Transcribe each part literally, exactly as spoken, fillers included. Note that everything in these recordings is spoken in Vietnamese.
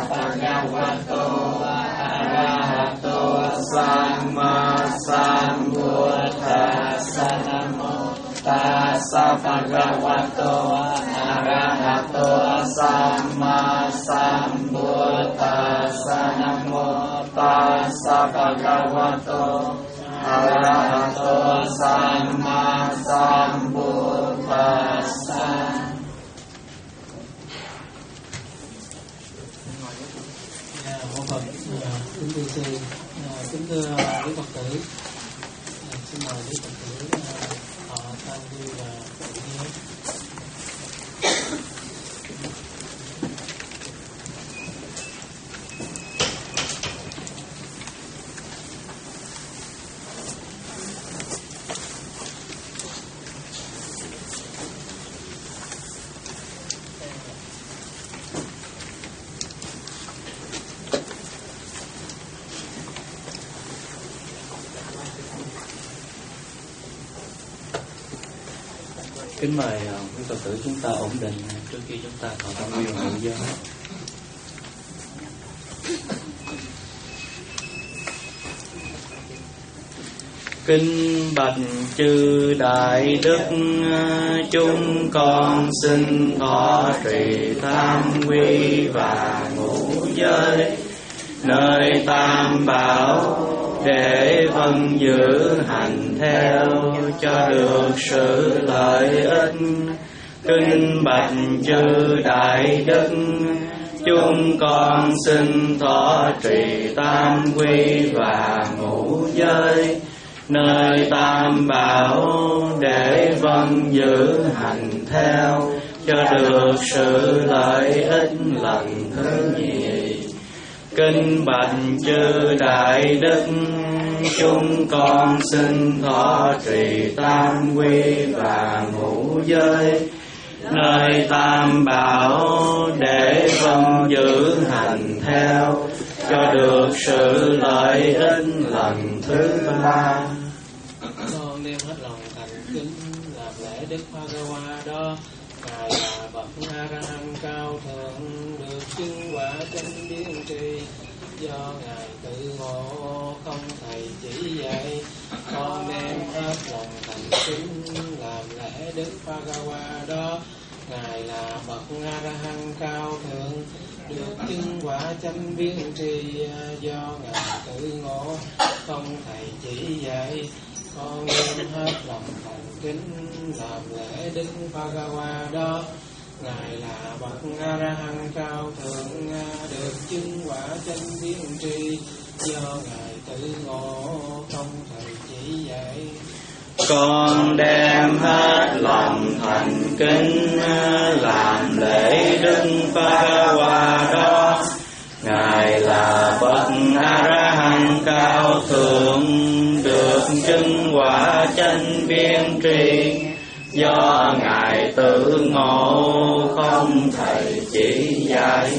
bhagavato arahato samma sambuddhassa. Namo tassa bhagavato arahato samma sambuddhassa. Namo tassa bhagavato arahato samma sambuddhassa. Mô Phật. Kính thưa sư, kính thưa quý Phật tử, xin mời quý Phật tử họ tham dự và tự nhiên. Kính mời quý Phật tử chúng ta ổn định trước khi chúng ta thọ tâm nguyên ngũ giới. Kinh bạch chư đại đức, chúng con xin thọ trì tam quy và ngũ giới, nơi tam bảo để vâng giữ hành theo cho được sự lợi ích. Kinh bạch chư đại đức, chúng con xin thọ trì tam quy và ngũ giới, nơi tam bảo để vâng giữ hành theo cho được sự lợi ích lần thứ nhì. Kinh bạch chư đại đức, chúng con xin thọ trì tam quy và ngũ giới, nơi tam bảo để vâng giữ hành theo cho được sự lợi ích lần thứ ba. Con đem hết lòng thành kính làm lễ Đức Bhagawa đó, ngài là bậc A La Hán cao thượng, được chứng quả chánh biến tri, do ngài tự ngộ không thầy chỉ dạy. Con đem hết lòng thành kính làm lễ Đức Bhagawa đó, ngài là bậc A La Hán cao thượng, được chứng quả chánh biến tri, do ngài tự ngộ không thầy chỉ dạy. Con đem hết lòng thành kính làm lễ Đức Bhagawa đó, ngài là bậc A La Hán cao thượng, được chứng quả chánh biến tri, do ngài tự ngộ không thầy chỉ dạy. Con đem hết lòng thành kính làm lễ Đức Bhagawa đó, ngài là bậc A La Hán cao thượng, được chứng quả chánh biến tri, do ngài tự ngộ không thầy chỉ dạy.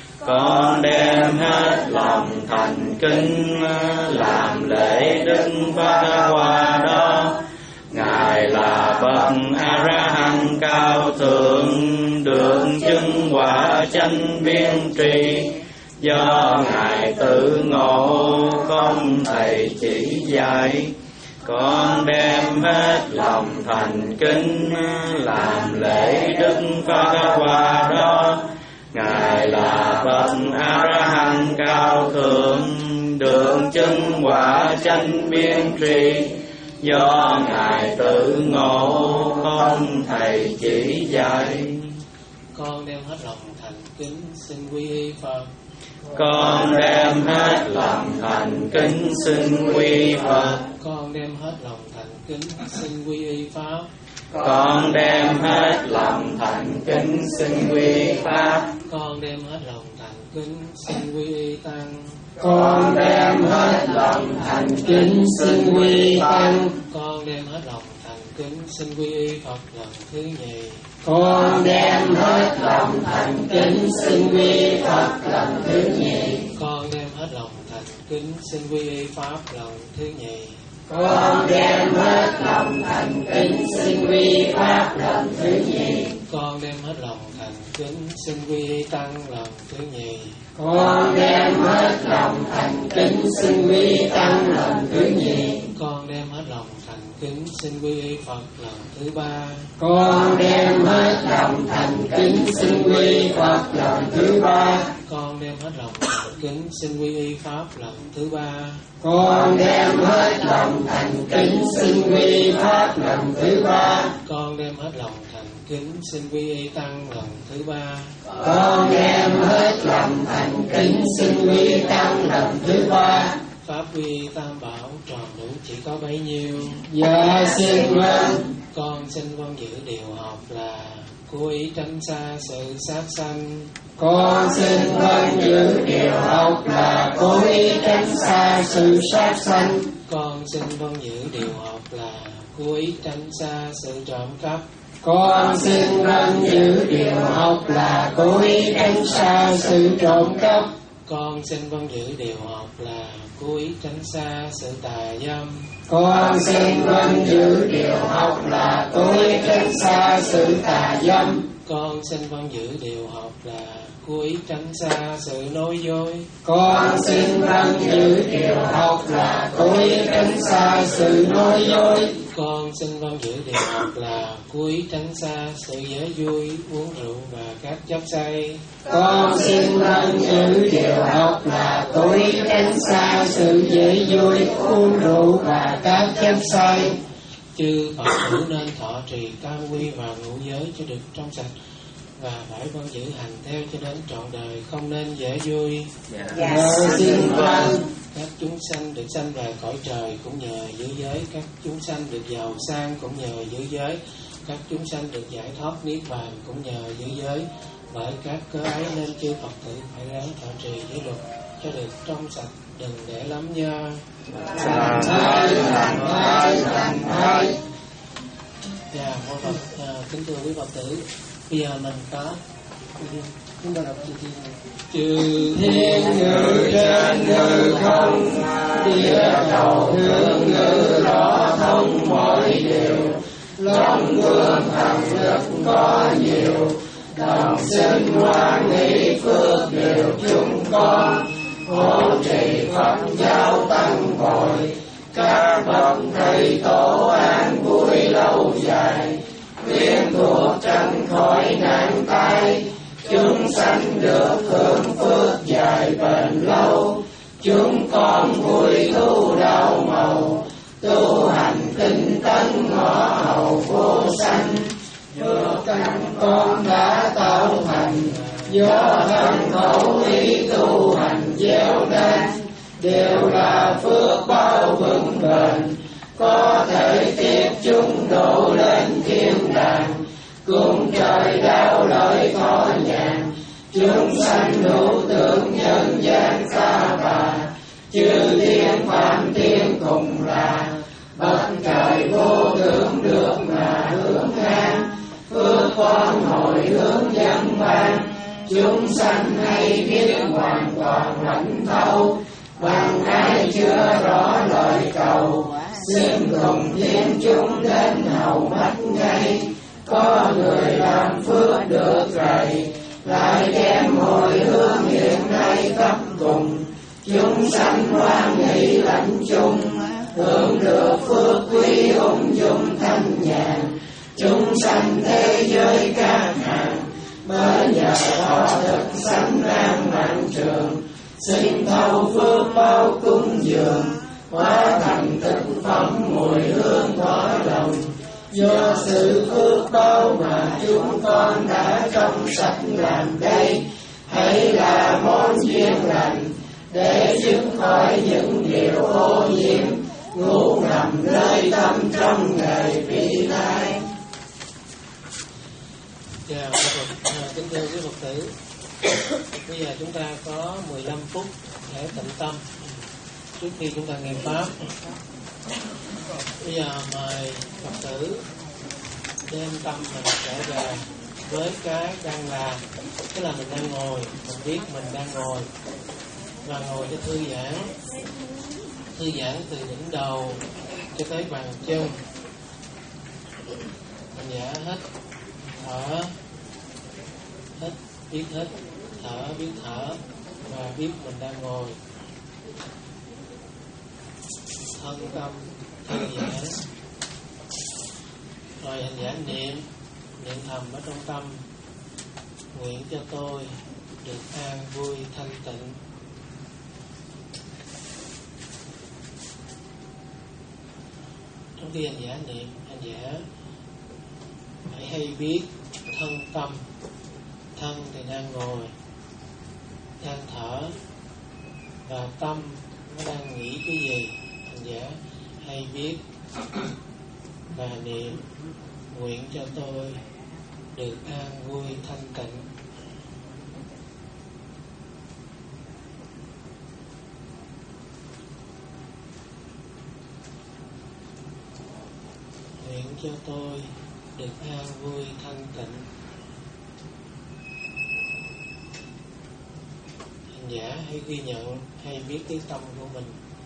Con đem hết lòng thành kính làm lễ Đức Bhagawa đó, ngài là bậc A La Hán cao thượng, được chứng quả chánh biến tri, do ngài tự ngộ không thầy chỉ dạy. Con đem hết lòng thành kính làm lễ Đức Bhagawa đó, ngài là bậc A La Hán cao thượng, được chứng quả chánh biến tri, do ngài tự ngộ không thầy chỉ dạy. Con đem hết lòng thành kính xin quy y Phật. Con đem hết lòng thành kính xin quy Phật. Con đem hết lòng thành kính xin quy y Pháp. Con đem hết lòng thành kính xin quy Pháp. Con đem hết lòng thành kính xin quy y Tăng. Con đem hết lòng thành kính xin quy Tăng. Con đem hết lòng thành kính xin quy y Phật lần thứ nhì. Con đem hết lòng thành kính xin quy Phật lần thứ nhì. Con đem hết lòng thành kính xin quy y Pháp lần thứ nhì. Con đem hết lòng thành kính xin quy Pháp lần thứ nhì. Con đem hết lòng thành kính xin quy y tăng lần thứ nhì. Con đem hết lòng thành kính xin quy y tăng lần thứ nhì. Con đem hết lòng thành kính xin quy y Phật lần thứ ba. Con đem hết lòng thành kính xin quy y Phật lần thứ ba. Con đem hết lòng thành kính xin quy y Pháp lần thứ ba. Con đem hết lòng thành kính xin quy y Pháp lần thứ ba. Con đem hết lòng thành kính xin quy y Tăng lần thứ ba. Con đem hết lòng thành kính xin quy y Tăng lần thứ ba. Pháp quy Tam Bảo tròn đủ chỉ có bấy nhiêu. Dạ xin vâng. Con xin vâng giữ điều học là cố ý tránh xa sự sát sanh. Con xin vâng giữ điều học là cố ý tránh xa sự sát sanh. Con xin vâng giữ điều học là cố ý tránh xa sự trộm cắp. Con xin vâng giữ điều học là cố ý tránh xa sự trộm cắp. Con xin vâng giữ điều học là cố ý tránh xa sự tà dâm. Con xin vâng giữ điều học là cố ý tránh xa sự tà dâm. Con xin vâng giữ điều học là cố ý tránh xa sự nói dối. Con xin vâng giữ điều học là cố ý tránh xa sự nói dối. Con xin vâng giữ điều học là cố ý tránh xa sự dễ vui, uống rượu và các chất say. Con xin vâng giữ điều học là cố ý tránh xa sự dễ vui, uống rượu và các chất say. Chư Phật tử nên thọ trì tam quy và ngũ giới cho được trong sạch, và phải vâng giữ hành theo cho đến trọn đời, không nên dễ vui. Dạ xin vâng. Các chúng sanh được sanh về cõi trời cũng nhờ giữ giới. Các chúng sanh được giàu sang cũng nhờ giữ giới. Các chúng sanh được giải thoát niết bàn cũng nhờ giữ giới. Bởi các cơ ấy nên chư Phật tử phải ráng thọ trì giới luật cho được trong sạch, đừng để lắm nha. Thành hai, thành hai, thành hai. Dạ, mô Phật, à, kính thưa quý Phật tử, bây giờ mình có chúng ta đọc chư thiên. Chư Thiên ngự trên ngự không, địa cầu thương ngự rõ thông mọi điều. Long vương thần lực có nhiều, đồng sinh hoan hỷ phước đều chúng con. Hộ trì Phật giáo tăng bồi, các bậc thầy tổ an vui lâu dài. Quyến thuộc tránh khỏi nạn tai, chúng sanh được hưởng phước dài bền lâu. Chúng con vui tu đạo màu, tu hành tinh tấn ngõ hầu vô sanh. Do căn con đã tạo thành, do thân khẩu ý tu hành gieo đan, đều là phước bao vững bền. Có thể tiếp chúng độ lên thiên đàng, cùng trời đạo lợi thọ nhàn. Chúng sanh đủ tưởng nhân gian xa bà, chư thiên phạm thiên cùng là. Bậc trời vô tưởng được mà hướng an, phước con hồi hướng dân ban. Chúng sanh hay biết hoàn toàn lãnh thâu, bằng ai chưa rõ lời cầu. Xin cùng thiên chúng đến hầu mắt ngay, có người làm phước được rầy. Lại đem hồi hướng hiện nay khắp cùng, chúng sanh hoan hỷ lãnh chung. Hưởng được phước quý ung dung thanh nhàn, chúng sanh thế giới các hàng. Bởi nhờ họ thực sanh an mạng trường, xin thâu phước bao cúng dường. Hóa thành thực phẩm mùi hương thỏa lòng, do sự phước bao mà chúng con đã trong sạch làm đây. Hãy là món duyên lành, để dứt khỏi những điều ô nhiễm, ngủ nằm nơi tâm trong ngày vị lai. Chào các Phật, à, kính thưa quý Phật tử, bây giờ chúng ta có mười lăm phút để tịnh tâm trước khi chúng ta nghe pháp. Bây giờ mời Phật tử đem tâm mình trở về với cái đang là, tức là mình đang ngồi, mình biết mình đang ngồi, và ngồi cho thư giãn, thư giãn từ đỉnh đầu cho tới bàn chân. Mình giả hít, thở, hít biết hít, thở biết thở và biết mình đang ngồi. Thân tâm thư giãn. Rồi hành giả niệm, niệm thầm ở trong tâm: nguyện cho tôi được an vui thanh tịnh. Trong khi hành giả niệm, hành giả phải hay biết thân tâm. Thân thì đang ngồi, đang thở, và tâm nó đang nghĩ cái gì, hành giả hay biết và niệm: nguyện cho tôi được an vui thanh tịnh. Nguyện cho tôi được an vui thanh tịnh. Hành giả hãy ghi nhận, hay biết cái tâm của mình.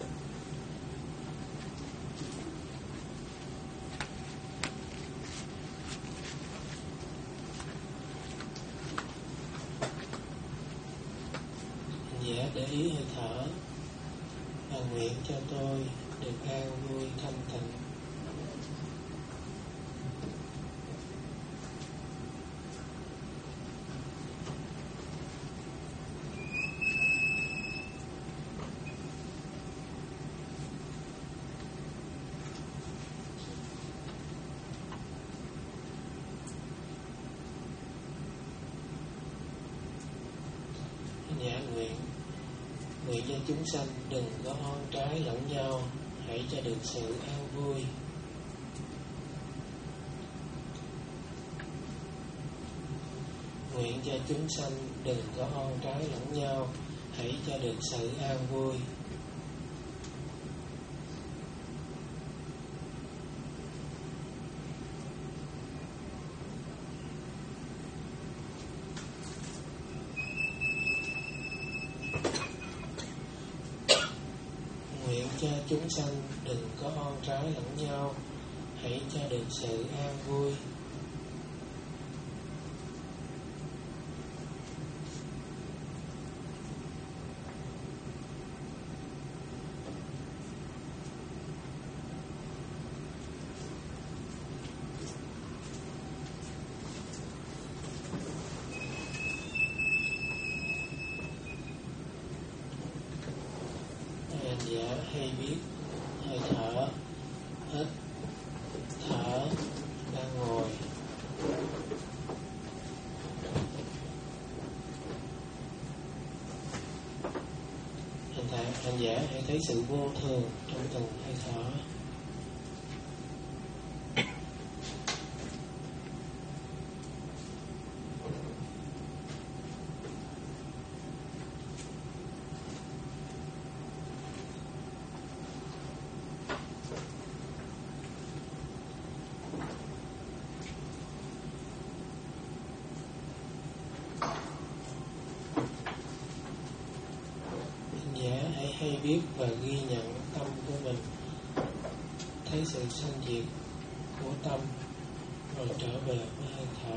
Hành giả để ý hơi thở và nguyện cho tôi được an vui thanh tịnh. Dạ nguyện, nguyện cho chúng sanh đừng có oan trái lẫn nhau, hãy cho được sự an vui. Nguyện cho chúng sanh đừng có oan trái lẫn nhau, hãy cho được sự an vui. Nguyện cho chúng sanh đừng có oan trái lẫn nhau, hãy cho được sự an vui. Hành giả hay biết hơi thở, hít, thở, đang ngồi. Hành giả, hành giả hãy thấy sự vô thường trong từng hơi thở. Hãy hay biết và ghi nhận tâm của mình, thấy sự sanh diệt của tâm, rồi trở về với hơi thở.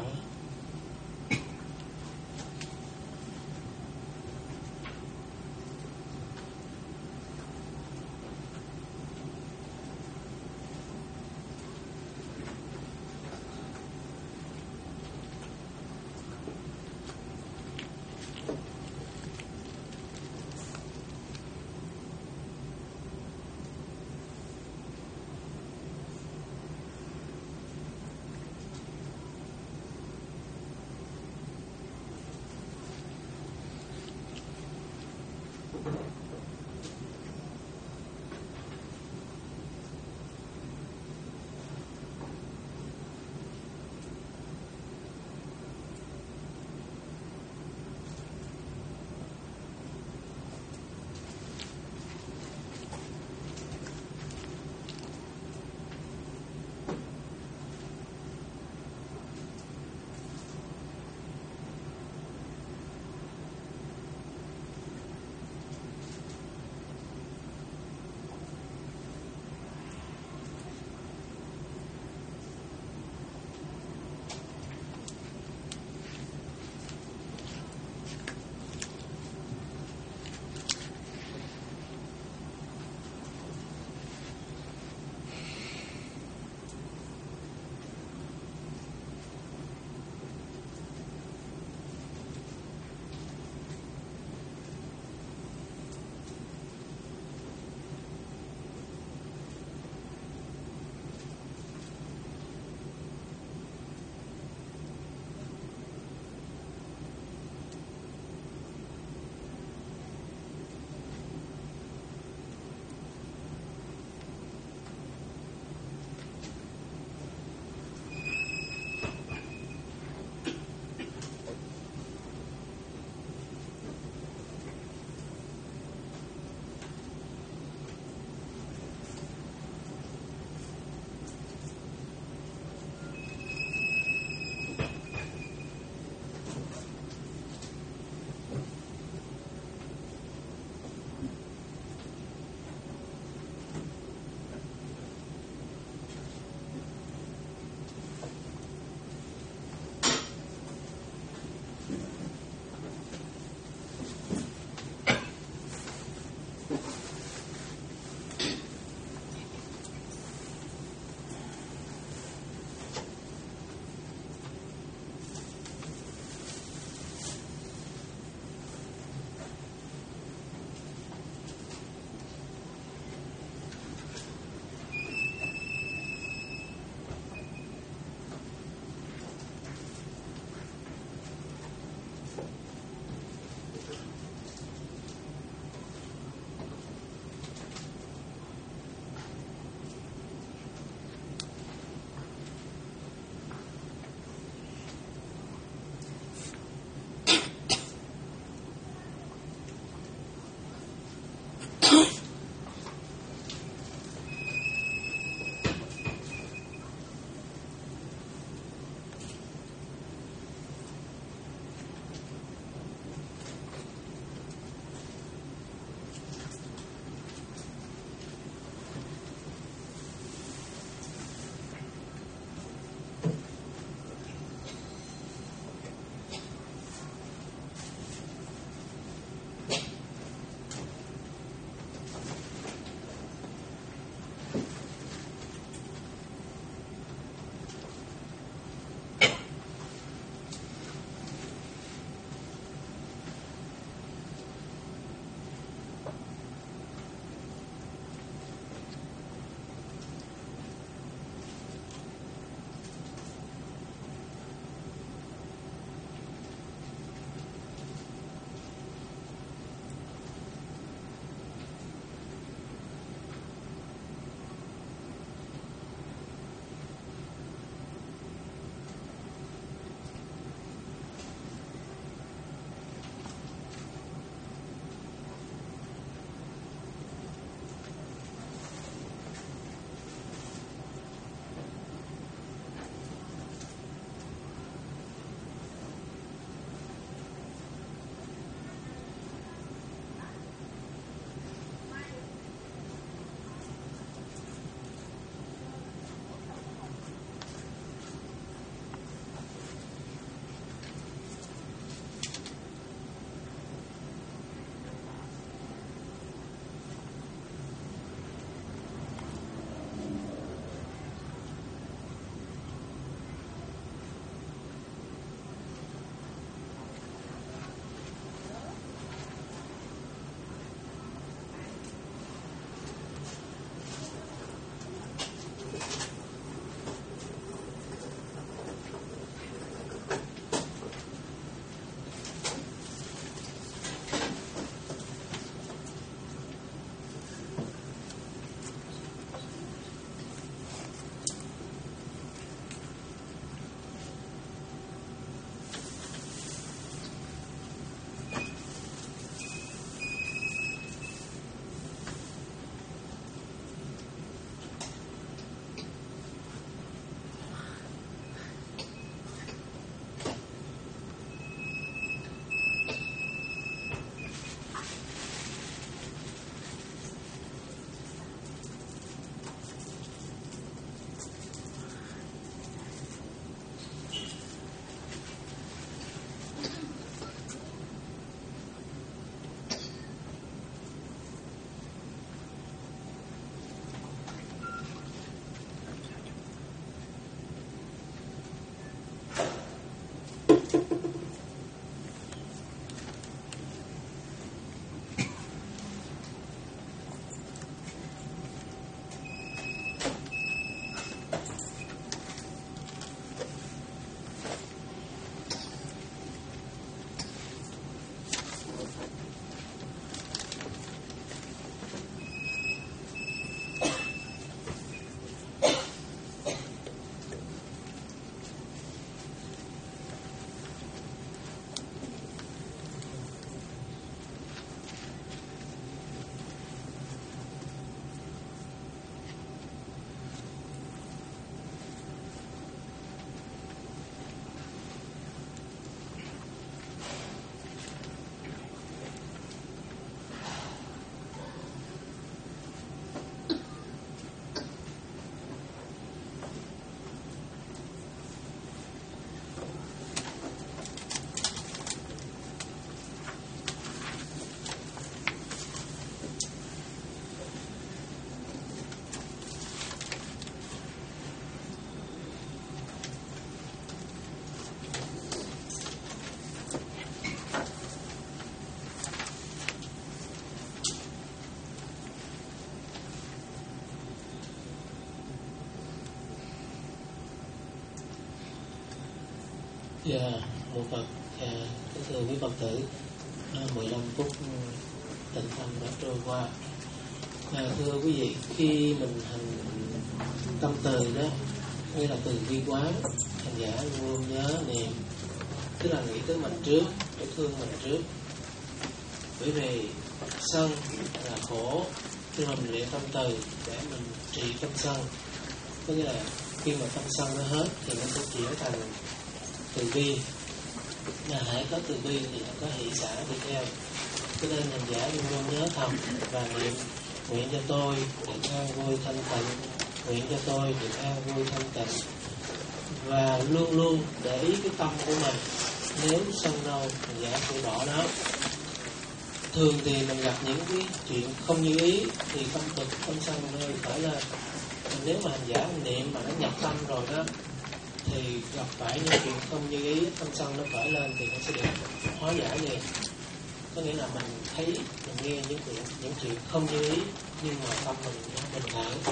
Dạ, một Phật, dạ, thưa quý Phật tử, mười lăm phút tịnh tâm đã trôi qua. À, thưa quý vị, khi mình hành tâm từ đó, nghĩa là từ bi quán, hành giả luôn nhớ niệm, tức là nghĩ tới mình trước, để thương mình trước. Bởi vì sân là khổ, khi mà mình luyện tâm từ để mình trị tâm sân, có nghĩa là khi mà tâm sân nó hết thì nó sẽ chuyển thành từ bi. Là hãy có từ bi thì nó có hỷ xả đi theo. Cho nên hành giả luôn luôn nhớ thầm và niệm: nguyện cho tôi được an vui thanh tịnh, nguyện cho tôi được an vui thanh tịnh. Và luôn luôn để ý cái tâm của mình, nếu sân đâu hành giả phải bỏ nó. Thường thì mình gặp những cái chuyện không như ý thì tâm cực, tâm sân nơi khởi lên. Nếu mà hành giả niệm mà nó nhập tâm rồi đó, thì gặp phải những chuyện không như ý, tâm sân nó khởi lên thì nó sẽ được hóa giải liền. Có nghĩa là mình thấy, mình nghe những chuyện, những chuyện không như ý, nhưng mà tâm mình nó bình thản,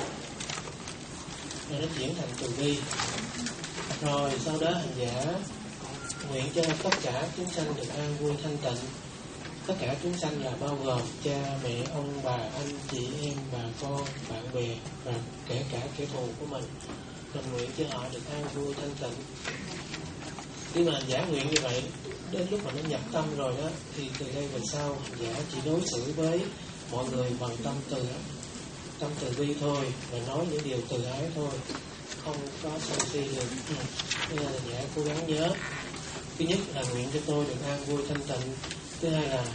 rồi nó chuyển thành từ bi. Rồi sau đó hành giả nguyện cho tất cả chúng sanh được an vui thanh tịnh. Tất cả chúng sanh là bao gồm cha, mẹ, ông, bà, anh, chị, em, bà, con, bạn bè và kể cả kẻ thù của mình. Mình nguyện cho họ được an vui thanh tịnh. Khi mà hành giả nguyện như vậy, đến lúc mà nó nhập tâm rồi đó, thì từ đây về sau hành giả chỉ đối xử với mọi người bằng tâm từ tâm từ bi thôi, và nói những điều từ ái thôi, không có sân si được. Nên là hành giả cố gắng nhớ. Thứ nhất là nguyện cho tôi được an vui thanh tịnh. Thứ hai là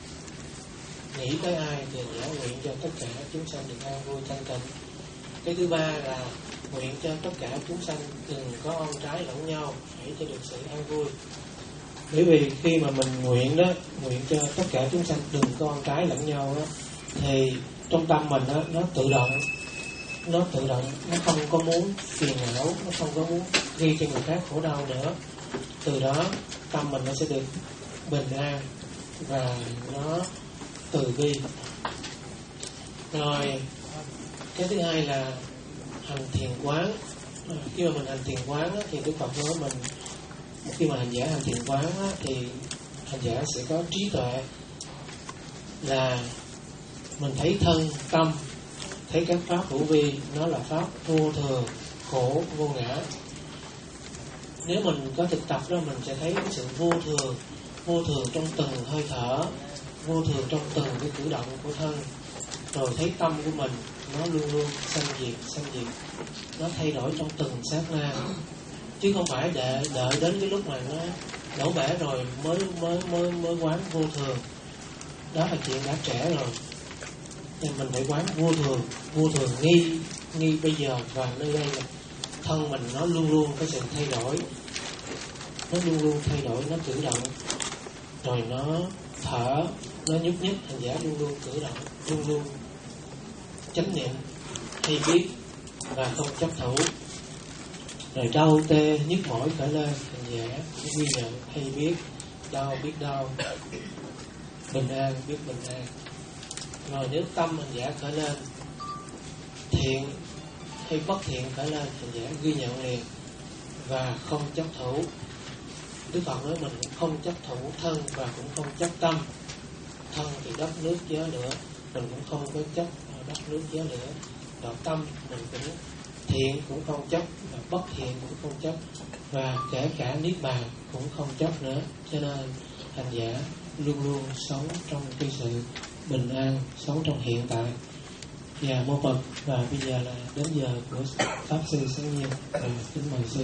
nghĩ tới ai thì hành giả nguyện cho tất cả chúng sanh được an vui thanh tịnh. Cái thứ ba là nguyện cho tất cả chúng sanh đừng có oan trái lẫn nhau, hãy cho được sự an vui. Bởi vì khi mà mình nguyện đó, nguyện cho tất cả chúng sanh đừng có oan trái lẫn nhau đó, thì trong tâm mình đó, nó tự động, nó tự động, nó không có muốn phiền não, nó không có muốn gây cho người khác khổ đau nữa. Từ đó tâm mình nó sẽ được bình an và nó từ bi. Rồi cái thứ hai là hành thiền quán. Khi mà mình hành thiền quán á, thì Đức Phật nói mình, khi mà hành giả hành thiền quán á, thì hành giả sẽ có trí tuệ, là mình thấy thân, tâm, thấy các pháp hữu vi, nó là pháp vô thường, khổ, vô ngã. Nếu mình có thực tập đó, mình sẽ thấy cái sự vô thường, vô thường trong từng hơi thở, vô thường trong từng cái cử động của thân. Rồi thấy tâm của mình nó luôn luôn sanh diệt, sanh diệt, nó thay đổi trong từng sát na, chứ không phải để đợi đến cái lúc mà nó đổ bể rồi mới mới mới mới quán vô thường. Đó là chuyện đã trễ rồi. Nên mình phải quán vô thường, vô thường nghi nghi bây giờ, và nơi đây là thân mình nó luôn luôn có sự thay đổi, nó luôn luôn thay đổi, nó cử động, rồi nó thở, nó nhúc nhích. Hành giả luôn luôn cử động, luôn luôn chánh niệm, hay biết và không chấp thủ. Rồi đau tê nhức mỏi khởi lên, hành giả ghi nhận, hay biết, đau biết đau, bình an biết bình an. Rồi nếu tâm hành giả khởi lên thiện hay bất thiện khởi lên, hành giả ghi nhận liền và không chấp thủ. Đức Phật nói mình cũng không chấp thủ thân và cũng không chấp tâm. Thân thì đất nước gió lửa, mình cũng không có chấp đất nước gió lửa. Và tâm mình cũng thiện cũng không chấp, và bất thiện cũng không chấp, và kể cả niết bàn cũng không chấp nữa. Cho nên hành giả luôn luôn sống trong cái sự bình an, sống trong hiện tại. Và mô Phật. Và bây giờ là đến giờ của Pháp Sư Sáng Nhiên. Và kính mời Sư.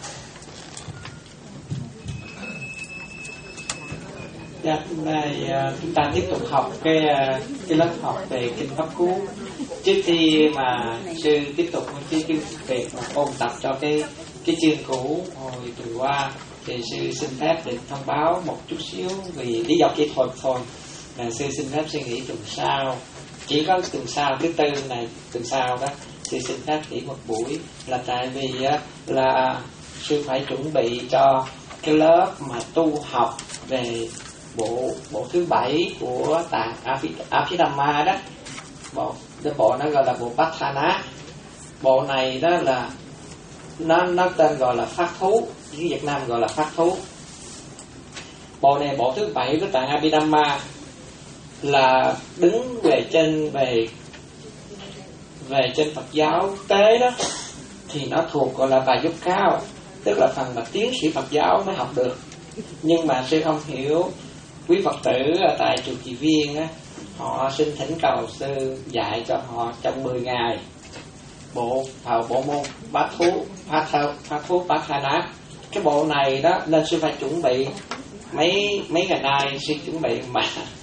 Dạ, hôm nay uh, chúng ta tiếp tục học cái uh, cái lớp học về kinh Pháp Cú. Trước khi mà sư tiếp tục cái cái việc mà ôn tập cho cái cái chương cũ hồi tuần qua, thì sư xin phép được thông báo một chút xíu vì lý do kỹ thuật thôi. Là sư xin phép suy nghĩ tuần sau, chỉ có tuần sau thứ tư này, tuần sau đó sư xin phép nghỉ một buổi, là tại vì uh, là sư phải chuẩn bị cho cái lớp mà tu học về bộ bộ thứ bảy của tạng Abhidhamma đó. Bộ cái bộ nó gọi là bộ Patthana. Bộ này đó là nó nó tên gọi là pháp thú, tiếng Việt Nam gọi là Pháp Thú. Bộ này bộ thứ bảy của Tạng Abhidhamma, là đứng về trên về về trên Phật giáo tế đó, thì nó thuộc gọi là bài giúp cao, tức là phần mà tiến sĩ Phật giáo mới học được. Nhưng mà sư không hiểu, quý Phật tử ở tại chùa Kỳ Viên á, họ xin thỉnh cầu sư dạy cho họ trong mười ngày bộ vào bộ môn bát thú bát thú bát thú bát thà ná. Cái bộ này đó nên sư phải chuẩn bị mấy mấy ngày nay, sư chuẩn bị mà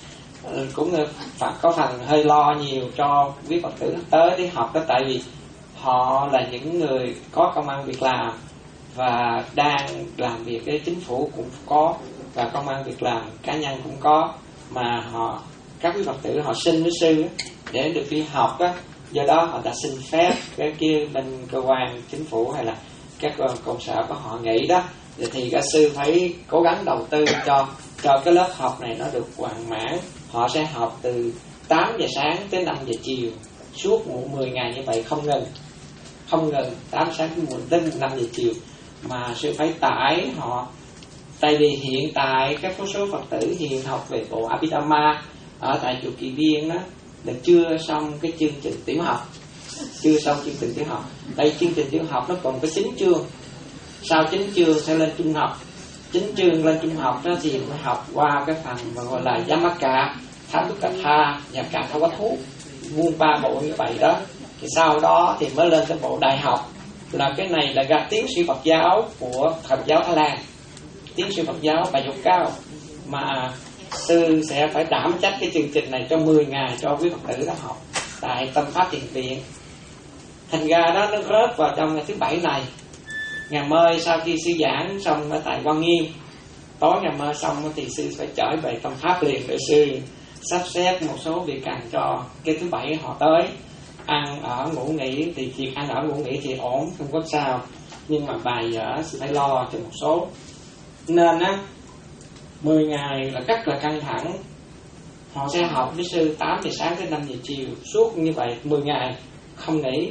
cũng phải có phần hơi lo nhiều cho quý Phật tử tới đi học đó, tại vì họ là những người có công ăn việc làm và đang làm việc với chính phủ cũng có, và công ăn việc làm cá nhân cũng có, mà họ các quý Phật tử họ xin với sư để được đi học á, do đó họ đã xin phép cái kia bên cơ quan chính phủ hay là các công sở của họ nghĩ đó, thì các sư phải cố gắng đầu tư cho cho cái lớp học này nó được hoàn mãn. Họ sẽ học từ tám giờ sáng tới năm giờ chiều suốt một mười ngày như vậy, không ngừng không ngừng tám sáng tới năm giờ chiều, mà sư phải tải họ. Tại vì hiện tại các số Phật tử hiện học về bộ Abhidhamma ở tại chùa Kỳ Viên đó là chưa xong cái chương trình tiểu học, chưa xong chương trình tiểu học. Đây chương trình tiểu học nó còn có chín chương, sau chín chương sẽ lên trung học. Chín chương lên trung học đó thì phải học qua cái phần mà gọi là Yamaka, Thatukatha và cả Thảo Quách Thú, vuông ba bộ như vậy đó. Thì sau đó thì mới lên cái bộ đại học, là cái này là gặp tiến sĩ Phật giáo của Phật giáo Thái Lan, tiến sĩ Phật giáo bài dục cao, mà sư sẽ phải đảm trách cái chương trình này cho mười ngày cho quý Phật tử đó học tại Tâm Pháp Thiền Viện. Thành ra đó nó rớt vào trong ngày thứ bảy này. Ngày mai sau khi sư giảng xong ở tại Quan Nghiêm, tối ngày mai xong thì sư phải trở về Tâm Pháp liền để sư sắp xếp một số việc cần cho cái thứ bảy họ tới. Ăn ở ngủ nghỉ thì việc ăn ở ngủ nghỉ thì ổn, không có sao, nhưng mà bài vở sư phải lo cho một số. Nên á mười ngày là rất là căng thẳng. Họ sẽ học với sư tám giờ sáng tới năm giờ chiều suốt như vậy mười ngày không nghỉ.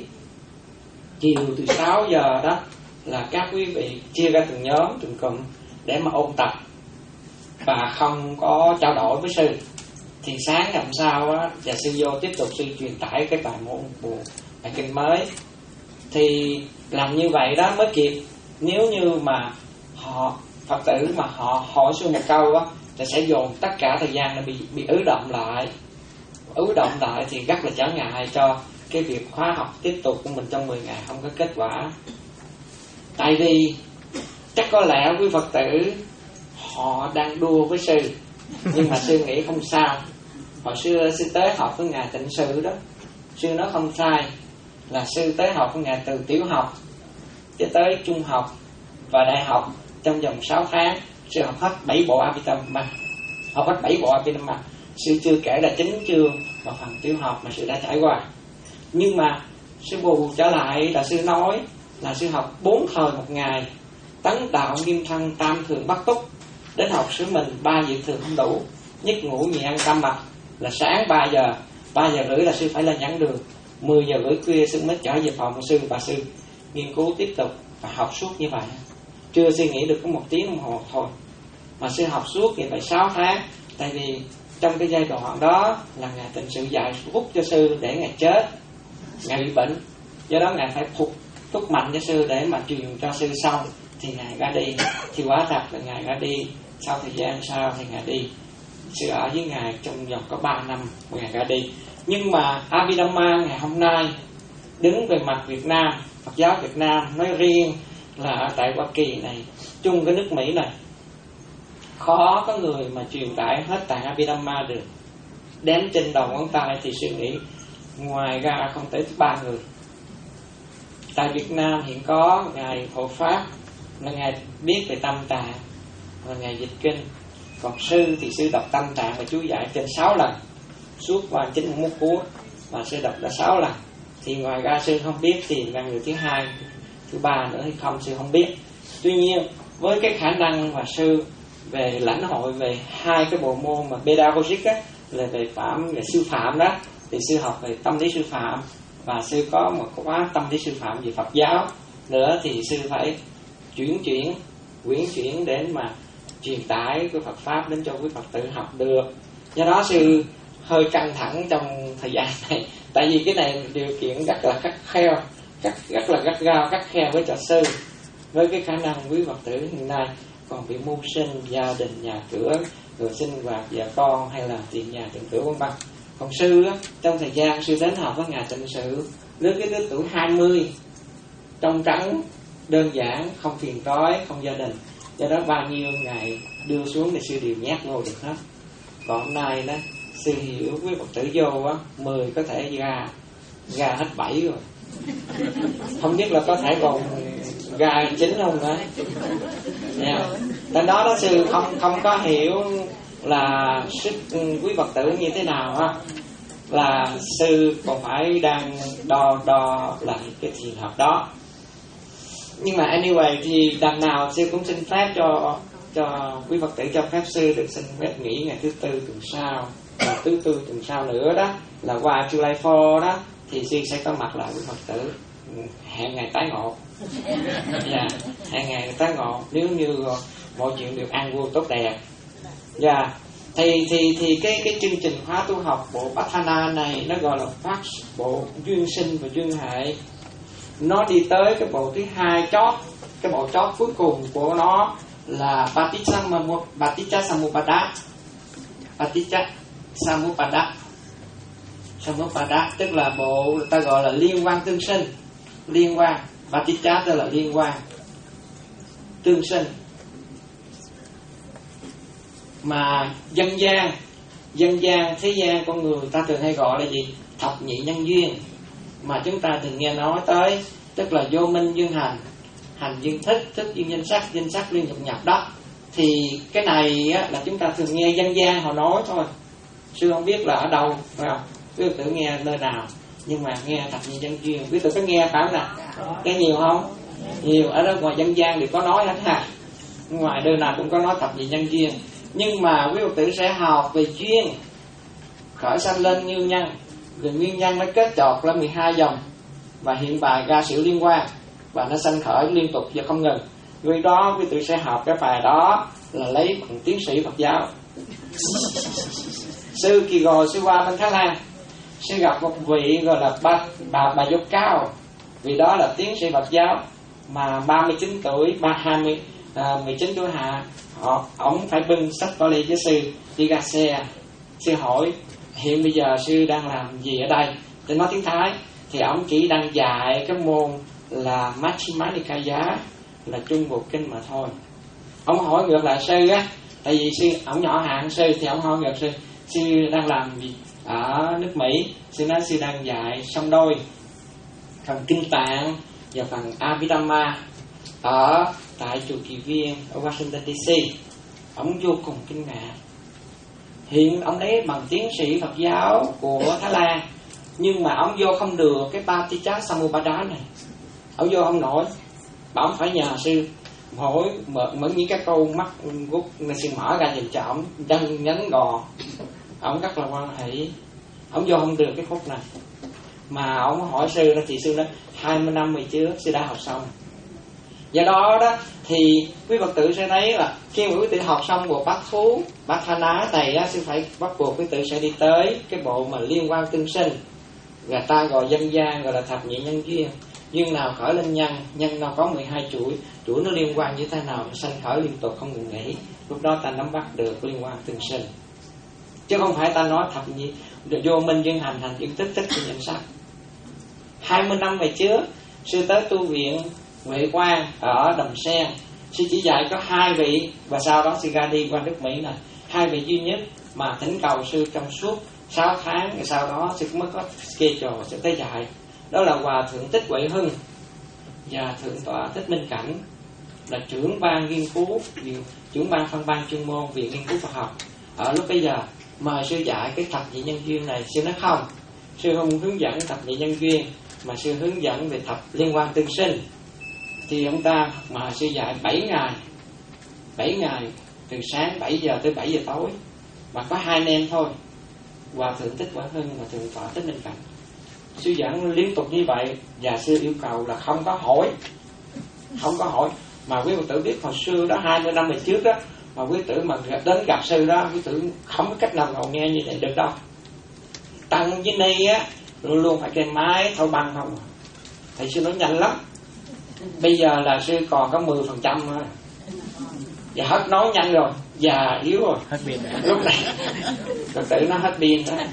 Chiều từ sáu giờ đó là các quý vị chia ra từng nhóm từng cụm để mà ôn tập và không có trao đổi với sư. Thì sáng làm sao á, và sư vô tiếp tục sư truyền tải cái bài môn bộ bài kinh mới. Thì làm như vậy đó mới kịp. Nếu như mà họ Phật tử mà họ hỏi sư một câu á, thì sẽ dồn tất cả thời gian nó bị bị ứ động lại, ứ động lại thì rất là trở ngại cho cái việc khóa học tiếp tục của mình trong mười ngày không có kết quả. Tại vì chắc có lẽ quý Phật tử họ đang đua với sư, nhưng mà sư nghĩ không sao. Hồi xưa sư tới học với ngài Tịnh Sự đó, sư nói không sai, là sư tới học với ngài từ tiểu học cho tới trung học và đại học trong vòng sáu tháng. Sư học hết bảy bộ Abhidhamma, học hết bảy bộ Abhidhamma. Sư chưa kể là chín chương và phần tiểu học mà sư đã trải qua. Nhưng mà sư bù trở lại là sư nói là sư học bốn thời một ngày, tấn đạo nghiêm thân tam thường bắt túc, đến học sứ mình ba dự thường không đủ, nhất ngủ nhị ăn cam mật, là sáng ba giờ, ba giờ rưỡi là sư phải lên giảng đường, mười giờ rưỡi khuya sư mới trở về phòng của sư và sư nghiên cứu tiếp tục và học suốt như vậy. Chưa suy nghĩ được có một tiếng đồng hồ thôi, mà sư học suốt như vậy sáu tháng. Tại vì trong cái giai đoạn đó là ngài Tịnh Sự dạy phúc cho sư để ngài chết, ngài bị bệnh, do đó ngài phải phục thúc mạnh cho sư để mà truyền cho sư xong thì ngài ra đi. Thì quả thật là ngài ra đi, sau thời gian sau thì ngài đi. Sư ở với ngài trong vòng có ba năm ngài ra đi. Nhưng mà Abhidhamma ngày hôm nay đứng về mặt Việt Nam, Phật giáo Việt Nam nói riêng là ở tại Hoa Kỳ này, chung cái nước Mỹ này, khó có người mà truyền tải hết Tạng Abhidhamma được. Đếm trên đầu ngón tay thì suy nghĩ ngoài ra không tới ba người. Tại Việt Nam hiện có ngài Hộ Pháp là ngài biết về Tâm Tạng và ngài dịch kinh. Còn sư thì sư đọc Tâm Tạng và chú giải trên sáu lần suốt qua chín mươi mốt cuốn, mà sư đọc đã sáu lần. Thì ngoài ra sư không biết tìm ra người thứ hai, thứ ba nữa hay không, sư không biết. Tuy nhiên với cái khả năng mà sư về lãnh hội về hai cái bộ môn mà pedagogic á, là về phạm về sư phạm đó, thì sư học về tâm lý sư phạm và sư có một khóa tâm lý sư phạm về Phật giáo nữa, thì sư phải chuyển chuyển quyển chuyển đến mà truyền tải cái Phật pháp đến cho quý Phật tử học được. Do đó sư hơi căng thẳng trong thời gian này, tại vì cái này điều kiện rất là khắt khe, rất, rất là gắt gao, khắt khe với cho sư, với cái khả năng quý Phật tử hiện nay còn bị mưu sinh, gia đình, nhà cửa, rồi sinh hoạt vợ con hay là tiền nhà tiền cửa vân vân. Còn sư á, trong thời gian sư đến học với ngài Tịnh Sự lứa cái lứa tuổi hai mươi, trong trắng, đơn giản, không phiền toái, không gia đình. Do đó bao nhiêu ngày đưa xuống thì sư đều nhét vô được hết. Còn hôm nay đó sư hiểu quý Phật tử vô á, mười có thể ra ra hết bảy rồi, không biết là có thể còn ra chín không nữa. Yeah. Tại đó đó sư không không có hiểu là sức quý Phật tử như thế nào á, là sư còn phải đang đo đo lại cái trường hợp đó. Nhưng mà anyway thì đằng nào sư cũng xin phép cho cho quý Phật tử cho phép sư được xin phép nghỉ ngày thứ tư tuần sau, và thứ tư tuần sau nữa đó là qua July four đó thì sư sẽ có mặt lại với Phật tử, hẹn ngày tái ngộ. Dạ, hẹn ngày tái ngộ nếu như mọi chuyện được an vui tốt đẹp. Dạ, thì thì thì cái cái chương trình khóa tu học bộ Patthana này nó gọi là phát bộ duyên sinh và duyên hệ. Nó đi tới cái bộ thứ hai chót, cái bộ chót cuối cùng của nó là Paticca Samuppada. Paticca Samuppada. Samuppada tức là bộ ta gọi là liên quan tương sinh. Liên quan, Paticca tức là liên quan, tương sinh. Mà dân gian, dân gian thế gian con người ta thường hay gọi là gì? Thập nhị nhân duyên, mà chúng ta thường nghe nói tới, tức là vô minh duyên hành, hành duyên thức, thức duyên danh sắc, danh sắc liên tục nhập đó. Thì cái này á, là chúng ta thường nghe dân gian họ nói thôi, sư không biết là ở đâu, phải không? Quý tử nghe nơi nào, nhưng mà nghe thập nhị nhân duyên, quý tử có nghe phải không nào? Nghe nhiều không? Nhiều, ở đó ngoài dân gian thì có nói hết ha, ngoài nơi nào cũng có nói thập nhị nhân duyên. Nhưng mà quý Phật tử sẽ học về duyên khởi sanh lên như nhân, rồi nguyên nhân nó kết chọt là mười hai dòng và hiện bài ra sự liên quan, và nó sanh khởi liên tục và không ngừng. Vì đó quý tử sẽ học cái bài đó là lấy bằng tiến sĩ Phật giáo. Sư kỳ gò sư qua bên Thái Lan, sư gặp một vị gọi là bà bà bà dốc cao, vì đó là tiến sĩ Phật giáo mà ba mươi chín tuổi, ba hai mươi à, mười chín tuổi hạ, họ ổng phải bưng sách vali với sư đi ra xe. Sư hỏi hiện bây giờ sư đang làm gì ở đây? Tôi nói tiếng Thái thì ổng chỉ đang dạy cái môn là Majjhima Nikaya, là Trung Bộ Kinh mà thôi. Ông hỏi ngược lại sư á, tại vì sư ổng nhỏ hạng sư thì ổng hỏi ngược sư, sư đang làm gì ở nước Mỹ? Sư nói sư đang dạy song đôi phần Kinh Tạng và phần Abhidhamma ở tại chùa Kỳ Viên ở Washington đê xê. Ông vô cùng kinh ngạc. Hiện ông lấy bằng tiến sĩ Phật giáo của Thái Lan, nhưng mà ông vô không được cái Paticca Samuppada này. Ông vô không nổi, mà ông phải nhờ sư hỏi mở, mở những cái câu mắt gút sư mở ra nhìn cho ông chân nhánh gò. Ông rất là quan hệ, ông vô không được cái khúc này. Mà ông hỏi sư đó thì sư nói hai mươi năm về trước sư đã học xong. Do đó đó thì quý Phật tử sẽ thấy là khi mà quý tử học xong bộ bát thú, bát tha ná này á, sư phải bắt buộc quý tử sẽ đi tới cái bộ mà liên quan tương sinh, người ta gọi dân gian gọi là thập nhị nhân duyên. Duyên nào khởi lên nhân, nhân nào có mười hai chuỗi, chuỗi nó liên quan như thế nào, nó sanh khởi liên tục không ngừng nghỉ. Lúc đó ta nắm bắt được liên quan tương sinh, chứ không phải ta nói thập nhị vô minh duyên hành, hành duyên tích, tích duyên danh sắc. Hai mươi năm về trước sư tới tu viện Huệ Quang ở Đầm Sen, sư chỉ dạy có hai vị, và sau đó sư ra đi qua nước Mỹ này, hai vị duy nhất mà thỉnh cầu sư trong suốt sáu tháng, rồi sau đó sư mới có schedule sẽ tới dạy. Đó là Hòa Thượng Thích Huệ Hưng và Thượng tọa Thích Minh Cảnh, là trưởng ban nghiên cứu, trưởng ban phân ban chuyên môn viện nghiên cứu Phật học. Ở lúc bây giờ mời sư dạy cái thập nhị nhân duyên này, sư nói không, sư không hướng dẫn thập nhị nhân duyên, mà sư hướng dẫn về thập liên quan tương sinh. Thì ông ta mà sư dạy bảy ngày, bảy ngày từ sáng bảy giờ tới bảy giờ tối, mà có hai anh em thôi, Hòa Thượng Thích Huệ Hưng và Thượng tọa Thích Minh Cảnh. Sư giảng liên tục như vậy, và sư yêu cầu là không có hỏi, không có hỏi, Mà quý Phật tử biết hồi xưa đó, hai mươi năm về trước đó, mà quý tử mà đến gặp sư đó, quý tử không có cách nào ngồi nghe như vậy được đâu. Tăng với ni á luôn luôn phải kèm máy thâu băng không. Thầy sư nói nhanh lắm. Bây giờ là sư còn có mười phần trăm thôi, và hết nói nhanh rồi, già yếu rồi, hết pin. Lúc này Phật tử nó hết pin đó.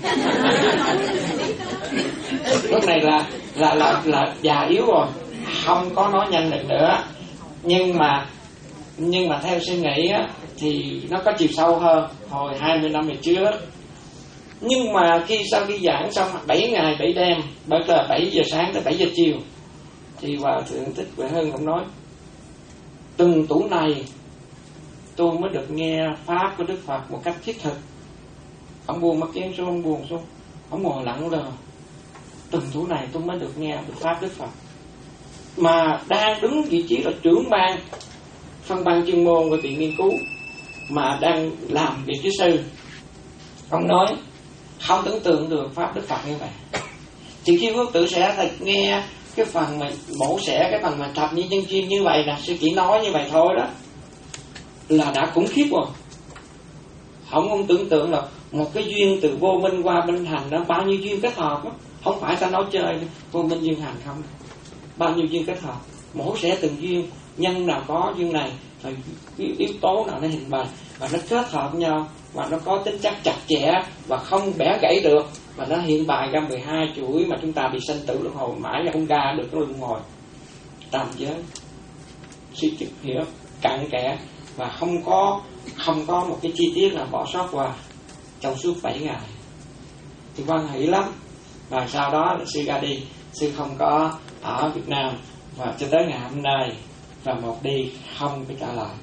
Lúc này là là là là già yếu rồi, không có nói nhanh được nữa. Nhưng mà nhưng mà theo suy nghĩ á, thì nó có chiều sâu hơn hồi hai mươi năm về trước. Nhưng mà khi sau khi giảng xong bảy ngày bảy đêm, bởi từ bảy giờ sáng tới bảy giờ chiều, thì Hòa Thượng Thích Huệ Hưng cũng nói từng tuổi này tôi mới được nghe pháp của Đức Phật một cách thiết thực. Ông buồn mắt chén xuống, ông buồn xuống, ông ngồi lặng lờ. Từng tuổi này tôi mới được nghe được pháp Đức Phật, mà đang đứng vị trí là trưởng ban phân ban chuyên môn của viện nghiên cứu, mà đang làm việc với sư. Ông nói không tưởng tượng được pháp Đức Phật như vậy. Chỉ khi Phước tử sẽ thật nghe cái phần mà mổ xẻ, cái phần mà thập nhị nhân duyên như vậy là sư chỉ nói như vậy thôi đó là đã khủng khiếp rồi. Không không tưởng tượng là một cái duyên từ vô minh qua minh hành đó, bao nhiêu duyên kết hợp đó. Không phải ta nói chơi vô minh duyên hành không, bao nhiêu duyên kết hợp, mổ xẻ từng duyên, nhân nào có duyên này, rồi yếu tố nào nó hình bày và nó kết hợp nhau, và nó có tính chất chặt chẽ và không bẻ gãy được, và nó hiện bày ra mười hai chuỗi mà chúng ta bị sanh tử luân hồi mãi là không ra được cái luân hồi tam giới. Suy chức hiểu cặn kẽ và không có không có một cái chi tiết là bỏ sót qua trong suốt bảy ngày. Thì quan hỷ lắm. Và sau đó là sư ra đi, sư không có ở Việt Nam, và cho tới ngày hôm nay và một đi không có trả lời.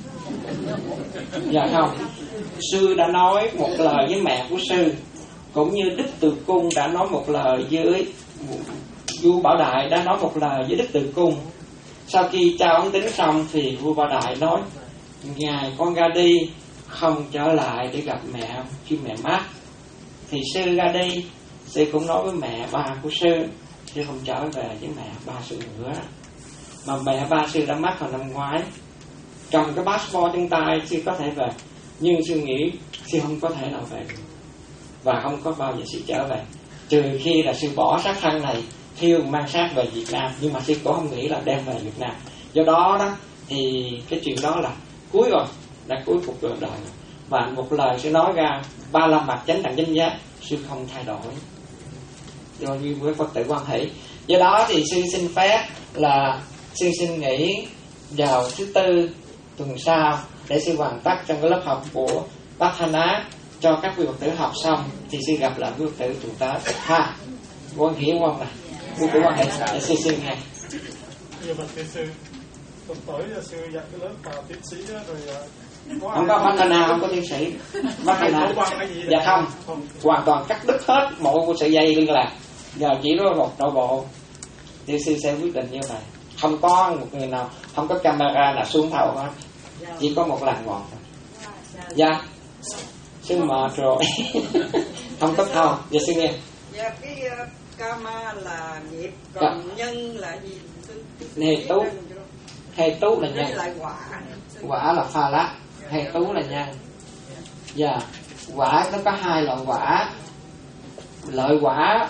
Dạ không, sư đã nói một lời với mẹ của sư, cũng như Đức Từ Cung đã nói một lời với vua Bảo Đại, đã nói một lời với Đức Từ Cung. Sau khi trao ấn tín xong thì vua Bảo Đại nói: ngày con ra đi không trở lại để gặp mẹ khi mẹ mất. Thì sư ra đi, sư cũng nói với mẹ ba của sư, sư không trở về với mẹ ba sư nữa. Mà mẹ ba sư đã mất hồi năm ngoái. Cầm cái passport trong tay sư có thể về, nhưng sư nghĩ sư không có thể nào về được, và không có bao giờ sư trở về, trừ khi là sư bỏ xác thân này thiêu mang xác về Việt Nam. Nhưng mà sư cũng không nghĩ là đem về Việt Nam. Do đó đó thì cái chuyện đó là cuối rồi, đã cuối cuộc đời rồi. Và một lời sư nói ra ba la mật chánh đẳng chánh giác, sư không thay đổi, do như với Phật tử quan hỷ. Do đó thì sư xin phép là sư xin nghỉ vào thứ tư tuần sau để sư hoàn tất trong cái lớp học của bác Thanh Á cho các quý Phật tử học xong thì sư gặp lại quý Phật tử tuần tới ha. Quan hỷ quan này, quý tử quan hệ để sư xin nghe. Nhiều bậc tiến sư, tuần tới là sư dạy cái lớp vào tiến sĩ đó rồi. Không có bác Thanh Á, không có tiến sĩ. Bác Thanh Á, dạ không, hoàn toàn cắt đứt hết mọi sự dây liên lạc. Giờ chỉ có một nội bộ thì sư sẽ quyết định như vậy. Không có một người nào, không có camera nào xuống thầu hết, chỉ có một lần một. Dạ, sư mệt rồi. Không có thầu, giờ sư nghe. Dạ, cái uh, karma là nghiệp, còn dạ. Nhân là gì? Hề tú, hề tú là nhân, là quả. Quả là pha lá, hề tú là nhân. Dạ, quả nó có hai loại quả, lợi quả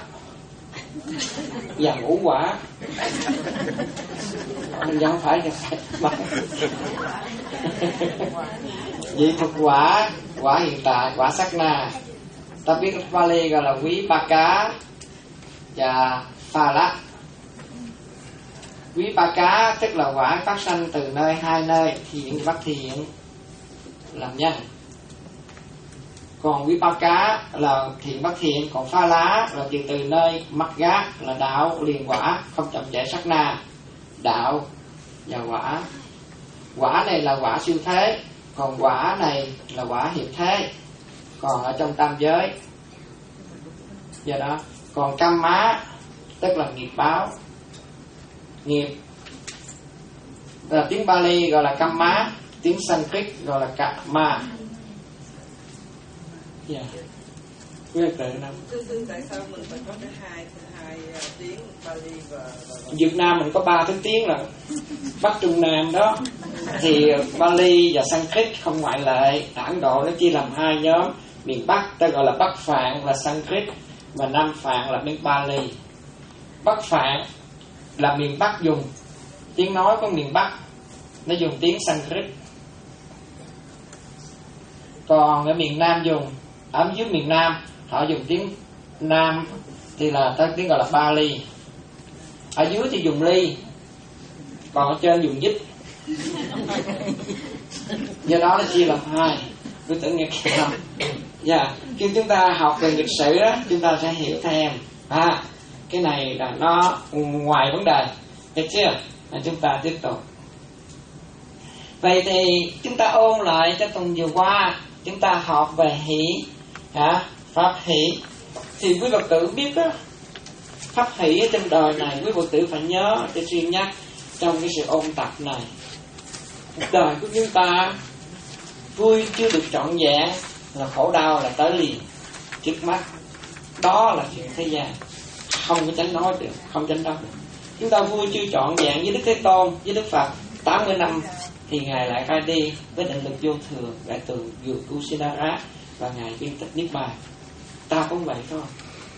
và ngũ quả. Mình không phải mà vị thực quả, quả hiện tại, quả sát na. Ta biết Pali gọi là quý ba cá và pha lá. Quý ba cá tức là quả phát sanh từ nơi hai nơi thiện và bất thiện làm nhân. Còn quý ba cá là thiện bất thiện, còn pha lá là từ từ nơi mắt gác là đạo liền quả, không chậm trễ sát na, đạo và quả. Quả này là quả siêu thế, còn quả này là quả hiệp thế, còn ở trong tam giới. Do đó, còn cam má tức là nghiệp báo, nghiệp là tiếng Pali gọi là cam má, tiếng Sanskrit gọi là karma. Yeah. quý Phật tử năm. Thưa sư, tại sao mình phải có cái hai hai tiếng Pali và, và, và... Việt Nam mình có ba thứ tiếng là Bắc Trung Nam đó, thì Pali và Sanskrit không ngoại lệ. Ấn Độ nó chia làm hai nhóm, miền Bắc ta gọi là Bắc Phạn là Sanskrit, và Nam Phạn là bên Pali. Bắc Phạn là miền Bắc dùng tiếng nói của miền Bắc, nó dùng tiếng Sanskrit. Còn ở miền Nam dùng, ở dưới miền Nam họ dùng tiếng Nam thì là tới tiếng gọi là Pali. Ở dưới thì dùng ly, còn ở trên dùng dít. Do đó nó chia làm hai. Cứ tưởng nghe kìa không? Dạ, khi chúng ta học về lịch sử đó, chúng ta sẽ hiểu thêm. À, cái này là nó ngoài vấn đề, được chưa? À, chúng ta tiếp tục. Vậy thì chúng ta ôn lại cho tuần vừa qua, chúng ta học về hỷ, hả? Pháp hỷ. Thì quý Phật tử biết đó, pháp hỷ ở trên đời này quý Phật tử phải nhớ để suy nhắc trong cái sự ôn tập này. Đời của chúng ta vui chưa được trọn vẹn là khổ đau là tới liền trước mắt. Đó là chuyện thế gian, không có tránh nói được, không tránh đáp được. Chúng ta vui chưa trọn vẹn với Đức Thế Tôn, với Đức Phật tám mươi năm thì Ngài lại ra đi với định lực vô thường, đại từ vượt Kusinara, và Ngài viên tịch Niết Bàn. Ta cũng vậy thôi,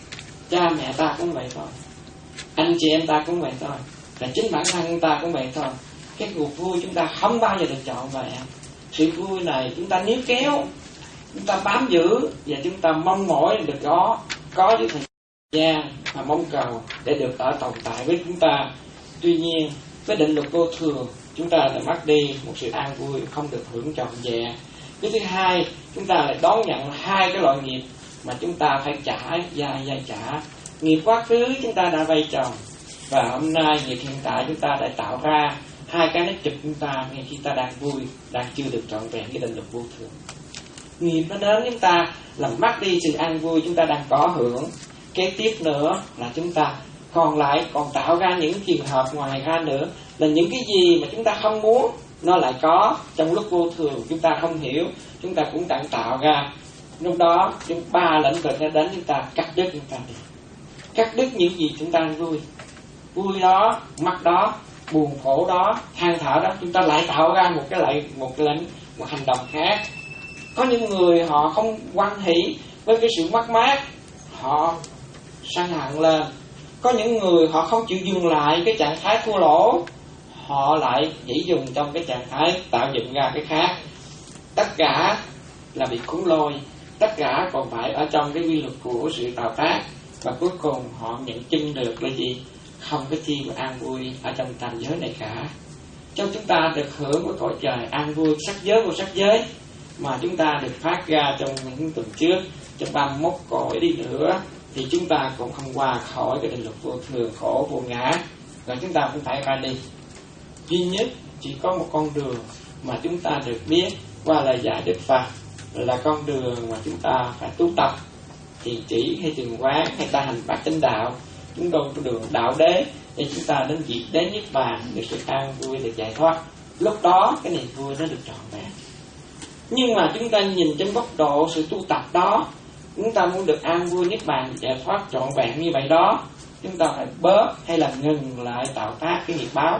cha mẹ ta cũng vậy thôi, anh chị em ta cũng vậy thôi, và chính bản thân ta cũng vậy thôi. Cái cuộc vui chúng ta không bao giờ được trọn vẹn. Sự vui này chúng ta níu kéo, chúng ta bám giữ, và chúng ta mong mỏi được có có với thời gian mà mong cầu để được ở tồn tại với chúng ta. Tuy nhiên với định luật vô thường, chúng ta đã mất đi một sự an vui không được hưởng trọn vẹn. Cái thứ hai, chúng ta lại đón nhận hai cái loại nghiệp mà chúng ta phải trả dai dai trả. Nghiệp quá khứ chúng ta đã vay chồng, và hôm nay nghiệp hiện tại chúng ta đã tạo ra. Hai cái nó chụp chúng ta ngay khi ta đang vui, đang chưa được trọn vẹn cái định luật vô thường. Nghiệp nó đến chúng ta làm mất đi sự an vui chúng ta đang có hưởng. Kế tiếp nữa là chúng ta còn lại còn tạo ra những trường hợp ngoài ra nữa, là những cái gì mà chúng ta không muốn nó lại có trong lúc vô thường chúng ta không hiểu, chúng ta cũng đang tạo ra. Lúc đó chúng ba lĩnh vực nó đến chúng ta cắt đứt chúng ta đi, cắt đứt những gì chúng ta vui, vui đó, mắt đó, buồn khổ đó, than thở đó, chúng ta lại tạo ra một cái lại một cái lĩnh một hành động khác. Có những người họ không hoan hỷ với cái sự mất mát, họ sân hận lên. Có những người họ không chịu dừng lại cái trạng thái thua lỗ, họ lại chỉ dùng trong cái trạng thái tạo dựng ra cái khác. Tất cả là bị cuốn lôi, tất cả còn phải ở trong cái quy luật của sự tạo tác, và cuối cùng họ nhận chứng được là gì? Không có chi mà an vui ở trong tam giới này cả. Cho chúng ta được hưởng của cõi trời an vui sắc giới của sắc giới mà chúng ta được phát ra trong những tuần trước, trong ba mươi mốt cõi đi nữa, thì chúng ta cũng không qua khỏi cái định luật vô thường khổ vô ngã, rồi chúng ta cũng phải ra đi. Duy nhất chỉ có một con đường mà chúng ta được biết qua lời dạy Đức Phật, là con đường mà chúng ta phải tu tập thiền chỉ hay thiền quán hay ta hành bát chánh đạo. Chúng tôi có đường đạo đế để chúng ta đến diệt đến Niết Bàn, được sự an vui, được giải thoát. Lúc đó cái niềm vui nó được trọn vẹn. Nhưng mà chúng ta nhìn trong góc độ sự tu tập đó, chúng ta muốn được an vui Niết Bàn, giải thoát trọn vẹn như vậy đó, chúng ta phải bớt hay là ngừng lại tạo tác cái nghiệp báo.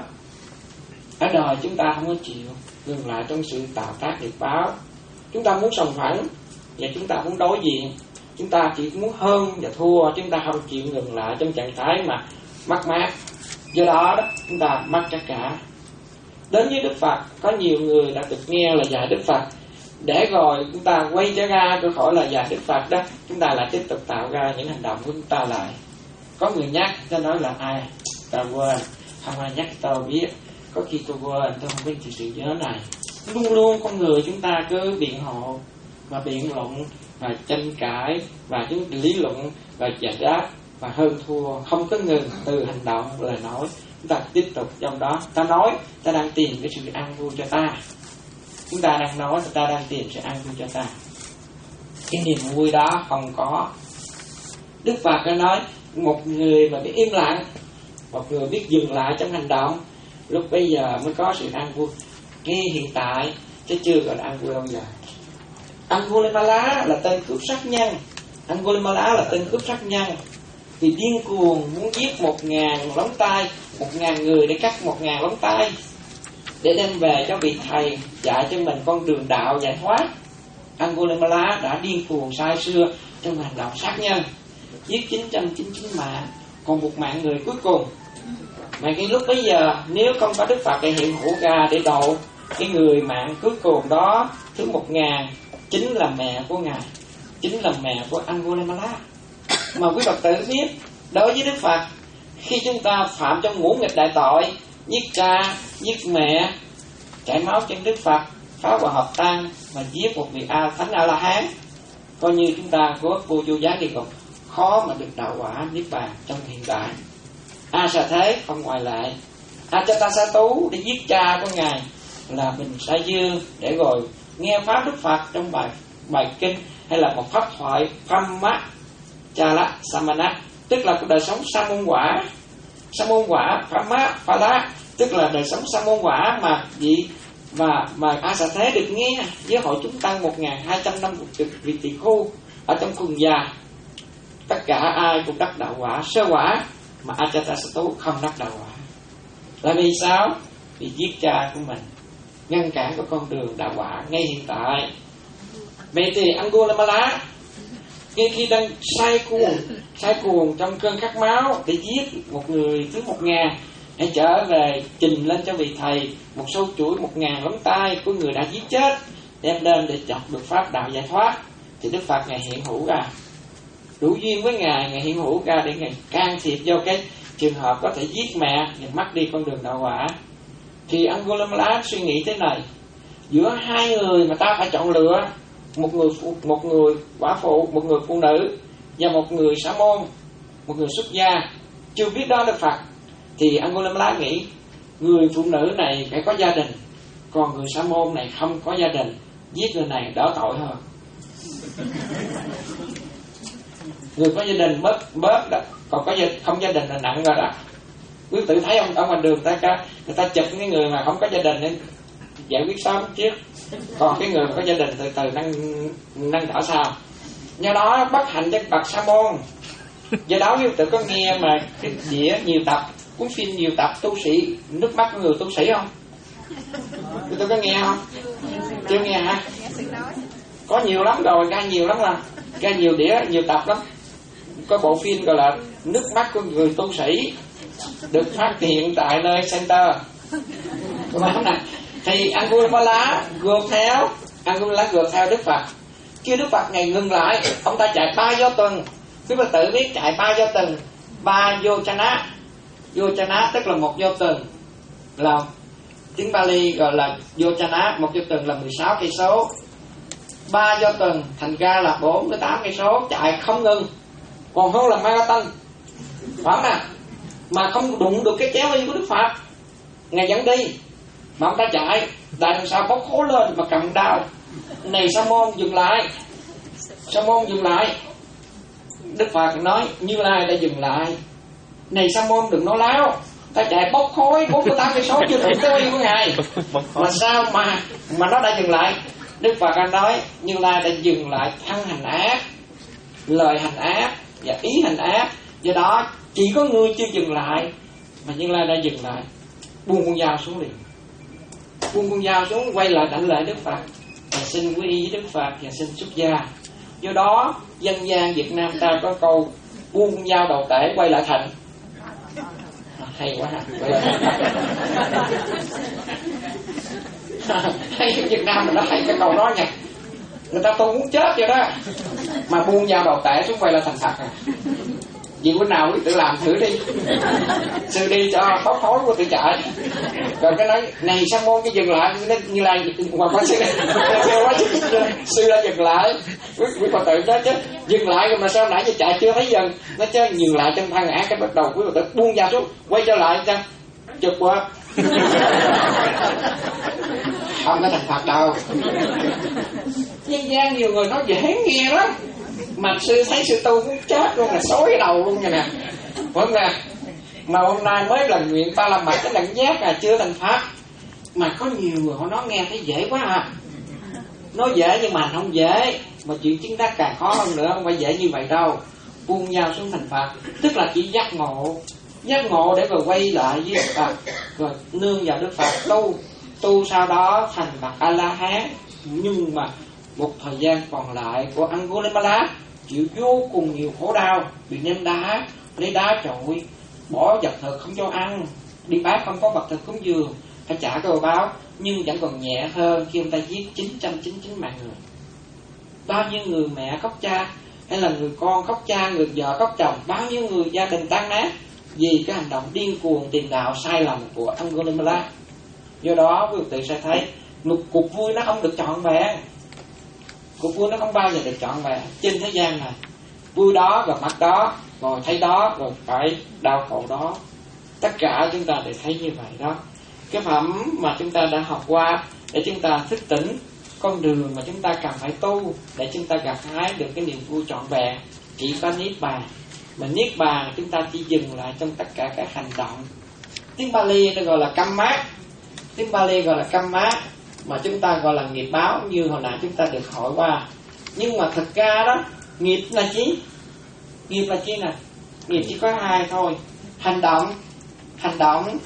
Ở đời chúng ta không có chịu ngừng lại trong sự tạo tác nghiệp báo. Chúng ta muốn sòng phẳng và chúng ta muốn đối diện, chúng ta chỉ muốn hơn và thua, chúng ta không chịu ngừng lại trong trạng thái mà mất mát. Do đó, đó chúng ta mất tất cả. Đến với Đức Phật, có nhiều người đã được nghe lời dạy Đức Phật, để rồi chúng ta quay trở ra cái khỏi lời dạy Đức Phật đó, chúng ta lại tiếp tục tạo ra những hành động của chúng ta lại. Có người nhắc, ta nói là ai? Ta quên, không ai nhắc tao biết. Có khi tôi quên, tôi không biết sự nhớ này. Luôn luôn con người chúng ta cứ biện hộ và biện luận và tranh cãi và chúng lý luận và giải đáp và hơn thua, không có ngừng từ hành động lời nói. Chúng ta tiếp tục trong đó. Ta nói ta đang tìm cái sự an vui cho ta, chúng ta đang nói ta đang tìm sự an vui cho ta. Cái niềm vui đó không có. Đức Phật đã nói một người mà biết im lặng, một người biết dừng lại trong hành động, lúc bây giờ mới có sự an vui. Ngay hiện tại chứ chưa gọi là an vui lâu dài. An vui lên ba lá là tên cướp sát nhân, Angulimala là tên cướp sát nhân, vì điên cuồng muốn giết một ngàn lóng tay, một ngàn người để cắt một ngàn lóng tay, để đem về cho vị thầy dạy cho mình con đường đạo giải thoát. Angulimala đã điên cuồng say sưa trong hành động sát nhân, giết chín trăm chín mươi chín mạng, còn một mạng người cuối cùng. Mà cái lúc bấy giờ nếu không có Đức Phật để hiện hữu ra để độ cái người mạng cuối cùng đó, thứ một ngàn, chính là mẹ của ngài, chính là mẹ của Angulimala. Mà quý Phật tử biết, đối với Đức Phật, khi chúng ta phạm trong ngũ nghịch đại tội, giết cha, giết mẹ, chảy máu trên Đức Phật, phá hoại hợp tăng mà giết một vị a thánh A La Hán, coi như chúng ta có vô vô giá địa ngục, khó mà được đạo quả niết bàn trong hiện tại. A Sa Thế không ngoại lệ. Ajatasattu để giết cha của ngài là Bình Sa Dương, để rồi nghe pháp Đức Phật trong bài bài kinh hay là một pháp thoại Phamma Chala Samana, tức là đời sống sa môn quả. Sa môn quả Phamma Phala, tức là đời sống sa môn quả mà vị mà mà A Sa Thế được nghe với hội chúng tăng một nghìn hai trăm năm mươi vị tỳ khu ở trong cùng già. Tất cả ai cũng đắc đạo quả sơ quả, mà Ajatasattu không đắc đạo quả. Là vì sao? Vì giết cha của mình, ngăn cản của con đường đạo quả ngay hiện tại. Vậy thì Angulimala khi, khi đang say cuồng, say cuồng trong cơn khát máu để giết một người thứ một ngàn, hãy trở về trình lên cho vị thầy một số chuỗi một ngàn lóng tay của người đã giết chết, đem lên để chọc được pháp đạo giải thoát. Thì Đức Phật ngài hiện hữu ra, đủ duyên với ngài, ngài hiện hữu ra để ngài can thiệp vô cái trường hợp có thể giết mẹ và mất đi con đường đạo quả. Thì Angulimala suy nghĩ thế này: giữa hai người mà ta phải chọn lựa, một người phụ, một người quả phụ, một người phụ nữ và một người sa môn, một người xuất gia chưa biết đó Đức Phật, thì Angulimala nghĩ người phụ nữ này phải có gia đình, còn người sa môn này không có gia đình, giết người này đỡ tội hơn. Người có gia đình bớt bớt đó, còn có gia, không gia đình là nặng rồi đó. Quý tự thấy ông ở ngoài đường ta ca, người ta chụp cái người mà không có gia đình nên giải quyết sớm trước, còn cái người mà có gia đình từ từ nâng nâng đỡ sao. Do đó bất hạnh cho bậc sa môn. Do đó quý tự có nghe mà cái đĩa nhiều tập, cuốn phim nhiều tập tu sĩ nước mắt của người tu sĩ không? Quý tự có nghe không? Chưa nghe hả? Có nhiều lắm rồi, ra nhiều lắm là ra nhiều đĩa nhiều tập lắm. Có bộ phim gọi là nước mắt của người tu sĩ được phát hiện tại nơi center. Thì Angulimala gượt theo, Angulimala gượt theo Đức Phật. Khi Đức Phật ngày ngừng lại, ông ta chạy ba do tuần. Quý Phật tử biết chạy ba do tuần, ba yojana. Yojana tức là một do tuần, là tiếng Pali gọi là yojana, một do tuần là mười sáu cây số. Ba do tuần thành ra là bốn mươi tám cây số, chạy không ngừng, còn hơn là marathon, phải không nào? Mà không đụng được cái chéo của Đức Phật, ngài dẫn đi, mà ông ta chạy, đại đằng sau bốc khố lên mà cầm đao. Này sa môn dừng lại, sa môn dừng lại. Đức Phật nói Như Lai đã dừng lại. Này sa môn đừng nói láo, ta chạy bốc khối bốn mươi tám cây số chưa đụng tới của ngài, mà sao mà mà nó đã dừng lại? Đức Phật đã nói Như Lai đã dừng lại thân hành ác, lời hành ác và ý hành ác. Do đó chỉ có ngươi chưa dừng lại, mà Như Lai đã dừng lại, buông con dao xuống liền, buông con dao xuống, quay lại đảnh lễ Đức Phật và xin quy y với Đức Phật và xin xuất gia. Do đó dân gian Việt Nam ta có câu buông con dao đầu tể quay lại thành. Hay quá ha, quay lại thành. Hay Việt Nam mình nó hay cái câu đó nha, người ta tu muốn chết vậy đó mà buông dao đầu tể xuống quay lại thành Phật à. Vì bữa nào quý tự làm thử đi, sư đi cho bóc khối của tự chạy, rồi cái nói này sa môn cái dừng lại, nó Như Lai hoặc quá sư sư đã dừng lại. Quý, quý Phật tử đó chứ dừng lại rồi mà sao nãy giờ chạy chưa thấy dừng, nó chứ dừng lại trong thân ác. Cái bắt đầu quý Phật tử buông dao xuống quay trở lại cho chụp qua không có thành Phật đâu. Nhân gian nhiều người nói dễ nghe lắm, mà sư thấy sư tu cũng chết luôn, là xối đầu luôn vậy nè, vâng nè. Mà hôm nay mới lần nguyện ba la mật cái lần giác là chưa thành Pháp, mà có nhiều người họ nói nghe thấy dễ quá à. Nói dễ nhưng mà hành không dễ, mà chuyện chứng đắc càng khó hơn nữa, không phải dễ như vậy đâu. Buông nhau xuống thành Phật, tức là chỉ giác ngộ, giác ngộ để rồi quay lại với Đức Phật, rồi nương vào Đức Phật tu, tu sau đó thành bậc A La Hán. Nhưng mà một thời gian còn lại của Angulimala chịu vô cùng nhiều khổ đau, bị ném đá, lấy đá trội, bỏ vật thực không cho ăn, đi bác không có vật thực cúng dường, phải trả cái hồi báo. Nhưng vẫn còn nhẹ hơn khi ông ta giết chín trăm chín mươi chín mạng người. Bao nhiêu người mẹ khóc cha, hay là người con khóc cha, người vợ khóc chồng, bao nhiêu người gia đình tan nát vì cái hành động điên cuồng tiền đạo sai lầm của Angulimala. Do đó quý vị sẽ thấy một cuộc vui nó không được trọn vẹn, cuộc vui nó không bao giờ được trọn vẹn trên thế gian này. Vui đó gặp mặt đó, rồi thấy đó, rồi phải đau khổ đó. Tất cả chúng ta đều thấy như vậy đó. Cái phẩm mà chúng ta đã học qua để chúng ta thức tỉnh con đường mà chúng ta cần phải tu để chúng ta gặt hái được cái niềm vui trọn vẹn chỉ có niết bàn. Mà niết bàn chúng ta chỉ dừng lại trong tất cả các hành động. Tiếng Pali nó gọi là kamma, tiếng Pali gọi là kamma, mà chúng ta gọi là nghiệp báo như hồi nãy chúng ta được hỏi qua. Nhưng mà thực ra đó, nghiệp là chi? Nghiệp là chi nè? Nghiệp chỉ có hai thôi: hành động, hành động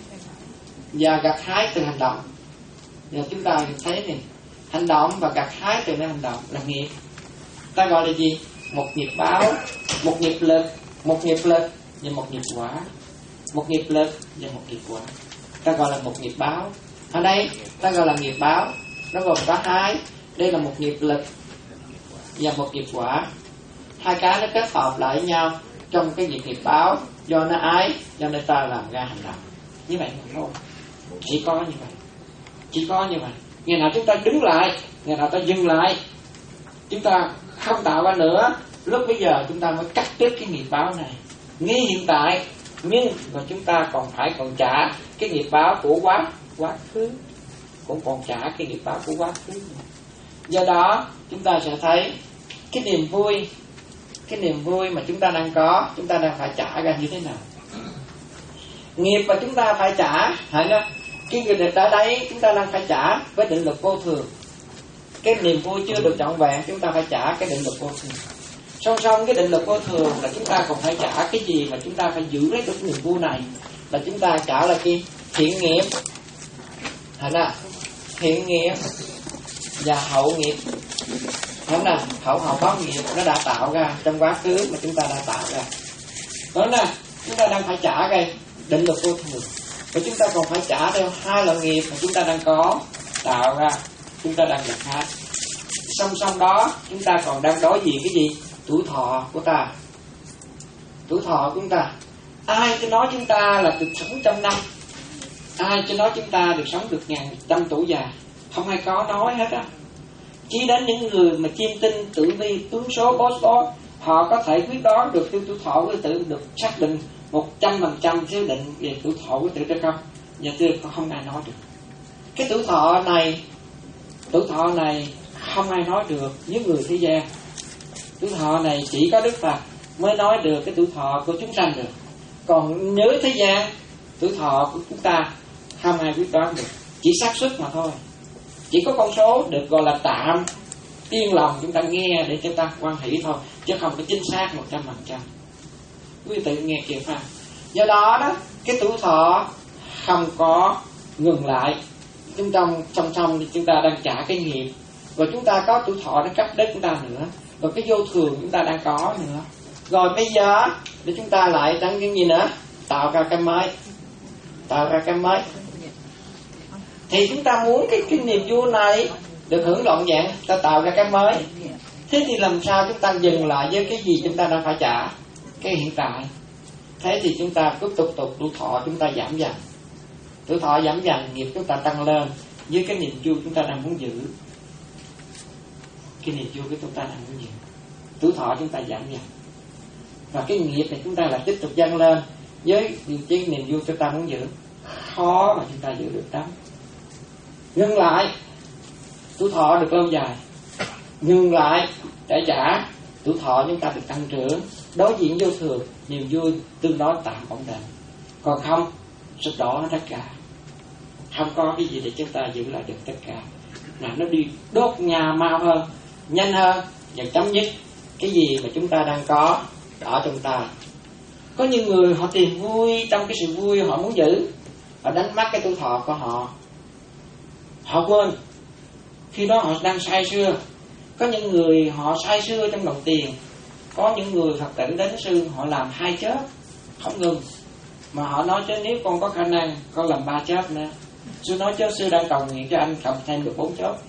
và gặt hái từ hành động. Giờ chúng ta thấy này, hành động và gặt hái từ nơi hành động là nghiệp. Ta gọi là gì? Một nghiệp báo, một nghiệp lực, một nghiệp lực và một nghiệp quả. Một nghiệp lực và một nghiệp quả. Ta gọi là một nghiệp báo. Ở đây ta gọi là nghiệp báo, nó gồm có hai. Đây là một nghiệp lực và một nghiệp quả. Hai cái nó kết hợp lại với nhau trong cái việc nghiệp báo, do nó ái, do nó ta làm ra hành động. Như vậy mà thôi. Chỉ có như vậy. Chỉ có như vậy. Ngày nào chúng ta đứng lại, ngày nào ta dừng lại, chúng ta không tạo ra nữa, lúc bây giờ chúng ta mới cắt đứt cái nghiệp báo này. Ngay hiện tại, nhưng mà chúng ta còn phải còn trả cái nghiệp báo của quá quá khứ, cũng còn trả cái nghiệp báo của quá khứ. Do đó chúng ta sẽ thấy cái niềm vui, cái niềm vui mà chúng ta đang có, chúng ta đang phải trả ra như thế nào. Nghiệp mà chúng ta phải trả, hả nhá? Cái nghiệp ở đây chúng ta đang phải trả với định lực vô thường. Cái niềm vui chưa được trọn vẹn, chúng ta phải trả cái định lực vô thường. Song song cái định lực vô thường là chúng ta còn phải trả cái gì mà chúng ta phải giữ lấy được niềm vui này, là chúng ta trả là cái thiện nghiệp, hả nè? Thiện nghiệp và hậu nghiệp, đúng nè? Hậu hậu báo nghiệp nó đã tạo ra trong quá khứ mà chúng ta đã tạo ra, đúng nè? Chúng ta đang phải trả cái định lực vô thường, và chúng ta còn phải trả theo hai loại nghiệp mà chúng ta đang có tạo ra, chúng ta đang gặt hái. Song song đó chúng ta còn đang đối diện cái gì? Tuổi thọ của ta. Tuổi thọ của chúng ta, ai cho nói chúng ta là được sống trăm năm, ai cho nói chúng ta được sống được ngàn trăm tuổi già? Không ai có nói hết á. Chỉ đến những người mà chiêm tinh tử vi tướng số bó số, họ có thể quyết đoán được tuổi thọ của tử, được xác định một trăm phần trăm xác định về tuổi thọ của tử, được không? Và thưa không ai nói được. Cái tuổi thọ này, tuổi thọ này không ai nói được với người thế gian. Tuổi thọ này chỉ có Đức Phật mới nói được cái tuổi thọ của chúng sanh được. Còn nhớ thế gian, tuổi thọ của chúng ta không ai quyết đoán được, chỉ xác suất mà thôi. Chỉ có con số được gọi là tạm, yên lòng chúng ta nghe để chúng ta quan hỷ thôi, chứ không có chính xác một trăm phần trăm. Quý vị tự nghe kịp ha. Do đó đó, cái tuổi thọ không có ngừng lại. Chúng trong song song thì chúng ta đang trả cái nghiệp, rồi chúng ta có tuổi thọ nó cắt đứt chúng ta nữa, rồi cái vô thường chúng ta đang có nữa. Rồi bây giờ để chúng ta lại đang cái gì nữa? Tạo ra cái mới, tạo ra cái mới. Thì chúng ta muốn cái, cái niềm vui này được hưởng trọn vẹn, ta tạo ra cái mới. Thế thì làm sao chúng ta dừng lại với cái gì chúng ta đang phải trả? Cái hiện tại. Thế thì chúng ta cứ tục tục tuổi thọ chúng ta giảm dần. Tuổi thọ giảm dần, nghiệp chúng ta tăng lên với cái niềm vui chúng ta đang muốn giữ. Cái niềm vui của chúng ta đang muốn giữ. Tuổi thọ chúng ta giảm dần. Và cái nghiệp này chúng ta lại tiếp tục dâng lên với cái niềm vui chúng ta muốn giữ. Khó mà chúng ta giữ được lắm. Ngưng lại, tuổi thọ được lâu dài. Ngưng lại để trả, tuổi thọ chúng ta được tăng trưởng. Đối diện vô thường, niềm vui tương đối tạm ổn định. Còn không, sụp đổ hết tất cả. Không có cái gì để chúng ta giữ lại được tất cả. là nó đi đốt nhà mau hơn, nhanh hơn và chấm dứt cái gì mà chúng ta đang có ở trong ta. Có những người họ tìm vui, trong cái sự vui họ muốn giữ, họ đánh mất cái tuổi thọ của họ, họ quên khi đó họ đang say sưa. Có những người họ say sưa trong đồng tiền. Có những người Phật tỉnh đến sư họ làm hai chớp không ngừng, mà họ nói chứ nếu con có khả năng con làm ba chớp nữa. Sư nói chứ sư đang cầu nguyện cho anh cộng thêm được bốn chớp.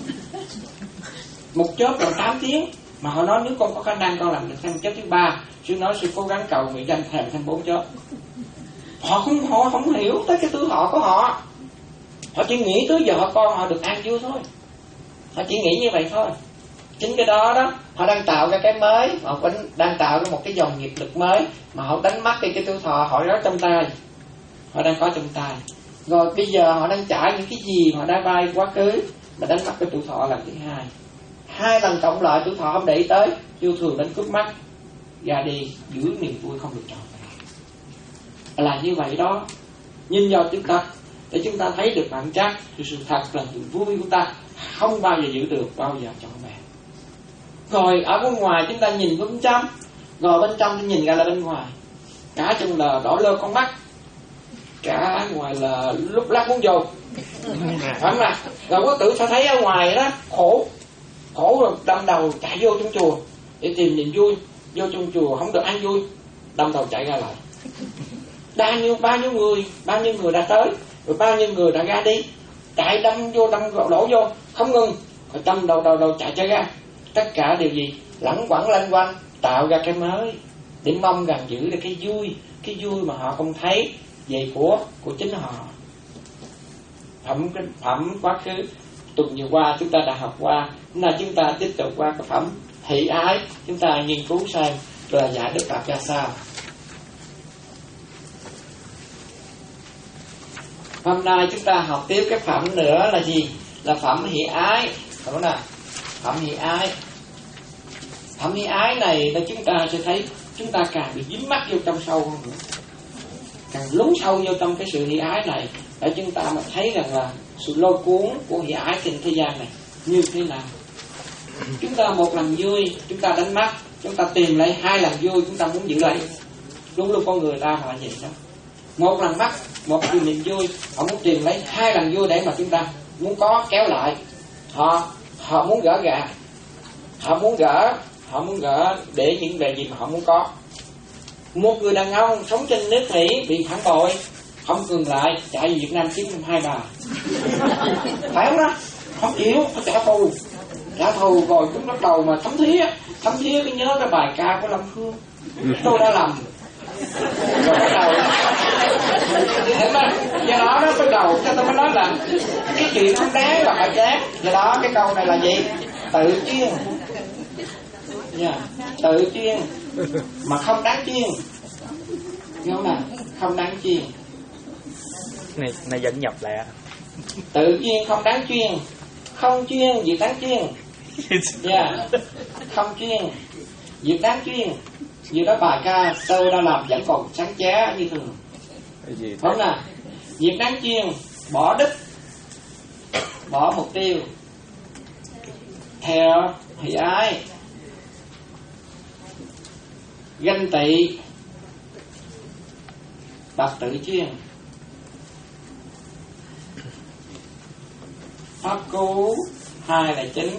Một chớp là tám tiếng, mà họ nói nếu con có khả năng con làm được thêm chớp thứ ba. Sư nói sư cố gắng cầu nguyện cho anh thêm thêm bốn chớp. Họ không họ không hiểu tới cái tuổi thọ của họ. Họ chỉ nghĩ tới vợ con họ được an vui thôi. Họ chỉ nghĩ như vậy thôi. Chính cái đó đó, họ đang tạo ra cái mới, họ vẫn đang tạo ra một cái dòng nghiệp lực mới, mà họ đánh mất đi cái tuổi thọ họ có trong tay, họ đang có trong tay. Rồi bây giờ họ đang trải những cái gì họ đã bay quá khứ, mà đánh mất cái tuổi thọ lần thứ hai. Hai lần cộng lại tuổi thọ không để ý tới, yêu thường đến cướp mắt, ra đi giữ niềm vui không được trọn vẹn. Là như vậy đó. Nhìn vào chúng ta để chúng ta thấy được bản chất thì sự thật là niềm vui của ta không bao giờ giữ được, bao giờ trọn vẹn. Rồi ở bên ngoài chúng ta nhìn bên trong, rồi bên trong thì nhìn ra là bên ngoài. Cả trong là đỏ lơ con mắt, cả ngoài là lúc lát muốn vô, phải không nào? Rồi có tử sẽ thấy ở ngoài đó khổ, khổ rồi đâm đầu chạy vô trong chùa để tìm niềm vui, vô trong chùa không được ăn vui, đâm đầu chạy ra lại. Bao nhiêu bao nhiêu người, bao nhiêu người đã tới, rồi bao nhiêu người đã ra đi, chạy đâm vô đâm đổ vô không ngừng, rồi đâm đầu đầu đầu chạy chạy ra. Tất cả đều gì? Lẳng quẩn lanh quanh, tạo ra cái mới để mong rằng giữ được cái vui, cái vui mà họ không thấy về của của chính họ. Phẩm cái phẩm quá khứ tuần vừa qua chúng ta đã học qua, là chúng ta tiếp tục qua cái phẩm hỷ ái, chúng ta nghiên cứu xem là giải Đức Phật ra sao. Hôm nay chúng ta học tiếp cái phẩm nữa là gì? Là phẩm hỷ ái, đúng nào? Phẩm hỷ ái. Phẩm hỷ ái này là chúng ta sẽ thấy chúng ta càng bị dính mắc vô trong sâu hơn nữa, càng lún sâu vô trong cái sự hỷ ái này, để chúng ta mà thấy rằng là sự lôi cuốn của hỷ ái trên thế gian này như thế nào. Chúng ta một lần vui chúng ta đánh mất, chúng ta tìm lấy hai lần vui chúng ta muốn giữ lấy. Đúng lúc con người ta là vậy đó. Một lần mất một niềm vui, họ muốn tìm lấy hai lần vui để mà chúng ta muốn có kéo lại. Họ họ muốn gỡ gạt, họ muốn gỡ, họ muốn gỡ để những bề gì mà họ muốn có. Một người đàn ông sống trên nước Mỹ bị phản bội, không ngừng lại chạy về Việt Nam kiếm hai bà, phải không đó? Không chịu, phải trả thù, trả thù rồi cũng bắt đầu mà thấm thía, thấm thía cái nhớ cái bài ca của Lâm Phương, tôi đã lầm. Rồi bắt đầu, hiểu không? Do đó nó bắt đầu cho tôi mới nói là cái chuyện không đáng là phải chán. Do đó cái câu này là gì? Tự chuyên, yeah. Tự chuyên mà không đáng chuyên, hiểu không nào? Không đáng chuyên. Này này dẫn nhập lại. Tự chuyên không đáng chuyên, không chuyên việc đáng chuyên, yeah. Không chuyên việc đáng chuyên. Vì đó bài ca tôi đã làm vẫn còn sáng chói như thường, đúng không nào? Việc đáng chuyên bỏ đích, bỏ mục tiêu theo hỷ ái, ganh tị, bạc tự chuyên. Pháp cú hai là chính.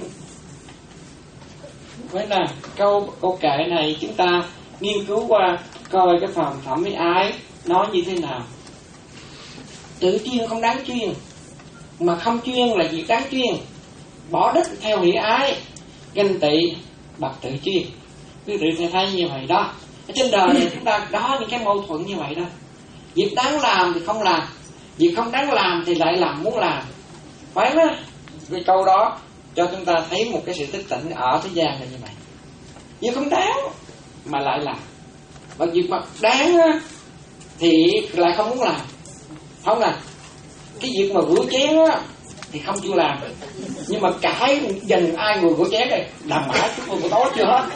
Với là câu câu kệ này chúng ta nghiên cứu qua coi cái phần phẩm hỷ ái nói như thế nào. Tự chuyên không đáng chuyên, mà không chuyên là việc đáng chuyên. Bỏ đích theo hỷ ái, ganh tị, bạc tự chuyên. Quý vị sẽ thấy như vậy đó. Ở trên đời này chúng ta có những cái mâu thuẫn như vậy đó. Việc đáng làm thì không làm, việc không đáng làm thì lại làm muốn làm. Phải đó. Cái câu đó cho chúng ta thấy một cái sự thức tỉnh ở thế gian là như vậy. Việc không đáng mà lại làm, và việc mà đáng thì lại không muốn làm, không nè. Cái việc mà rửa chén á thì không chịu làm, nhưng mà cãi dành ai người rửa chén đây làm mãi chút buổi tối chưa hết.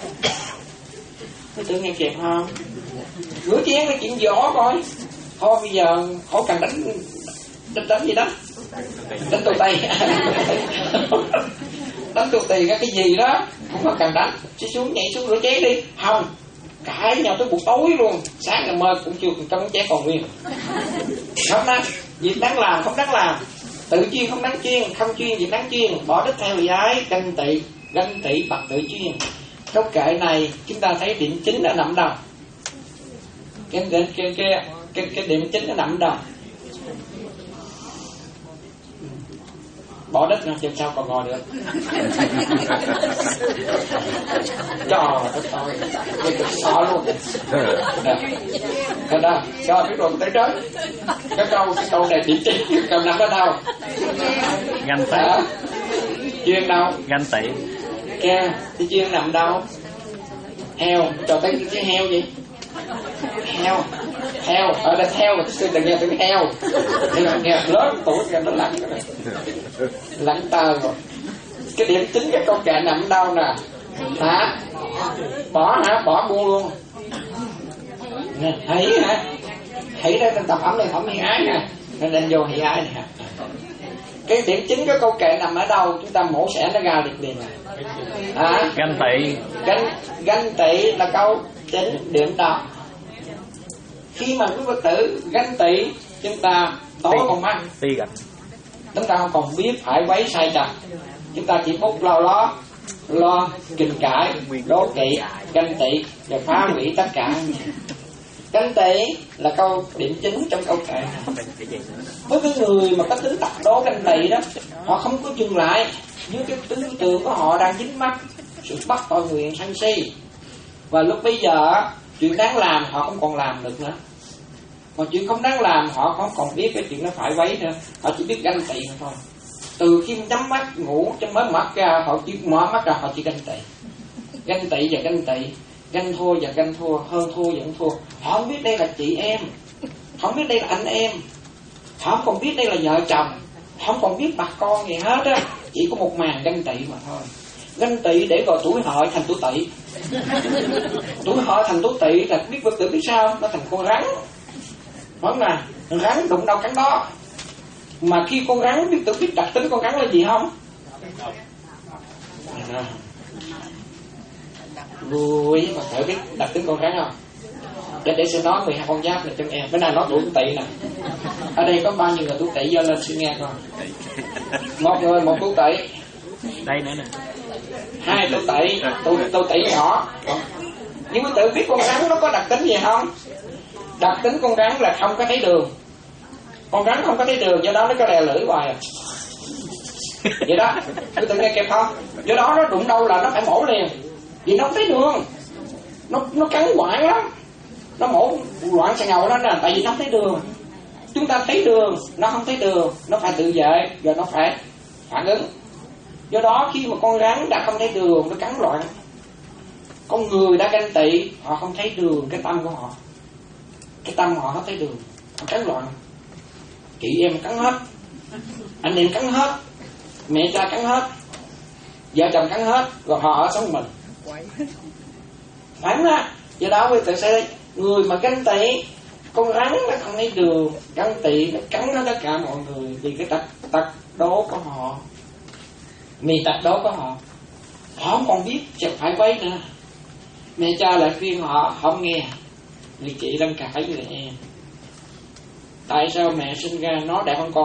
Nó tự nghe kịp không? Rửa chén là chuyện võ coi. Thôi bây giờ khỏi cần đánh đánh đánh gì đó, đánh tù tì đánh tù tì cái cái gì đó cũng không cần đánh, chỉ xuống nhảy xuống rửa chén đi. Không, cãi nhau tới buổi tối luôn, sáng ngày mơ cũng chưa trong chén còn nguyên. Không đó, việc đáng làm không đáng làm, tự chuyên không đáng chuyên, không chuyên việc đáng chuyên, bỏ đích theo ái, ganh tị, ganh tị bạc tự chuyên. Câu kệ này chúng ta thấy điểm chính nó nằm đâu? Cái cái cái cái cái, cái điểm chính nó nằm đâu? Bỏ đất ra làm sao còn ngồi được. Trời đất ơi, cái cực sợ luôn. Cái đó, rồi biết rồi tới trước. Cái câu cái câu này điểm chính, câu nằm ở đâu? Ganh tị. Chuyên đâu? Ganh tị. Kìa, cái chuyên nằm đâu? Heo, cho tới cái heo gì? Heo, heo, ở đây heo mà tôi từng nghe tiếng heo. Thì là nghe lớn tuổi nghe nó lạnh rồi, lạnh tờ rồi. Cái điểm chính cái câu kệ nằm đâu nè? Hả? Bỏ hả? Bỏ buông luôn. Hãy hả? Hãy ra trong tập ẩm này phẩm hiện ái nè, nên lên vô hiện ái nè. Cái điểm chính cái câu kệ nằm ở đâu? Chúng ta mổ xẻ nó ra liền liền nè. Hả? Ganh tị. Ganh, ganh tị là câu chính điểm đó. Khi mà quý Phật tử ganh tị, chúng ta tối con mắt, Tị gạch. chúng ta không còn biết phải quấy sai trật, chúng ta chỉ phút lo lo lo kình cãi, đố kỵ, ganh tị và phá hủy tất cả. Ganh tị là câu điểm chính trong câu kệ. Với cái người mà có tính tật đố ganh tị đó, họ không có dừng lại với cái tư tưởng của họ đang dính mắc sự bắt tội nguyện sân si, và lúc bây giờ chuyện đáng làm họ không còn làm được nữa, còn chuyện không đáng làm họ không còn biết cái chuyện nó phải quấy nữa, họ chỉ biết ganh tị mà thôi. Từ khi nhắm mắt ngủ cho mới mắt ra, họ chỉ mở mắt ra họ chỉ ganh tị, ganh tị và ganh tị, ganh thua và ganh thua, hơn thua và hơn thua. Họ không biết đây là chị em, họ không biết đây là anh em, họ không còn biết đây là vợ chồng, họ không còn biết bà con gì hết á, chỉ có một màn ganh tị mà thôi. Ganh tị để rồi tuổi hợi thành tuổi tỵ, tuổi hợi thành tuổi tỵ là biết Phật tử biết sao, nó thành con rắn, phải không nào? Rắn đụng đâu cắn đó. Mà khi con rắn biết tự biết đặc tính con rắn là gì không? Vui, Phật tử biết đặc tính con rắn không? Để để sẽ nói mười hai con giáp này cho em. Bữa nay nói tuổi tỵ nè. Ở đây có bao nhiêu người tuổi tỵ giơ lên xin nghe coi. Một người một tuổi tỵ. Đây nữa nè. Hai tuổi tỵ, tuổi tuổi tỵ nhỏ. Nhưng mà tự biết con rắn nó có đặc tính gì không? Đặc tính con rắn là không có thấy đường. Con rắn không có thấy đường, do đó nó có lè lưỡi hoài à. Vậy đó, cứ tự nghe kịp không? Do đó nó đụng đâu là nó phải mổ liền, vì nó không thấy đường. Nó nó cắn hoài lắm, nó mổ loạn xà ngầu đó nè, tại vì nó không thấy đường. Chúng ta thấy đường, nó không thấy đường, nó phải tự vệ và nó phải phản ứng. Do đó khi mà con rắn đã không thấy đường, nó cắn loạn. Con người đã ganh tị, họ không thấy đường, cái tâm của họ, cái tâm họ không thấy đường, họ cắn loạn. Chị em cắn hết, anh em cắn hết, mẹ cha cắn hết, vợ chồng cắn hết, rồi họ ở sống mình. Phải không á? Do đó quý tự sẽ người mà ganh tị, con rắn nó không thấy đường, ganh tị nó cắn nó tất cả mọi người, vì cái tật tật đố của họ, mì tật đố của họ, họ không còn biết sẽ phải quấy nữa. Mẹ cha lại khuyên họ không nghe, vì chị đang cãi với lại em. Tại sao mẹ sinh ra nó đẹp hơn con?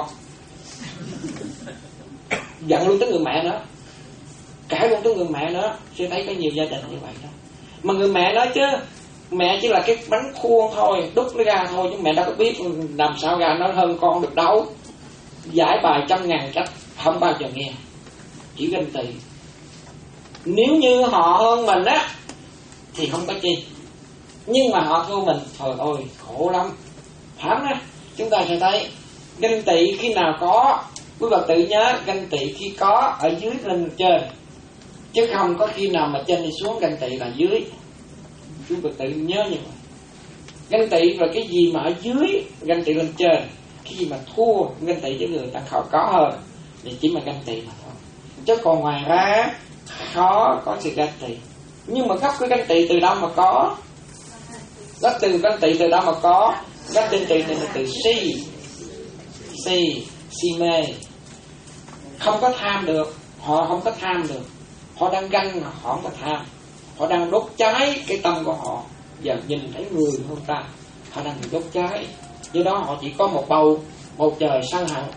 Giận luôn tới người mẹ nữa, cãi luôn tới người mẹ nữa. Sẽ thấy có nhiều gia đình như vậy đó. Mà người mẹ nói chứ, mẹ chỉ là cái bánh khuôn thôi, đút nó ra thôi, chứ mẹ đâu có biết làm sao ra nó hơn con được đâu. Giải bài trăm ngàn cách không bao giờ nghe, chỉ ganh tị. Nếu như họ hơn mình á thì không có chi, nhưng mà họ thua mình, trời ơi khổ lắm. Thảm á. Chúng ta sẽ thấy ganh tị khi nào có, quý Phật tử nhớ ganh tị khi có ở dưới lên trên, chứ không có khi nào mà trên đi xuống, ganh tị là dưới. Quý Phật tử nhớ như vậy. Ganh tị là cái gì mà ở dưới, ganh tị lên trên. Cái gì mà thua, ganh tị với người ta khó có hơn, thì chỉ mà ganh tị mà thôi. Chứ còn ngoài ra khó có sự ganh tị. Nhưng mà gốc cái ganh tị từ đâu mà có? Gốc từ ganh tị từ đâu mà có? Ganh tị từ từ, từ si. si, si mê, không có tham được. Họ không có tham được. Họ đang ganh mà họ không có tham. Họ đang đốt cháy cái tâm của họ. Giờ nhìn thấy người không ta, họ đang bị đốt cháy. Do đó họ chỉ có một bầu bầu trời sân hận.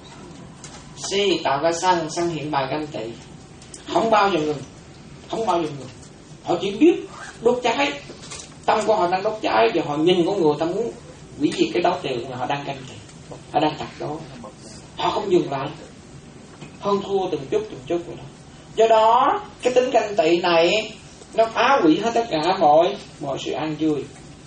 Si tạo ra sân, sân hiện bài ganh tị, không bao giờ ngừng, không bao giờ ngừng. Họ chỉ biết đốt cháy, tâm của họ đang đốt cháy. Và họ nhìn con người ta muốn hủy diệt cái đối tượng mà họ đang ganh tị, họ đang chặt đó. Họ không dừng lại, hơn thua từng chút từng chút vậy đó. Do đó cái tính ganh tị này nó phá hủy hết tất cả mọi mọi sự an vui,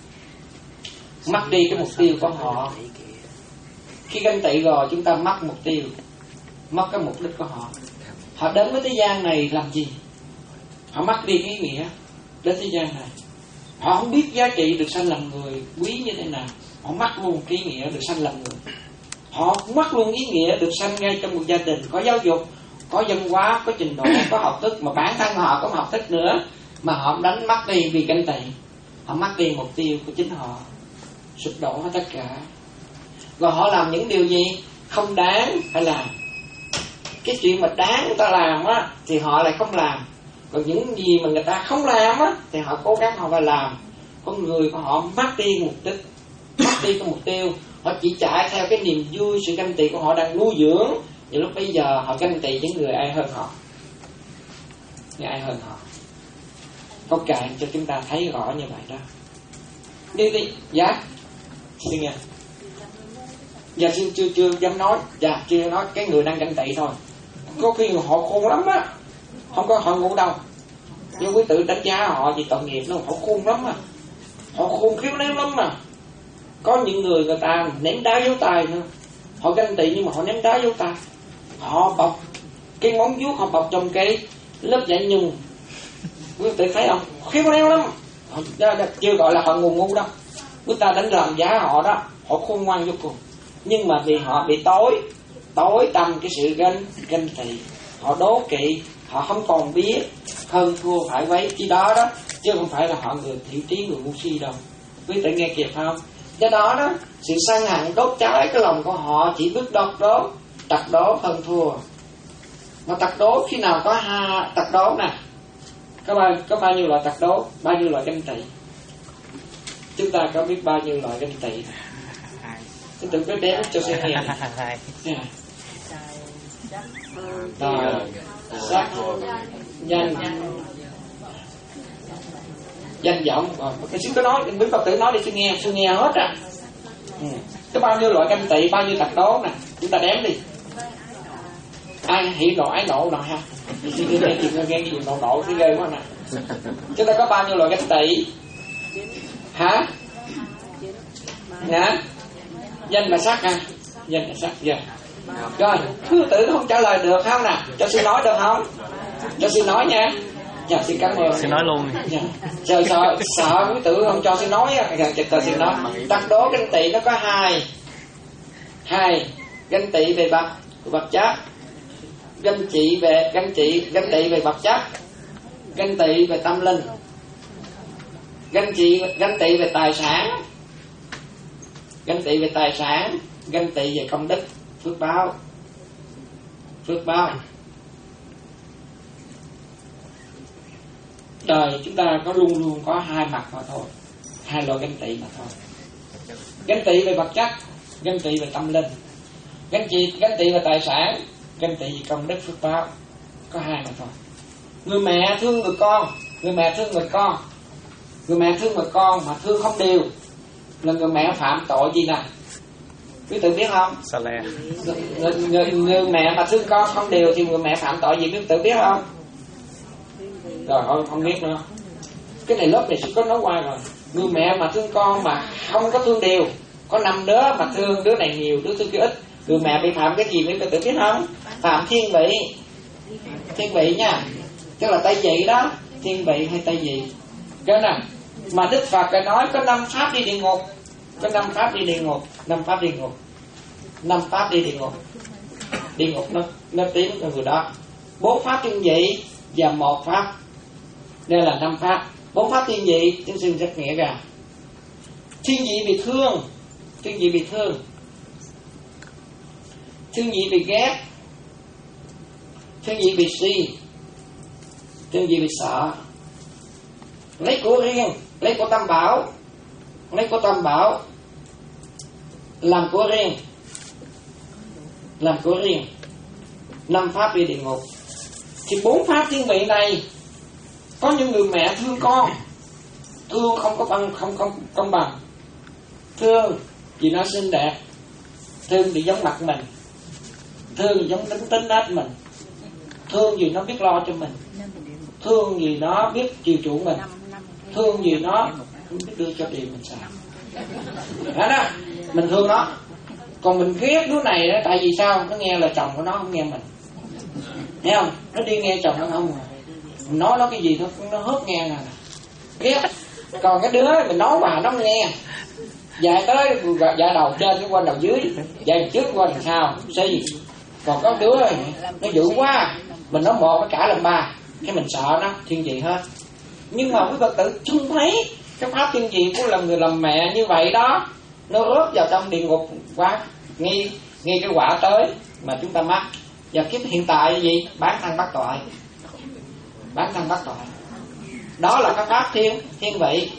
mất đi cái mục tiêu của họ. Khi ganh tị rồi chúng ta mất mục tiêu, mất cái mục đích của họ. Họ đến với thế gian này làm gì? Họ mất đi cái ý nghĩa đến thế gian này. Họ không biết giá trị được sanh làm người quý như thế nào. Họ mất luôn cái ý nghĩa được sanh làm người. Họ mất luôn ý nghĩa được sanh ngay trong một gia đình có giáo dục, có văn hóa, có trình độ, có học thức, mà bản thân họ có học thức nữa, mà họ đánh mất đi vì ganh tị. Họ mất đi mục tiêu của chính họ, sụp đổ hết tất cả. Rồi họ làm những điều gì không đáng phải làm. Cái chuyện mà đáng người ta làm á thì họ lại không làm. Còn những gì mà người ta không làm á thì họ cố gắng họ phải làm. Con người của họ mất đi mục đích, mất đi cái mục tiêu. Họ chỉ chạy theo cái niềm vui, sự ganh tị của họ đang nuôi dưỡng. Và lúc bây giờ họ ganh tị những người ai hơn họ, người ai hơn họ. Có cạn cho chúng ta thấy rõ như vậy đó. Đi đi, dạ, xin nghe. Dạ xin chưa chưa dám nói, dạ chưa nói cái người đang ganh tị thôi. Có khi họ khôn lắm á, không có họ ngu đâu. Nhưng quý tử đánh giá họ vì tội nghiệp nó, họ khôn lắm à, họ khôn khiếp lắm lắm mà. Có những người người ta ném đá dấu tay nữa. Họ ganh tị nhưng mà họ ném đá dấu tay. Họ bọc cái móng vuốt, họ bọc trong cái lớp vải nhung. Quý tử thấy không? Khiếp lắm lắm. Họ, đó, đó, chưa gọi là họ ngu ngu đâu. Quý ta đánh làm giá họ đó, họ khôn ngoan vô cùng. Nhưng mà vì họ bị tối tối tâm cái sự ganh ganh tị, họ đố kỵ, họ không còn biết hơn thua phải vấy chi đó đó, chứ không phải là họ người thiểu trí, người ngu si đâu. Quý tử nghe kịp không? Do đó đó, sự sân hận đốt cháy cái lòng của họ, chỉ biết đốt đố, tặc đố hơn thua. Mà tặc đố khi nào có ha tặc đố nè, có bao có bao nhiêu loại tặc đố, bao nhiêu loại ganh tị? Chúng ta có biết bao nhiêu loại ganh tị? Chúng tôi cứ đếm cho xem nghe. Tài, sắc, danh, danh vọng. Cái xin có nói, quý Phật tử nói đi xin nghe, xin nghe hết à. Ừ. Có bao nhiêu loại ganh tị, bao nhiêu tặc đố nè, chúng ta đếm đi. Ai hỉ nộ ái nộ nào ha? Xin nghe nghe nghe cái gì nộ nộ cái ghê quá nè. Chúng ta có bao nhiêu loại ganh tị? Hả? Hả? Danh và sắc ha? Danh và sắc, dạ. Rồi, quý tử không trả lời được không nè? Cho xin nói được không? Cho xin nói nha. Dạ, xin cảm ơn. Xin nói luôn. Dạ. Sợ sợ sợ quý tử không cho xin nói á, dạ, cho xin nói. Tặc đố ganh tị nó có hai. Hai, ganh tị về vật vật chất. Ganh tị về ganh tị ganh tị về vật chất. Ganh tị về tâm linh. Ganh tị ganh tị về tài sản. Ganh tị về tài sản, ganh tị về công đức, phước báo. Phước báo. Đời chúng ta có luôn luôn có hai mặt mà thôi, hai loại ganh tị mà thôi. Ganh tị về vật chất, ganh tị về tâm linh. Ganh tị ganh tị về tài sản, ganh tị về công đức, phước báo. Có hai mà thôi. Người mẹ thương người con, người mẹ thương người con, người mẹ thương người con mà thương không đều là người mẹ phạm tội gì nè? Quý tử biết không? Người, người, người mẹ mà thương con không đều thì người mẹ phạm tội gì, quý tử biết không? Rồi không, không biết nữa. Cái này lớp này sẽ có nói qua rồi. Người mẹ mà thương con mà không có thương đều, có năm đứa mà thương đứa này nhiều, đứa thương kia ít, người mẹ bị phạm cái gì quý tử biết không? Phạm thiên vị. Thiên vị nha, tức là tay vị đó. Thiên vị hay tay vị. Cái nè, mà Đức Phật đã nói có năm pháp đi địa ngục, có năm pháp đi địa ngục, năm pháp địa ngục, năm pháp đi địa ngục. Địa ngục nó nó tiếng cho người đó. Bốn pháp thiên vị và một pháp, đây là năm pháp. Bốn pháp thiên vị chúng sinh rất nghĩa ra. Thiên vị bị thương, thiên vị bị thương. thương nhị bị ghét, thương nhị bị si, thương nhị bị sợ. Lấy của riêng, lấy của tam bảo, lấy của tam bảo làm của riêng, làm của riêng. Năm pháp đi địa ngục. Thì bốn pháp thiên vị này, có những người mẹ thương con, thương không có bằng, không không công bằng, thương vì nó xinh đẹp, thương vì giống mặt mình, thương vì giống tính tính nết mình, thương vì nó biết lo cho mình, thương vì nó biết chiều chuộng mình, thương vì nó biết đưa cho tiền mình xài. Đó đó, mình thương nó. Còn mình ghét đứa này đó, tại vì sao? Nó nghe lời chồng của nó, không nghe mình. Thấy không? Nó đi nghe chồng nó không. Mình nói nó cái gì nó nó hớt nghe nè. Ghét. Còn cái đứa mình nói mà nó không nghe. Dạy tới dạy đầu trên cái quanh đầu dưới, dạy trước quanh đằng sau, xì. Còn có đứa nó dữ quá, mình nói một nó cả làm ba, cái mình sợ nó thiên vị hết. Nhưng mà quý Phật tử chung thấy cái pháp thiên vị của là người làm mẹ như vậy đó, nó rớt vào trong địa ngục quá, nghi nghi cái quả tới mà chúng ta mắc. Và kiếp hiện tại là gì? Bán thân bắt tội, bán thân bắt tội. Đó là cái pháp thiên thiên vị.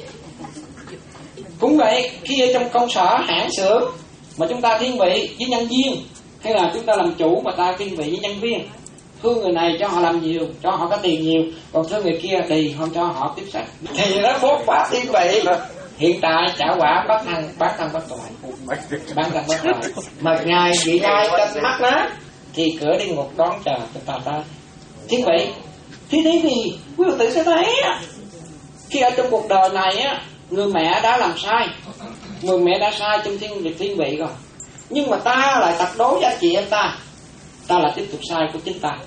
Cũng vậy, khi ở trong công sở hãng xưởng mà chúng ta thiên vị với nhân viên, hay là chúng ta làm chủ mà ta thiên vị với nhân viên, thương người này cho họ làm nhiều, cho họ có tiền nhiều, còn thương người kia thì không cho họ tiếp sách, thì nó bốn pháp thiên vị. Hiện tại trả quả bắt thân bắt thân bắt tội, bắt thân bắt tội. Mà ngài vị ai canh mắt nó thì cửa địa ngục đón chờ cho ta ta thiên vị. Thế thế thì quý Phật tử sẽ thấy khi ở trong cuộc đời này á, người mẹ đã làm sai, người mẹ đã sai trong thiên việc thiên vị rồi, nhưng mà ta lại tặc đố với anh chị em ta, ta lại tiếp tục sai của chính ta.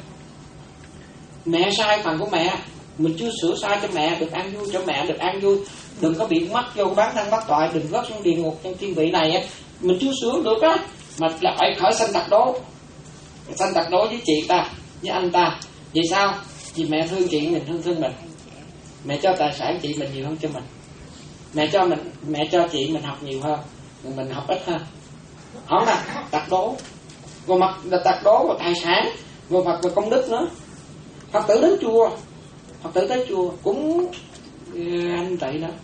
Mẹ sai phần của mẹ, mình chưa sửa sai cho mẹ được an vui, cho mẹ được an vui, đừng có bị mắc vô bán thân bắt tội, đừng rớt xuống địa ngục trong thiên vị này á, mình chưa sửa được á, mà lại khởi sanh tặc đố, sanh tặc đố với chị ta, với anh ta. Vì sao? Vì mẹ thương chị mình, thương thương mình, mẹ cho tài sản chị mình nhiều hơn cho mình, mẹ cho mình, mẹ cho chị mình học nhiều hơn, mình học ít hơn. Đó là tặc đố. Rồi mặt là tặc đố vào tài sản, rồi mặt vào công đức nữa. Phật tử đến chùa, Phật tử tới chùa cũng anh vậy đó.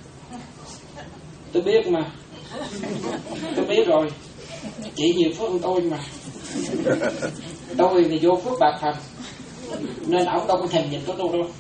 Tôi biết mà, tôi biết rồi. Chị nhiều phước hơn tôi mà. Tôi thì vô phước bạc thành, nên ổng đâu có thèm nhìn tôi đâu đâu.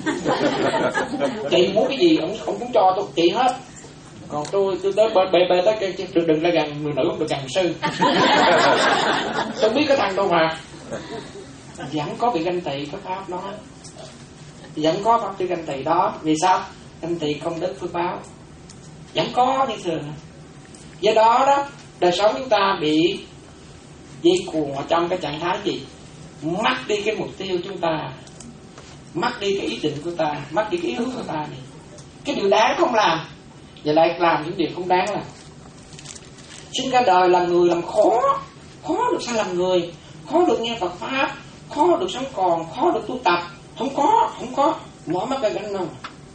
Chị muốn cái gì ổng ổng cũng cho tôi chị hết. Còn tôi tôi tới bê bê tới cái đừng đừng ra gần người nữ, không được gần sư. Tôi biết cái thằng tôi mà. Vẫn có bị ganh tị cái pháp đó, vẫn có pháp tư ganh tị đó. Vì sao? Ganh tị công đức phước báo vẫn có như thường. Do đó đó, đời sống chúng ta bị dây cuồng ở trong cái trạng thái gì? Mất đi cái mục tiêu chúng ta, mất đi cái ý định của ta, mất đi cái ý hướng của ta này. Cái điều đáng không làm, và lại làm những điều không đáng làm. Sinh ra đời làm người làm khó, khó được sao làm người, khó được nghe Phật pháp, khó được sống còn, khó được tu tập. Không có, không có. Mở mắt ra gánh đâu,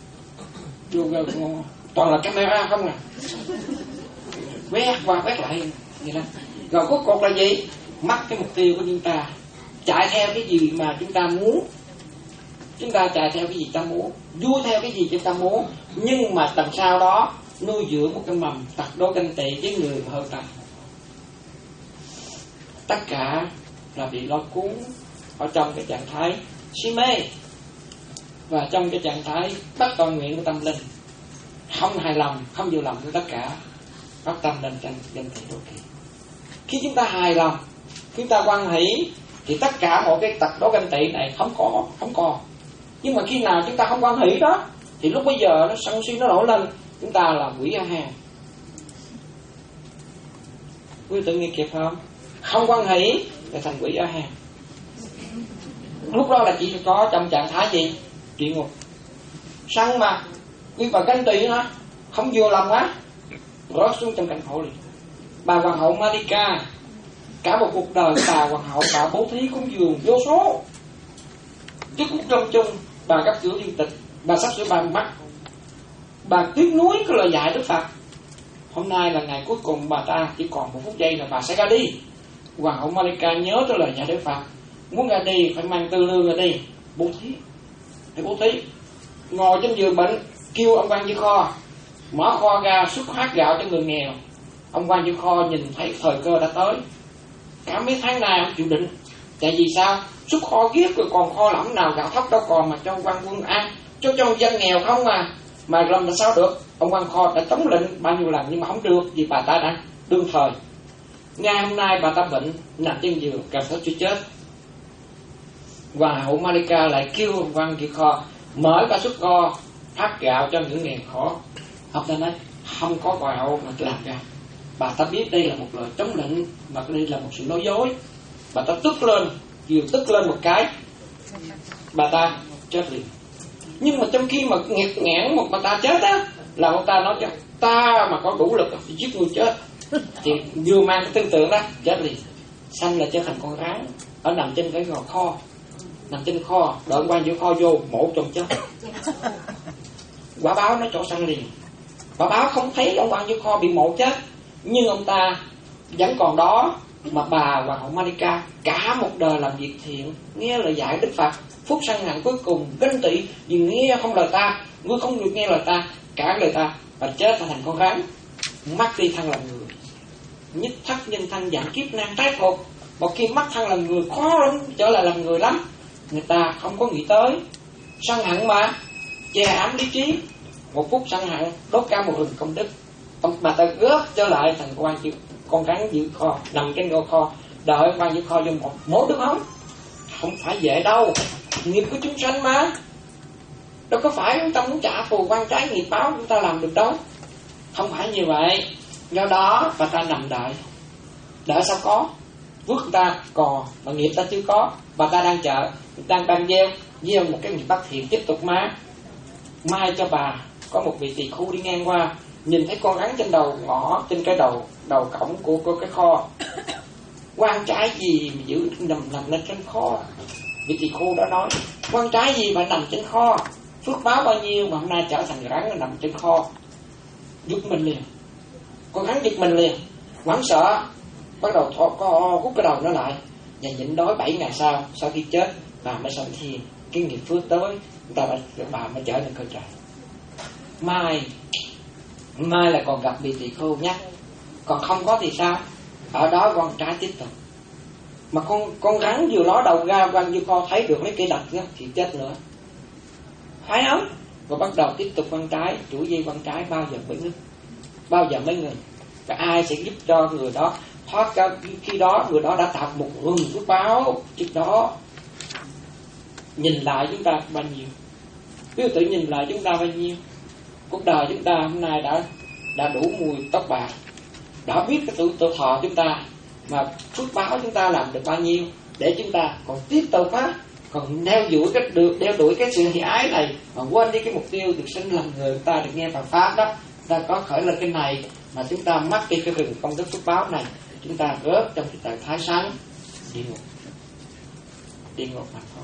toàn là camera không à, quét qua quét lại vậy đó. Rồi cuối cùng là gì? Mất cái mục tiêu của chúng ta, chạy theo cái gì mà chúng ta muốn. Chúng ta chạy theo cái gì ta muốn, vui theo cái gì chúng ta muốn, nhưng mà tầng sau đó nuôi dưỡng một cái mầm tặc đố ganh tị với người hơn ta. Tất cả là bị lôi cuốn ở trong cái trạng thái si mê, và trong cái trạng thái bất toàn nguyện của tâm linh, không hài lòng, không vừa lòng với tất cả, bắt tâm lên tranh ganh tị đố kỵ. Khi chúng ta hài lòng, khi chúng ta hoan hỷ, thì tất cả mọi cái tặc đố ganh tị này không có, không còn. Nhưng mà khi nào chúng ta không hoan hỷ đó, thì lúc bây giờ nó sân si nó nổi lên, chúng ta là quỷ A Hàn. Quý tự nghe kịp không? Không hoan hỷ là thành quỷ A Hàn. Lúc đó là chỉ có trong trạng thái gì? Địa ngục. Sân mà, quý bà ganh tị nó không vừa lòng quá, rớt xuống trong cảnh khổ liền. Bà hoàng hậu Malika, cả một cuộc đời bà hoàng hậu, bà bố thí cúng dường vô số, trước lúc trong chung bà cấp cửa viên tịch, bà sắp sửa bà mắt, bà tiếc nuối cái lời dạy Đức Phật. Hôm nay là ngày cuối cùng bà ta, chỉ còn một phút giây là bà sẽ ra đi. Hoàng hậu Malika nhớ tới lời nhà Đức Phật, muốn ra đi phải mang tư lương ra đi, bố thí, để bố thí. Ngồi trên giường bệnh, kêu ông quan Chư Kho mở kho ra xuất phát gạo cho người nghèo. Ông quan Chư Kho nhìn thấy thời cơ đã tới, cả mấy tháng nay ông chịu định. Tại vì sao? Xuất kho ghét rồi còn kho lẫm nào gạo thóc đâu còn mà cho quan quân ăn, cho cho dân nghèo không à. Mà làm là sao được? Ông quan Kho đã tống lệnh bao nhiêu lần nhưng mà không được, vì bà ta đã đương thời. Ngày hôm nay bà ta bệnh, nằm trên giường cảm thấy chưa chết. Hoàng hậu Malika lại kêu ông quan Chư Kho mở ra xuất kho phát gạo cho những nghèo khó. Ông ta nói không có hoàng hậu mà làm ra. Bà ta biết đây là một lời chống lệnh, mà đây là một sự nói dối. Bà ta tức lên, vừa tức lên một cái, bà ta chết liền. Nhưng mà trong khi mà nghẹt nghẽn một bà ta chết á, là ông ta nói cho ta mà có đủ lực thì giết người chết. Thì vừa mang cái tư tưởng đó, chết liền. Sanh là trở thành con rắn, ở nằm trên cái gò kho, nằm trên kho, đợi quan giữa kho vô mổ chồng chết. Quả báo nó chỗ sanh liền. Quả báo không thấy ông quan giữa kho bị mổ chết, nhưng ông ta vẫn còn đó. Mà bà Hoàng hậu Malika cả một đời làm việc thiện, nghe lời dạy Đức Phật, phút sanh hạnh cuối cùng ganh tị vì nghe không lời ta, ngươi không được nghe lời ta, cả lời ta, và chết thành con rắn, mất đi thân làm người. Nhất thất nhân thân dạng kiếp nan tái thuộc. Một khi mất thân làm người khó lắm trở lại làm người lắm. Người ta không có nghĩ tới sân hận mà che ám lý trí. Một phút sân hận đốt cả một rừng công đức. Ông bà ta gớt trở lại thành quan chịu con rắn giữ kho, nằm trên gò kho, đợi quan giữ kho vô một mổ được không? Không phải dễ đâu, nghiệp của chúng sanh mà. Đâu có phải chúng ta muốn trả thù quan trái nghiệp báo chúng ta làm được đâu. Không phải như vậy. Do đó bà ta nằm đợi. Đợi sao có? Phước ta còn mà nghiệp ta chưa có. Bà ta đang chờ, đang đang gieo gieo một cái nghiệp bất thiện tiếp tục má. Mai cho bà có một vị tỳ khu đi ngang qua, nhìn thấy con rắn trên đầu ngõ, trên cái đầu đầu cổng của, của cái kho. Quan trái gì mà giữ nằm nằm lên trên kho? Vị tỳ khu đó nói, quan trái gì mà nằm trên kho? Phước báo bao nhiêu mà hôm nay trở thành rắn nó nằm trên kho? Giật mình liền, con rắn giật mình liền, hoảng sợ, bắt đầu thọ co hút cái đầu nó lại, và nhịn đói bảy ngày sau. Sau khi chết bà mới sanh thiên, cái nghiệp phước tới, người ta bà mới trở nên cơ trời. Mai mai là còn gặp vị tỳ khưu nhé, còn không có thì sao? Ở đó con trái tiếp tục. Mà con con rắn vừa ló đầu ra, quan như con thấy được mấy cây đạch đó, thì chết nữa, phải không? Rồi bắt đầu tiếp tục quan trái, chuỗi dây quan trái bao giờ mới ngưng, bao giờ mới ngừng? Và ai sẽ giúp cho người đó thoát ra? Khi đó người đó đã tạo một rừng phước báo trước đó. Nhìn lại chúng ta bao nhiêu? Nếu tự nhìn lại chúng ta bao nhiêu? Cuộc đời chúng ta hôm nay đã đã đủ mùi tóc bạc, đã biết cái tuổi tuổi thọ chúng ta, mà phước báo chúng ta làm được bao nhiêu để chúng ta còn tiếp tục á, còn đeo đuổi cái được đeo đuổi cái sự hiểm ái này mà quên đi cái mục tiêu được sinh làm người. Chúng ta được nghe Phật pháp đó, ta có khởi lên cái này mà chúng ta mất đi cái rừng công đức phước báo này, chúng ta rớt trong cái trạng thái sáng địa ngục, địa ngục mà thôi.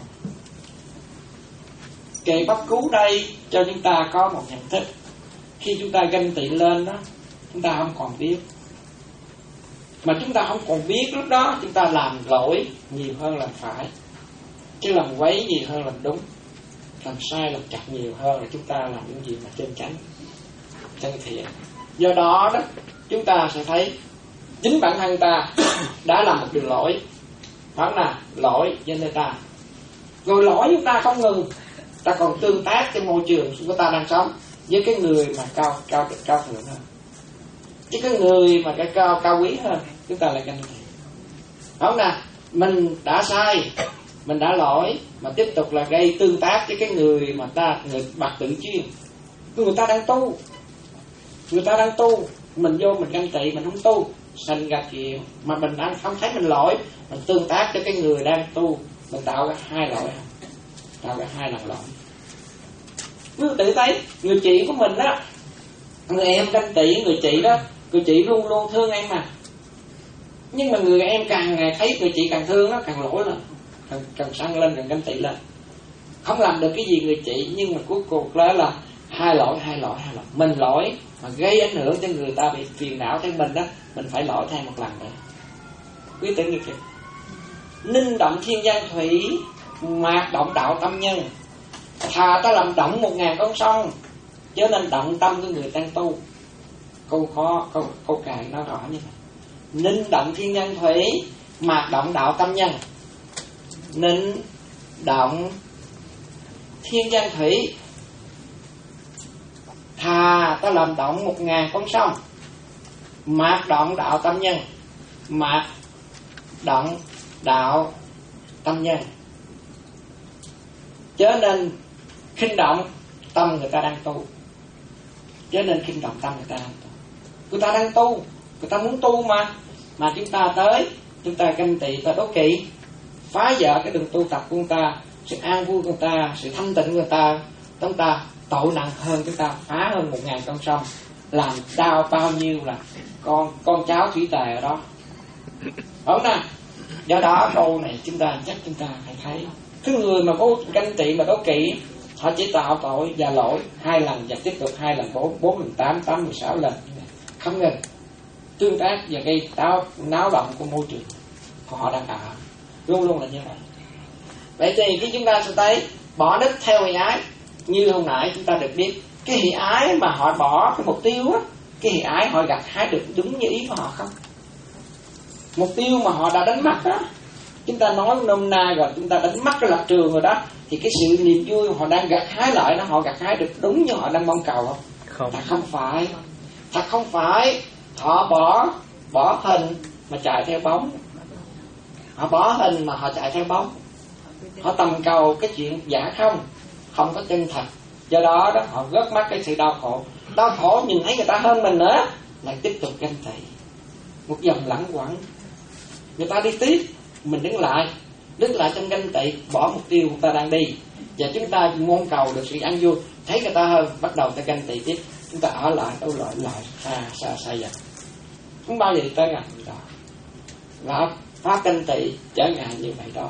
Kệ Pháp Cú đây cho chúng ta có một nhận thức. Khi chúng ta ganh tị lên đó, chúng ta không còn biết. Mà chúng ta không còn biết, lúc đó chúng ta làm lỗi nhiều hơn làm phải, chứ làm quấy nhiều hơn làm đúng, làm sai làm chặt nhiều hơn là chúng ta làm những gì mà chân chánh, chân thiện. Do đó đó, chúng ta sẽ thấy chính bản thân ta đã làm một điều lỗi, phải không nào? Lỗi với người ta, rồi lỗi chúng ta không ngừng, ta còn tương tác trong môi trường của ta đang sống với cái người mà cao cao cao thượng hơn, chứ cái người mà cái cao cao quý hơn, chúng ta lại ganh tị, phải không nào? Mình đã sai, mình đã lỗi, mà tiếp tục là gây tương tác với cái người mà ta người bạc tự chuyên, người ta đang tu, người ta đang tu, mình vô mình ganh tị, mình không tu, sanh ra chuyện mà mình đang không thấy mình lỗi, mình tương tác cho cái người đang tu, mình tạo ra hai lỗi, tạo ra hai lần lỗi. Ngươi tự thấy người chị của mình đó, người em ganh tị người chị đó, người chị luôn luôn thương em mà, nhưng mà người em càng ngày thấy người chị càng thương nó, càng lỗi lên, càng, càng sân lên, càng ganh tị lên, không làm được cái gì người chị, nhưng mà cuối cùng đó là hai lỗi, hai lỗi, hai lỗi. Mình lỗi mà gây ảnh hưởng cho người ta bị phiền não theo mình đó, mình phải lỗi thêm một lần nữa. Quý tử nghiệp kìa. Ninh động thiên gian thủy, mạc động đạo tâm nhân. Thà ta làm động một ngàn con sông, chớ nên động tâm của người đang tu. Câu khó, câu, câu cài nó rõ như vậy. Ninh động thiên nhân thủy, mạc động đạo tâm nhân. Ninh động thiên nhân thủy, thà ta làm động một ngàn con sông, mạc động đạo tâm nhân. Mạc động đạo tâm nhân, chớ nên khinh động tâm người ta đang tu. Chớ nên khinh động tâm người ta đang tu. Người ta đang tu, người ta muốn tu mà Mà chúng ta tới, chúng ta ganh tị và đố kỵ, phá vỡ cái đường tu tập của người ta, sự an vui của người ta, sự thanh tịnh của người ta. Chúng ta tội nặng hơn, chúng ta phá hơn một ngàn con sông, làm đau bao nhiêu là con con cháu thủy tề ở đó. Đúng nè. Do đó câu này chúng ta chắc chúng ta phải thấy, cái người mà có ganh tị mà đố kỵ, họ chỉ tạo tội và lỗi hai lần và tiếp tục hai lần bốn, bốn lần tám, tám mười sáu lần, không ngừng tương tác và gây táo náo động của môi trường của họ đang ở, luôn luôn là như vậy. Vậy thì khi chúng ta sẽ thấy bỏ đích theo hỷ ái, như hôm nãy chúng ta được biết, cái hỷ ái mà họ bỏ cái mục tiêu á, cái hỷ ái họ gặt hái được đúng như ý của họ không? Mục tiêu mà họ đã đánh mất đó, chúng ta nói nôm na rồi, chúng ta đánh mất cái lập trường rồi đó, thì cái sự niềm vui họ đang gặt hái lại đó, họ gặt hái được đúng như họ đang mong cầu không? Không. Thật không phải, thật không phải. Họ bỏ bỏ hình mà chạy theo bóng, họ bỏ hình mà họ chạy theo bóng, họ tầm cầu cái chuyện giả không, không có chân thật. Do đó đó họ rớt mất cái sự đau khổ, đau khổ nhìn thấy người ta hơn mình nữa, lại tiếp tục ganh tị, một dòng lẳng quẩn. Người ta đi tiếp, mình đứng lại, đứng lại trong ganh tị, bỏ mục tiêu người ta đang đi, và chúng ta mong cầu được sự an vui, thấy người ta hơn, bắt đầu ta ganh tị tiếp, chúng ta ở lại, đâu lại lại xa xa xa dần, không bao giờ đi tới ngày đó. Và phát ganh tị trở ngại như vậy đó.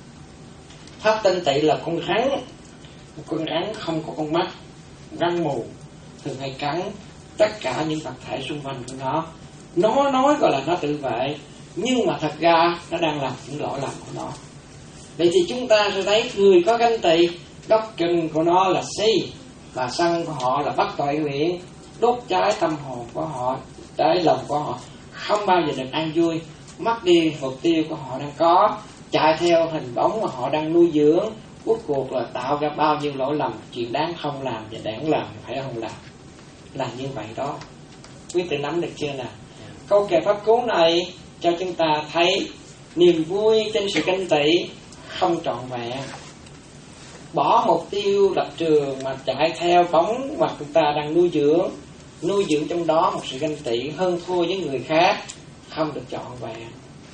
Phát ganh tị là con rắn, một con rắn không có con mắt, rắn mù, thường hay cắn tất cả những vật thể xung quanh của nó. Nó nói gọi là nó tự vệ, nhưng mà thật ra nó đang làm những lỗi lầm của nó. Vậy thì chúng ta sẽ thấy người có ganh tị, gốc chân của nó là si, và sân của họ là bất tội nguyện, đốt cháy tâm hồn của họ, cháy lòng của họ, không bao giờ được an vui, mất đi mục tiêu của họ đang có, chạy theo hình bóng mà họ đang nuôi dưỡng, cuối cuộc là tạo ra bao nhiêu lỗi lầm, chuyện đáng không làm và đáng làm phải không làm. Là như vậy đó. Quý vị nắm được chưa nào? Câu kệ pháp cú này cho chúng ta thấy niềm vui trên sự ganh tị không trọn vẹn. Bỏ mục tiêu lập trường mà chạy theo bóng mà chúng ta đang nuôi dưỡng, nuôi dưỡng trong đó một sự ganh tị hơn thua với người khác, không được trọn vẹn.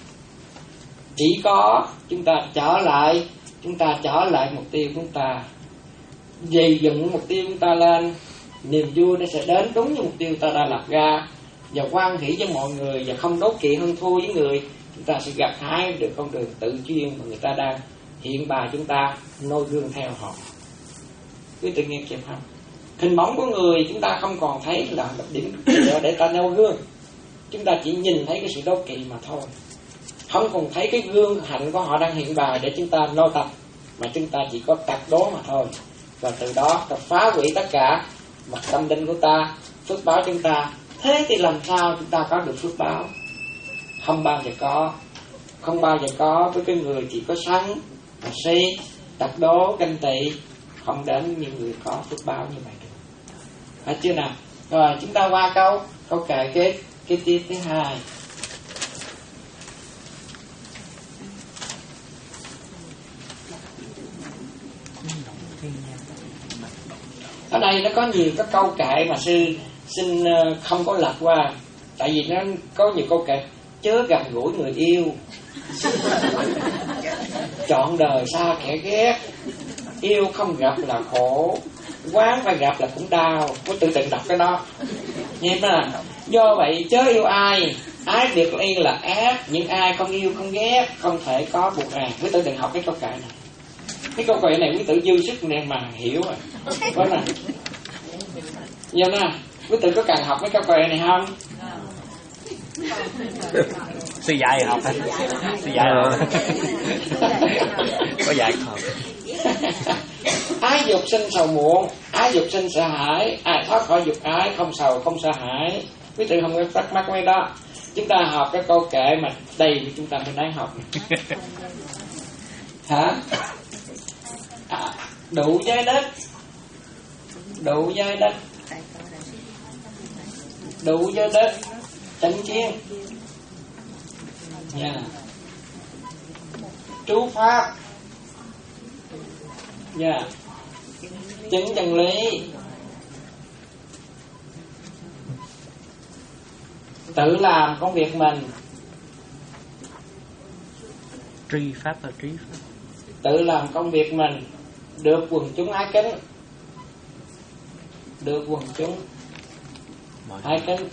Chỉ có chúng ta trở lại, chúng ta trở lại mục tiêu của chúng ta, dày dựng mục tiêu của chúng ta lên, niềm vui nó sẽ đến đúng như mục tiêu ta đã lập ra, và hoan hỷ với mọi người và không đố kỵ hơn thua với người, chúng ta sẽ gặt hái được con đường tự chuyên mà người ta đang hiện bài chúng ta noi gương theo họ. Quý tự nghe kịp không? Hình bóng của người chúng ta không còn thấy là một điểm để ta noi gương, chúng ta chỉ nhìn thấy cái sự đố kỵ mà thôi, không còn thấy cái gương hạnh của họ đang hiện bài để chúng ta noi tập, mà chúng ta chỉ có tặc đố mà thôi. Và từ đó ta phá hủy tất cả mặt tâm linh của ta, phước báo chúng ta. Thế thì làm sao chúng ta có được phước báo? Không bao giờ có, không bao giờ có với cái người chỉ có sân và si, tặc đố, ganh tị, không đến như người có phước báo như vậy được. Phải chưa nào? Rồi chúng ta qua câu câu kệ kết cái tiết thứ hai. Ở đây nó có nhiều các câu kệ mà sư xin không có lật qua, tại vì nó có nhiều câu kệ chớ gần gũi người yêu, chọn đời xa kẻ ghét, yêu không gặp là khổ, quán phải gặp là cũng đau. Có tự tự đọc cái đó nghe mà. Do vậy chớ yêu ai, ái biệt ly là ác, những ai không yêu không ghét không thể có buộc ràng. Quý tử đừng học cái câu kệ này, cái câu kệ này quý tử dư sức nên mà hiểu rồi. Có nè, giờ nè, quý tử có cần học mấy câu kệ này không? Sư dạy học hả? Sư dạy học. Có dạy học. Ái dục sinh sầu muộn, ái dục sinh sợ hãi, ai thoát khỏi dục ái, không sầu không sợ hãi. Quý vị không có thắc mắc mấy đó. Chúng ta học cái câu kệ mà đầy chúng ta phải đáng học. Hả? À, đủ giới đất, đủ giới đất, đủ giới đất, chánh kiến. Nha. Trú pháp. Nha. Chứng chân lý. Tự làm công việc mình. Tri pháp và trí pháp. Tự làm công việc mình, được quần chúng ái kính, được quần chúng ái kính.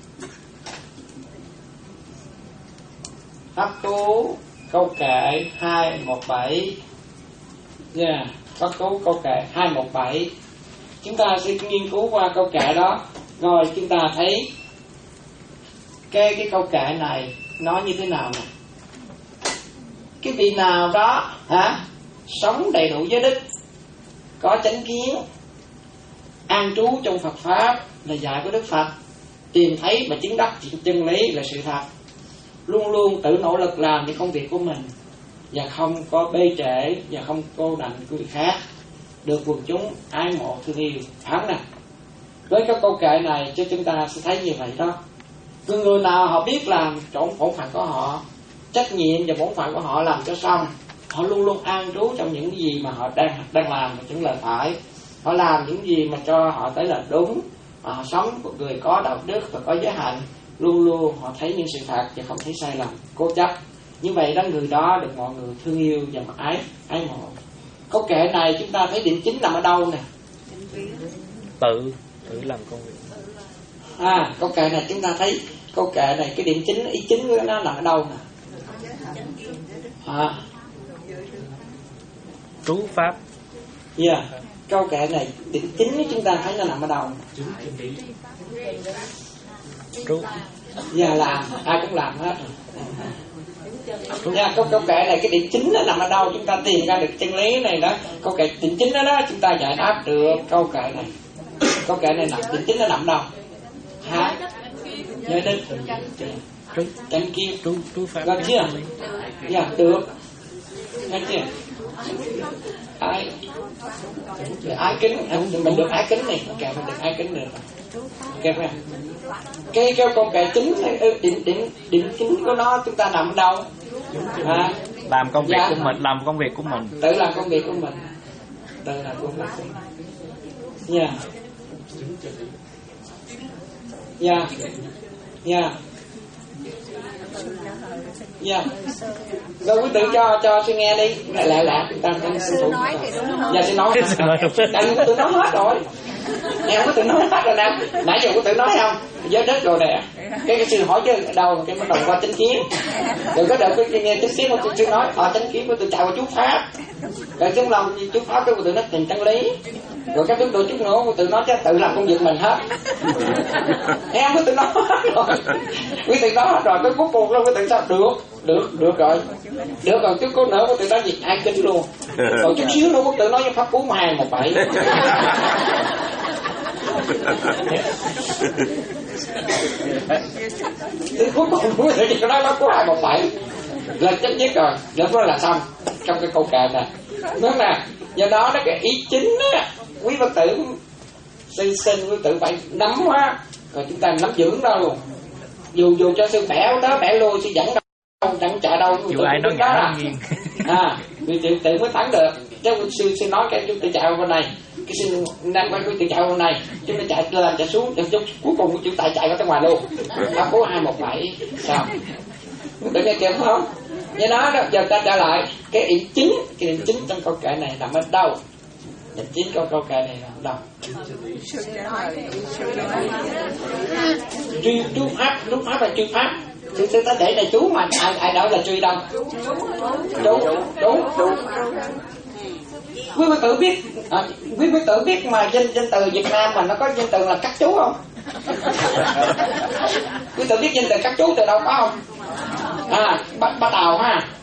Pháp Cú câu kệ hai một bảy. Yeah, Pháp Cú câu kệ hai một bảy. Chúng ta sẽ nghiên cứu qua câu kệ đó, rồi chúng ta thấy cái cái câu kệ này nói như thế nào nè. Cái vị nào đó hả, sống đầy đủ giới đức, có chánh kiến, an trú trong Phật pháp là dạy của Đức Phật, tìm thấy và chứng đắc chân lý là sự thật, luôn luôn tự nỗ lực làm những công việc của mình và không có bê trễ và không cô đạnh của người khác, được quần chúng ái mộ thương yêu. Phải nè. Với các câu kệ này cho chúng ta sẽ thấy như vậy đó. Người người nào họ biết làm trọn bổn phận của họ, trách nhiệm và bổn phận của họ làm cho xong, họ luôn luôn an trú trong những gì mà họ đang đang làm và những lời phải. Họ làm những gì mà cho họ thấy là đúng, họ sống một người có đạo đức và có giới hạnh, luôn luôn họ thấy những sự thật và không thấy sai lầm, cố chấp. Như vậy đó, người đó được mọi người thương yêu và mà ái ái mộ. Câu kệ này chúng ta thấy điểm chính nằm ở đâu nè? Tự tự làm công việc. À, câu kệ này chúng ta thấy câu kệ này cái điểm chính, ý chính của nó nằm ở đâu nè? À. Trú pháp. Yeah. Câu kệ này điểm chính của chúng ta thấy nó nằm ở đâu? Trú. Dạ, làm ai cũng làm hết rồi. Nha, câu câu kệ này cái điểm chính nó nằm ở đâu? Chúng ta tìm ra được chân lý này đó. Câu kệ điểm chính đó, đó chúng ta giải đáp được câu kệ này. Câu kệ này nằm điểm chính nó nằm đâu? Hả? Nhớ đến Trú. chánh kiến. Trú trú pháp. Được chưa? Dạ, được. Nghe chưa? Ai ái kính, mình được ái kính này, kệ mình được ái kính được. Kệ phải không? Cái cái câu kệ chính điểm điểm điểm chính của nó chúng ta nằm ở đâu? À, làm công việc dạ. của mình, làm công việc của mình. Tự làm công việc của mình. Tự làm công việc của mình. Nha. Nha. Nha. Dạ. Rồi quý tự cho cho suy nghe đi. Lại lại lại chúng ta đang sư phụ. Dạ xin nói. Anh có tự nói hết rồi. Em có tự nói hết rồi nè. Nãy giờ có tự nói không? Giới đất rồi nè. Cái cái sư hỏi chứ đâu cái bắt đầu qua chánh kiến. Rồi có đợi cái nghe chánh kiến của sư nói, ờ chánh kiến của tự chạy qua chú pháp. Rồi chúng lòng chú pháp của tự nói tìm chân lý. Rồi cái thứ đôi chút nữa của tự nói chứ tự làm công việc mình hết. Em có tự nói hết rồi. Quý tự nói hết rồi, cái cuối cùng luôn quý tự sao được, được, được rồi. Được rồi, chút có nữa quý tự nói gì ai kinh luôn. Rồi chút xíu nữa quý tự nói với pháp cú hai một bảy. Thì cuối cùng quý tự chỉ có nói nó có hai một bảy là chấm dứt rồi, lúc đó là xong trong cái câu kệ này. Đúng nè, do đó nó cái ý chính á, quý Phật tử sinh sinh quý tử phải nắm quá, rồi chúng ta nắm dưỡng đó luôn. Dù dù cho sư bẻ đó bẻ lui sư dẫn đâu chẳng chạy đâu. Dù ai nói ngã nó nghiêng. À, vì tự tự mới thắng được. Chứ sư sư nói cái chúng tự chạy qua bên này, cái sư đang quay tự chạy qua bên này, chúng ta chạy lên chạy xuống, chạy cuối cùng chúng ta chạy ra ngoài luôn. Pháp cố hai một bảy sao? Tự nghe kịp không? Do đó, đó giờ ta trả lại cái ý chính, cái điểm chính trong câu kệ này nằm ở đâu? Điểm chính câu câu kệ này nằm ở đâu? Truy chú pháp, chú pháp là truy pháp. Sư sư ta để này chú mà ai ai đó là truy đâu? Chú, chú, chú. Quý quý tử biết, à, quý quý tử biết mà danh danh từ Việt Nam mà nó có danh từ là cắt chú không? Quý tử biết danh từ cắt chú từ đâu có không?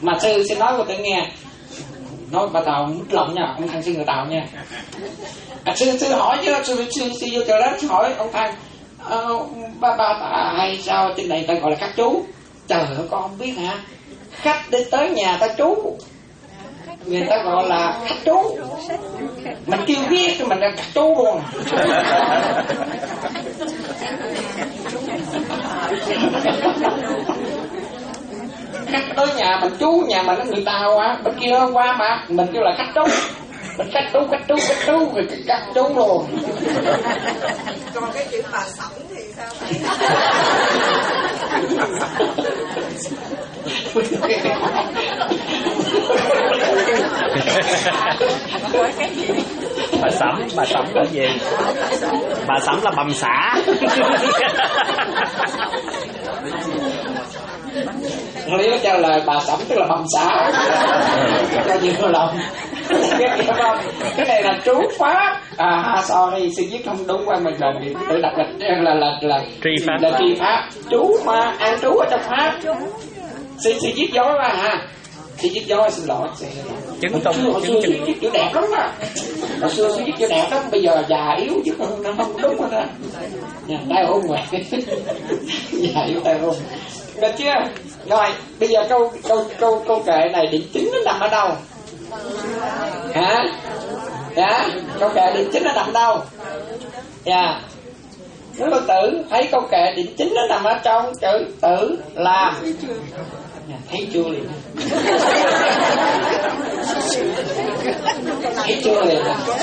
Mà sư xin nói với tự nghe, nói bà Tàu mất lòng nha, ông thằng sư người Tàu nha. À, sư sư hỏi chứ, sư sư sư vô chợ đó sư hỏi ông thằng uh, ba ba ta hay sao trên này ta gọi là các chú. Trời ơi con không biết hả? Khách đi tới nhà ta chú, người ta gọi là khách chú. Mình kêu biết thì mình là khách chú luôn. Khách tới nhà mình chú, nhà mình là người Tàu á, bên kia qua mà mình kêu là khách chú. Mình khách chú, khách chú, khách chú, rồi khách chú luôn. Còn cái chữ bà sẩm thì sao vậy? Bà Sẩm, bà Sẩm là gì? Bà Sẩm là bầm xả. Lý nó cho là bà Sẩm tức là bầm xả. Cho gì có lòng. Cái này là chú pháp. À sorry, sư viết không đúng qua mình là tự đặt là là là là tri pháp. Là tri pháp. Chú mà an trú ở trong pháp. Sư sư viết dối ra hả? Sư viết dối xin lỗi. Chứng tông chứng chứng viết chữ đẹp lắm á. Hồi xưa sư viết chữ đẹp lắm, bây giờ già yếu chứ không nó không đúng rồi đó. Nhà tay ôm rồi. Già yếu tay ôm. Được chưa? Rồi, bây giờ câu câu câu câu kệ này điểm chính nó nằm ở đâu? Hả? Dạ, câu kệ điểm chính nó nằm đâu? Dạ. Nếu cô tử thấy câu kệ điểm chính nó nằm ở trong chữ tử làm. Dạ, thấy chưa liền. Thấy chưa liền.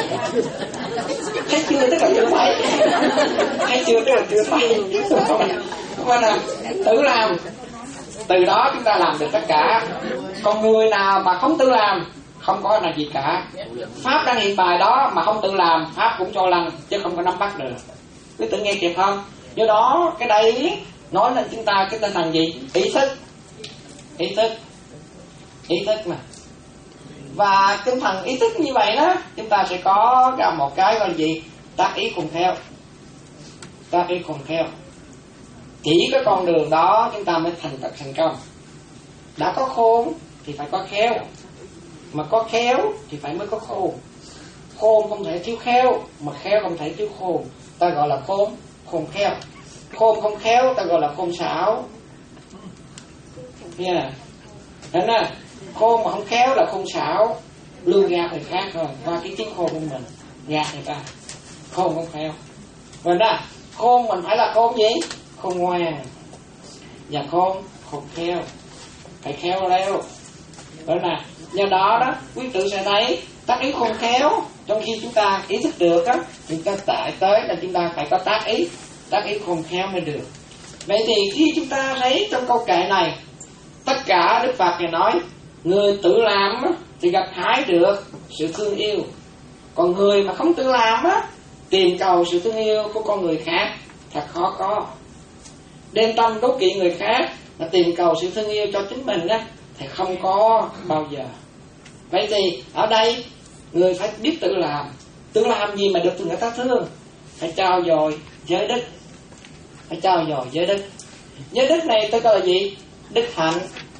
Thấy chưa tức là chưa thấy. Thấy chưa tức là chưa thấy. Mà nè, tự làm. Từ đó chúng ta làm được tất cả. Còn người nào mà không tự làm, không có là gì cả. Pháp đang hiện bài đó mà không tự làm, Pháp cũng cho lăng, chứ không có nắm bắt được. Quý tự nghe kịp không? Do đó cái đây nói lên chúng ta cái tinh thần gì? Ý thức. Ý thức. Ý thức mà. Và tinh thần ý thức như vậy đó, chúng ta sẽ có ra một cái gọi là gì? Tác ý cùng theo. Tác ý cùng theo. Chỉ có con đường đó chúng ta mới thành tật thành công. Đã có khôn thì phải có khéo, mà có khéo thì phải mới có khôn. Khôn không thể thiếu khéo, mà khéo không thể thiếu khôn. Ta gọi là khôn, khôn khéo. Khôn không khéo ta gọi là khôn xảo. Nghe nè, nên nè, khôn mà không khéo là khôn xảo, lương gạt người khác rồi, qua cái tiếng khôn của mình gạt người ta. Khôn không khéo. Rồi nè, khôn mình phải là khôn gì? Khôn ngoan. Và khôn, khôn khéo. Phải khéo léo. Đó nè, do đó đó, quý tử sẽ thấy tác ý khôn khéo. Trong khi chúng ta ý thức được á, chúng ta tại tới là chúng ta phải có tác ý, tác ý khôn khéo mới được. Vậy thì khi chúng ta thấy trong câu kệ này, tất cả Đức Phật này nói, người tự làm á, thì gặt hái được sự thương yêu. Còn người mà không tự làm á, tìm cầu sự thương yêu của con người khác thật khó có. Đem tâm đố kỵ người khác mà tìm cầu sự thương yêu cho chính mình á, thì không có bao giờ. Vậy thì ở đây người phải biết tự làm. Tự làm gì mà được người ta thương? Phải trao dồi giới đức. Phải trao dồi giới đức. Giới đức này tôi gọi là gì? Đức hạnh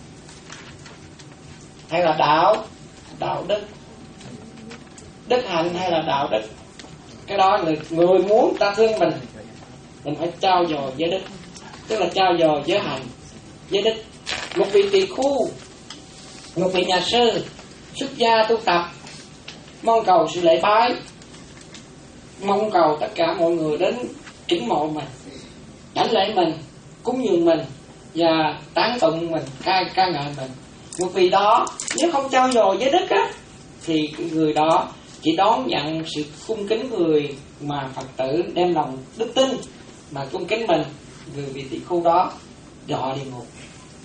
hay là đạo? Đạo đức. Đức hạnh hay là đạo đức? Cái đó người, người muốn ta thương mình, mình phải trao dồi giới đức. Tức là trao dồi giới hạnh, giới đức. Một vị tỳ khu, một vị nhà sư xuất gia tu tập, mong cầu sự lễ bái, mong cầu tất cả mọi người đến kính mộ mình, đảnh lễ mình, cúng dường mình và tán tụng mình, ca ca ngợi mình. Một vị đó nếu không trao dồi giới đức á, thì người đó chỉ đón nhận sự cung kính người mà Phật tử đem lòng đức tin mà cung kính mình, người vị tỳ khu đó đọa địa ngục.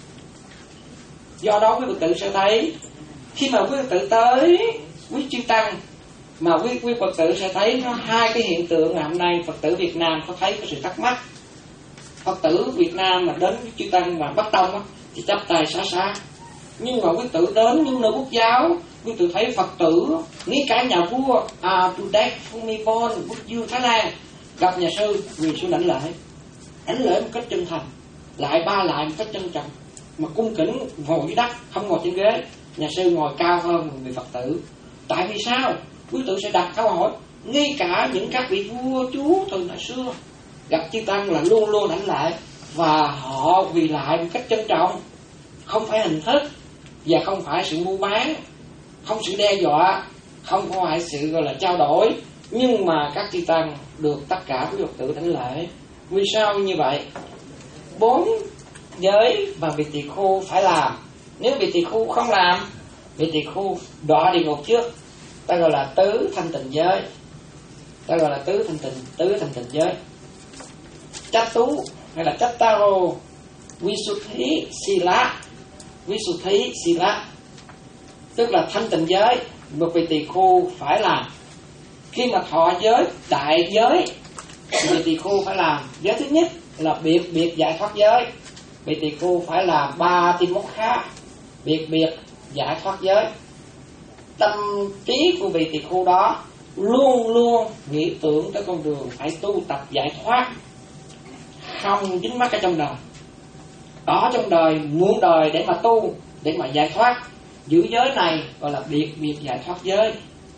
Do đó quý Phật tử sẽ thấy, khi mà quý Phật tử tới quý chư tăng, mà quý quý Phật tử sẽ thấy có hai cái hiện tượng ngày hôm nay Phật tử Việt Nam có thấy có sự thắc mắc. Phật tử Việt Nam mà đến với chư tăng mà bất tông á, thì chắp tay xá xá. Nhưng mà quý tử đến những nơi quốc giáo, quý tử thấy Phật tử, ngay cả nhà vua, à, tu đắc Phumibon, quốc dương Thái Lan, gặp nhà sư, người sư đảnh lễ, đảnh lễ một cách chân thành, lại ba lại một cách trân trọng. mà cung kính ngồi dưới đất, không ngồi trên ghế. Nhà sư ngồi cao hơn người Phật tử. Tại vì sao? Quý tử sẽ đặt câu hỏi. Ngay cả những các vị vua chúa từ ngày xưa gặp chư tăng là luôn luôn đảnh lễ, và họ vì lại một cách trân trọng, không phải hình thức và không phải sự mua bán, không sự đe dọa, không phải sự gọi là trao đổi, nhưng mà các chư tăng được tất cả quý Phật tử đảnh lễ. Vì sao như vậy? Bốn giới và vị tỳ khưu phải làm. Nếu vị tỳ khưu không làm, vị tỳ khưu đọa địa ngục trước. Ta gọi là tứ thanh tịnh giới. Ta gọi là tứ thanh tịnh, tứ thanh tịnh giới. Chát tú hay là chát taro, visuddhi sila, visuddhi sila, tức là thanh tịnh giới, một vị tỳ khưu phải làm. Khi mà thọ giới đại giới, vị tỳ khưu phải làm. Giới thứ nhất là biệt biệt giải thoát giới, vị tỳ khưu phải làm ba tim mốt khác, biệt biệt giải thoát giới. Tâm trí của vị tỳ khưu đó luôn luôn nghĩ tưởng tới con đường phải tu tập giải thoát, không dính mắc ở trong đời. Ở trong đời, muôn đời để mà tu, để mà giải thoát. Giữ giới này gọi là biệt biệt giải thoát giới.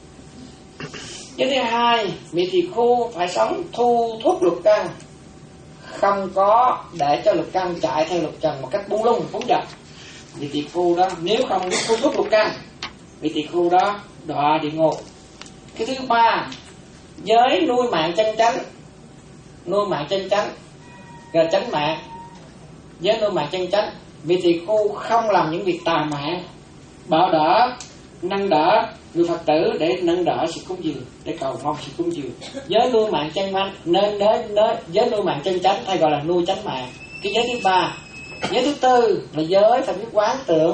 Giới thứ hai, vị tỳ khưu phải sống thu thúc lục căn, không có để cho lục căn chạy theo lục trần một cách buông lung phóng dật. Vị tỳ khưu đó nếu không biết thu thúc lục căn, vị tỳ khưu đó đọa địa ngục. Cái thứ ba, giới nuôi mạng chân chánh, nuôi mạng chân chánh là chánh mạng. Giới nuôi mạng chân chánh, vị tỳ khưu không làm những việc tà mạng, bảo đỡ, nâng đỡ người Phật tử để nâng đỡ sự cúng dường, để cầu mong sự cúng dường. Giới nuôi mạng chân chánh, nên nên nên giới nuôi mạng chân chánh hay gọi là nuôi chánh mạng. Cái giới thứ ba. Giới thứ tư là giới phải biết quán tưởng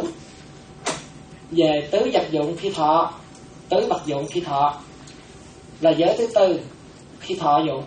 về tứ vật dụng khi thọ, tứ vật dụng khi thọ là giới thứ tư khi thọ dụng.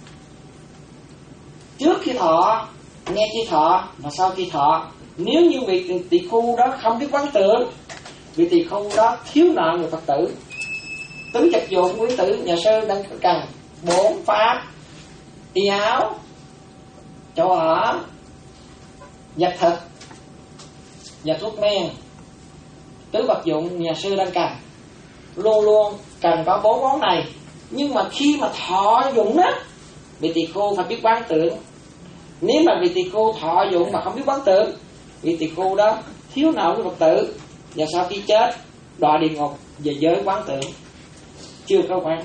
Trước khi thọ, nghe khi thọ và sau khi thọ. Nếu như vị tỳ khưu đó không biết quán tưởng, vị tỳ khưu đó thiếu nợ người Phật tử. Tứ vật dụng quý tử nhà sư đang cần bốn pháp: y áo, chỗ ở, vật thực và thuốc men. Tứ vật dụng nhà sư đang cần, luôn luôn cần có bốn món này. Nhưng mà khi mà thọ dụng đó, vị tỳ khưu phải biết quán tưởng. Nếu mà vị tỳ khưu thọ dụng mà không biết quán tưởng, vị tỳ khưu đó thiếu nợ với Phật tử, và sau khi chết đọa địa ngục về giới quán tưởng, chưa có quán.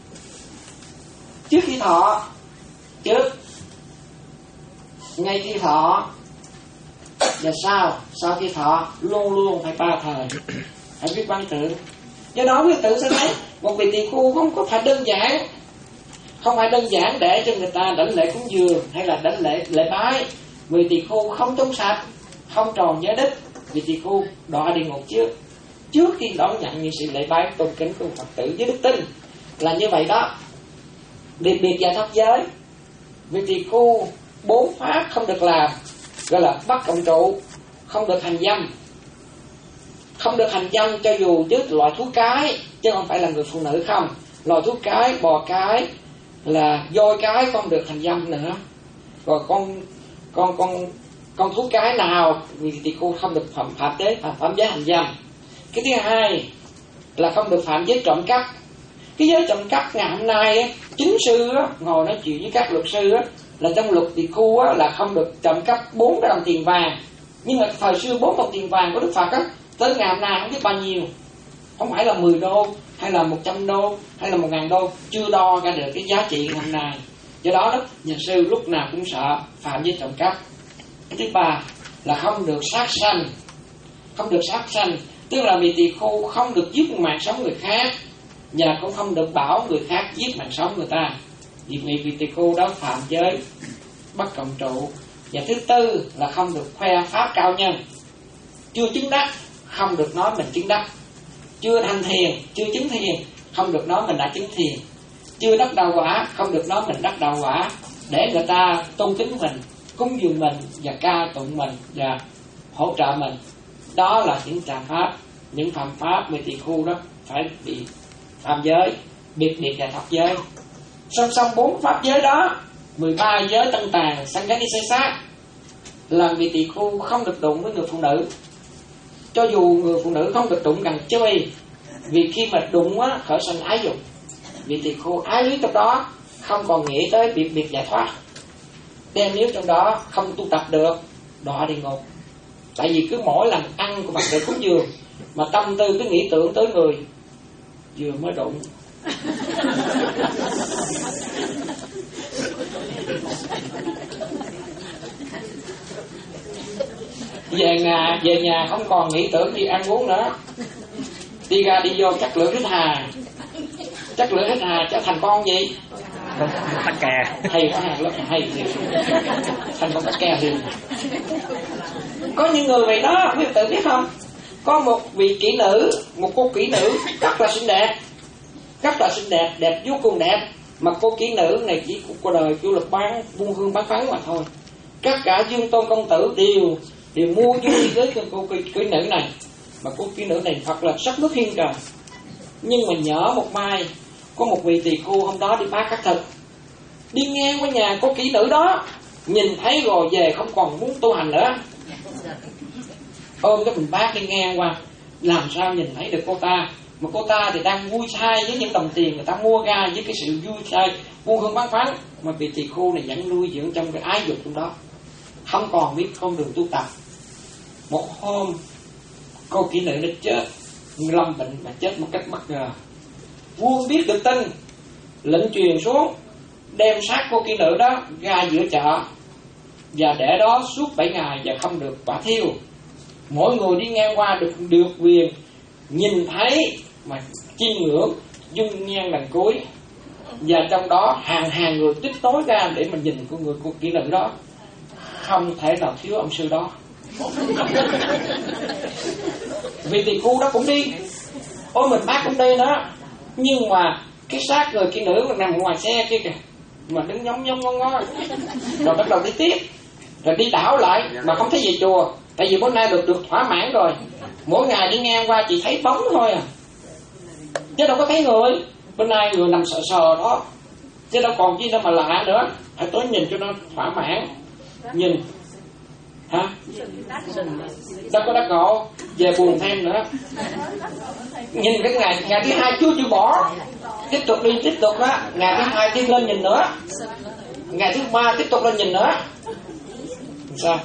Trước khi thọ, trước, ngay khi thọ và sau, sau khi thọ luôn luôn phải ba thời, phải biết quán tưởng. Do đó quý tử sẽ thấy một vị tỳ khưu không có phải đơn giản, không phải đơn giản để cho người ta đảnh lễ cúng dường hay là đảnh lễ lễ bái. Vị tỳ khưu không trong sạch, không tròn giới đích, vị tỳ khưu đọa địa ngục trước, trước khi đón nhận những sự lễ bái tôn kính của Phật tử với đức tin. Là như vậy đó. Biệt biệt giải thoát giới, vị tỳ khưu bốn pháp không được làm, gọi là bất cộng trụ, không được hành dâm, không được hành dâm cho dù với loại thú cái, chứ không phải là người phụ nữ không. Loại thú cái, bò cái, là voi cái không được hành dâm nữa. Rồi con con con con thú cái nào vì thì cô không được phạm phạm giới phạm phạm giới hành dâm. Cái thứ hai là không được phạm giới trộm cắp. Cái giới trộm cắp ngày hôm nay á, chính sư á, ngồi nói chuyện với các luật sư á, là trong luật tỳ khưu á, là không được trộm cắp bốn cái đồng tiền vàng. Nhưng mà thời xưa bốn đồng tiền vàng của Đức Phật á, tới ngày hôm nay không biết bao nhiêu, không phải là mười đô hay là một trăm đô hay là một ngàn đô, chưa đo ra được cái giá trị ngày hôm nay. Do đó đó, nhà sư lúc nào cũng sợ phạm giới trộm cắp. Cái thứ ba là không được sát sanh, không được sát sanh, tức là vị tỳ khưu không được giết mạng sống người khác, và cũng không được bảo người khác giết mạng sống người ta, vì vị tỳ khưu đó phạm giới bất cộng trụ. Và thứ tư là không được khoe pháp cao nhân. Chưa chứng đắc không được nói mình chứng đắc, chưa thành thiền, chưa chứng thiền không được nói mình đã chứng thiền, chưa đắc đạo quả không được nói mình đắc đạo quả, để người ta tôn kính mình, cúng dường mình và ca tụng mình và hỗ trợ mình. Đó là những trà pháp, những phạm pháp về tỳ khưu đó phải bị phạm giới, biệt biệt và thập giới. Song song bốn pháp giới đó, mười ba giới tân tàng, sanh gái đi xây sát, là vị tỳ khưu không được đụng với người phụ nữ. Cho dù người phụ nữ không được đụng càng chơi, vì khi mà đụng á, khởi sanh ái dục. Vị tỳ khưu ái lý trong đó, không còn nghĩ tới việc việc giải thoát. Đem nếu trong đó không tu tập được, đọa địa ngục. Tại vì cứ mỗi lần ăn của bạn để cúng dường mà tâm tư cứ nghĩ tưởng tới người vừa mới đụng. Về nhà về nhà không còn nghĩ tưởng gì ăn uống nữa, đi ra đi vô chắc lửa hít hà, chắc lửa hít hà trở thành con gì? Tắc kè. Hay quá, rất là hay, thành con tắc kè liền. Có những người vậy đó, quý vị tự biết không? Có một vị kỹ nữ, một cô kỹ nữ rất là xinh đẹp, rất là xinh đẹp, đẹp vô cùng đẹp. Mà cô kỹ nữ này chỉ cuộc đời du lịch bán buôn hương bán phấn mà thôi. Tất cả dương tôn công tử đều đều mua vui với cô kỹ, kỹ nữ này. Mà cô kỹ nữ này thật là sắc nước hiên trời. Nhưng mà nhỡ một mai có một vị tỳ khưu hôm đó đi bác khắc thực, đi ngang qua nhà cô kỹ nữ đó, nhìn thấy rồi về không còn muốn tu hành nữa, ôm cái bình bát đi ngang qua, làm sao nhìn thấy được cô ta. Mà cô ta thì đang vui say với những đồng tiền người ta mua ra, với cái sự vui say buôn hương bán phấn. Mà vị tỳ khưu này vẫn nuôi dưỡng trong cái ái dục trong đó, không còn biết con đường tu tập. Một hôm cô kỹ nữ đã chết, lâm bệnh mà chết một cách bất ngờ. Vua biết được tin, lệnh truyền xuống đem xác cô kỹ nữ đó ra giữa chợ và để đó suốt bảy ngày và không được quả thiêu. Mỗi người đi ngang qua được được quyền nhìn thấy mà chiêm ngưỡng dung nhan lần cuối, và trong đó hàng hàng người tích tối ra để mà nhìn con người cô kỹ nữ đó, không thể nào thiếu ông sư đó. Vì tỳ khưu đó cũng đi, ôi mình bác cũng đi nữa, nhưng mà cái xác người kỹ nữ nằm ngoài xe kia kìa, mà đứng nhóng nhóng ngó ngó, rồi bắt đầu đi tiếp, rồi đi đảo lại mà không thấy về chùa, tại vì bữa nay được được thỏa mãn rồi. Mỗi ngày đi ngang qua chỉ thấy bóng thôi à, chứ đâu có thấy người. Bên nay người nằm sờ sờ đó, chứ đâu còn gì đâu mà lạ nữa. Phải tối nhìn cho nó thỏa mãn. Nhìn hả, đâu có đắc ngộ, về buồn thêm nữa. Nhìn cái ngày ngày thứ hai chưa chịu bỏ, tiếp tục đi tiếp tục đó. Ngày thứ hai tiếp lên nhìn nữa, ngày thứ ba tiếp tục lên nhìn nữa. Sao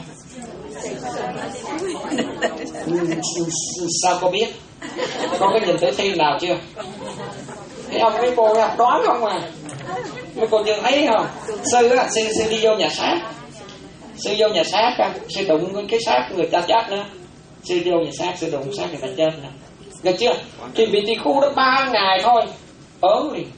sao cô biết? Con có nhìn tử thi nào chưa? Thấy ông mấy cô học đoán không à? Mấy cô chưa thấy không? Sư á, sư, sư đi vô nhà xác, sư vô nhà xác á, sư đụng cái xác người ta chết nữa. Sư vô nhà xác, sư đụng xác người ta chết nữa. Được chưa? Thì bị tỳ khưu đó ba ngày thôi ớn liền,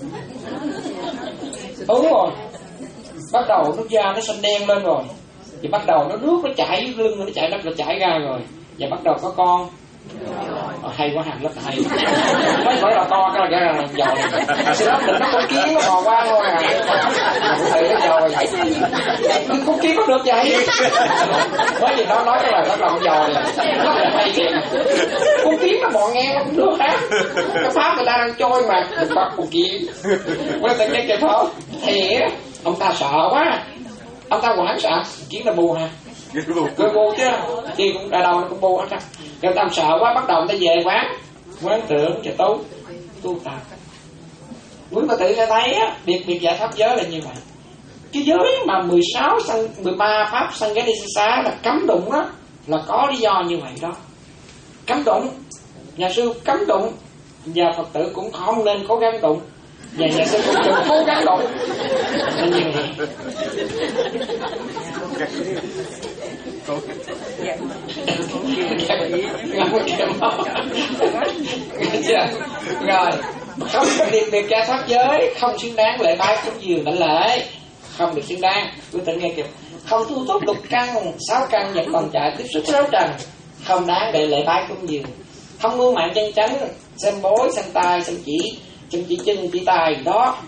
ớn rồi, bắt đầu nước da nó xanh đen lên rồi, thì bắt đầu nó nước nó chảy lưng, nó chảy đất nó chảy ra rồi, và bắt đầu có con. Ờ, hay quá, hàng rất là hay. Mới phải là con cái là cái là giàu. Sư đó định nó con kiến nó bò qua thôi à. Thầy nó giàu vậy. Con kiến có được vậy? Bởi vì nó nói cái là nó lòng giàu là rất là hay thiệt. Con kiến nó bò ngang nó cũng được á. Cái pháp người ta đang trôi mà đừng bắt con kiến. Quay tới cái kẹp không? Thì ông ta sợ quá, ông ta hoảng sợ. Kiến là bu hả? Cứ bu chứ, khi cũng ra đâu nó cũng bu hết á. Người ta sợ quá, bắt đầu người ta về quán quán tưởng cho tu tu tập. Quý Phật tử sẽ thấy á, biệt biệt giải thoát giới là như vậy. Cái giới mà mười sáu, mười ba pháp Sanghadisasa là cấm đụng đó, là có lý do như vậy đó. Cấm đụng, nhà sư cấm đụng, và Phật tử cũng không nên cố gắng đụng, và nhà sư cũng đừng cố gắng đụng. Là như vậy. Rồi không việc việc gia thoát giới, không xứng đáng lễ bái cúng dường đảnh lễ, không được xứng đáng. Quý tự nghe kìa, không thu tốt lục căn, sáu căn vẫn còn chạy tiếp xúc sáu trần, không đáng để lễ bái cúng dường. Không mưu mạng chân chánh, xem bối, xem tai, xem chỉ, xem chỉ chân, chỉ tài đó.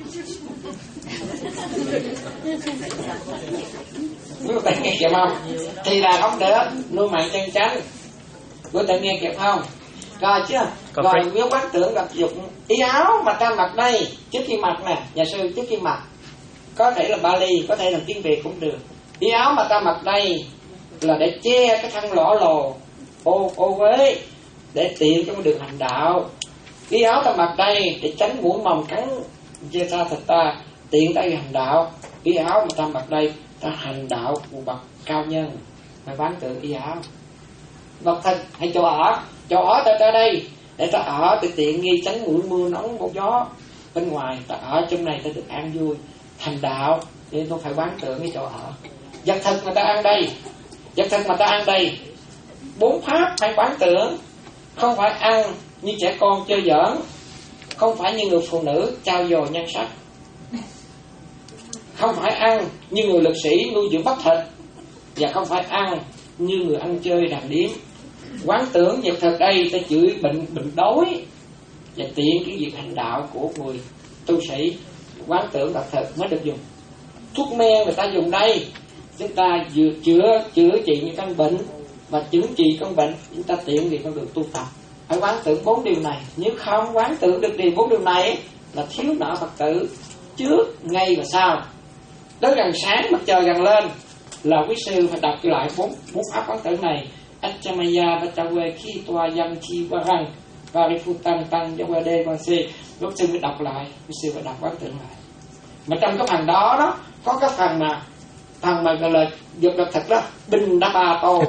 Quý vị nghe kịp không? Thì là không được nuôi mạng chân chánh. Quý vị nghe kịp không? Rồi chưa? Rồi nếu quán tưởng gặp dục y áo mà ta mặc đây, trước khi mặc nè, nhà sư trước khi mặc có thể là Bali, có thể là tiếng Việt cũng được. Y áo mà ta mặc đây là để che cái thân lõ lồ ô ô uế, để tiện cho con đường hành đạo. Cái áo ta mặc đây để tránh mũi mầm cắn da da thịt ta, tiện ta hành đạo. Cái áo mà ta mặc đây ta hành đạo một bậc cao nhân, phải quán tưởng cái áo. Vật thân hay chỗ ở, chỗ ở ta ra đây để ta ở để tiện nghi tránh mũi mưa nóng bóng gió bên ngoài. Ta ở trong này ta được an vui thành đạo, nên tôi phải quán tưởng cái chỗ ở. Vật thực mà ta ăn đây, vật thực mà ta ăn đây, bốn pháp phải quán tưởng. Không phải ăn như trẻ con chơi giỡn, không phải như người phụ nữ trao dồi nhan sắc, không phải ăn như người lực sĩ nuôi dưỡng bắp thịt, và không phải ăn như người ăn chơi đàm điếm. Quán tưởng vật thực đây ta chữa bệnh bệnh đói và tiện cái việc hành đạo của người tu sĩ. Quán tưởng vật thực mới được dùng. Thuốc men người ta dùng đây, chúng ta vừa chữa chữa trị những căn bệnh và chữa trị căn bệnh, chúng ta tiện vì con đường tu tập. Phải quán tưởng bốn điều này. Nếu không quán tưởng được điều bốn điều này là thiếu nợ Phật tử trước, ngay và sau. Tới gần sáng mặt trời gần lên là quý sư phải đọc lại bốn bốn pháp quán tưởng này. Achamaya Vachawe Khi Toa Yang Chi Warang Parifutan Tăng Yawade Vanse. Lúc sư mới đọc lại, quý sư phải đọc quán tưởng lại. Mà trong cái phần đó đó có cái phần mà phần mà gọi là dục độc thực đó, Bình Đa Ba Tô.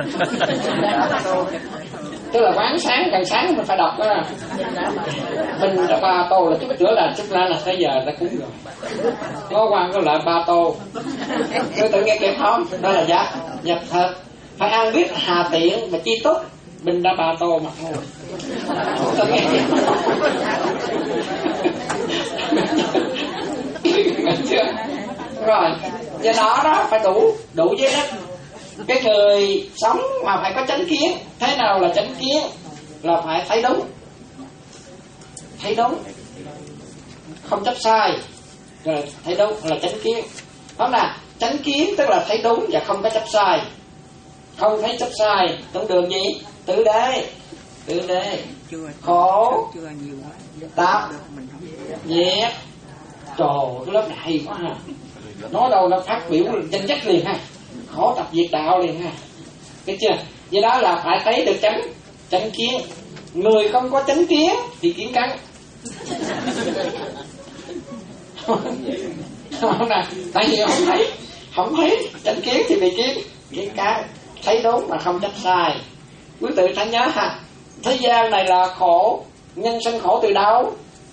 Tức là quán sáng, gần sáng mình phải đọc đó. Bình Đa Ba Tô là chút bữa là chút là là tới giờ ta cúng rồi. Có quan có lại ba tô. Tôi tự nghe kịp không? Đó là giá nhập thật. Phải ăn biết hà tiện mà chi túc. Bình Đa Ba Tô mà thôi. Tôi nghe kịp. Chưa? Rồi, do đó đó phải đủ đủ với đất. Cái người sống mà phải có chánh kiến. Thế nào là chánh kiến? Là phải thấy đúng, thấy đúng, không chấp sai. Rồi thấy đúng là chánh kiến. Đó là chánh kiến tức là thấy đúng và không có chấp sai. Không thấy chấp sai trong đường gì? Tử đế, tử đế, khổ, tập, diệt. Trời, cái lớp này hay quá ha. Nói đâu nó phát biểu danh sách liền ha. Khổ tập diệt đạo liền ha. Biết chưa? Vậy đó là phải thấy được chánh chánh kiến. Người không có chánh kiến thì kiến cắn. Không nè, tại vì không thấy, không thấy chánh kiến thì bị kiến kiến cắn. Thấy đúng mà không chấp sai. Quý tự phải nhớ ha. Thế gian này là khổ, nhân sinh khổ từ đâu?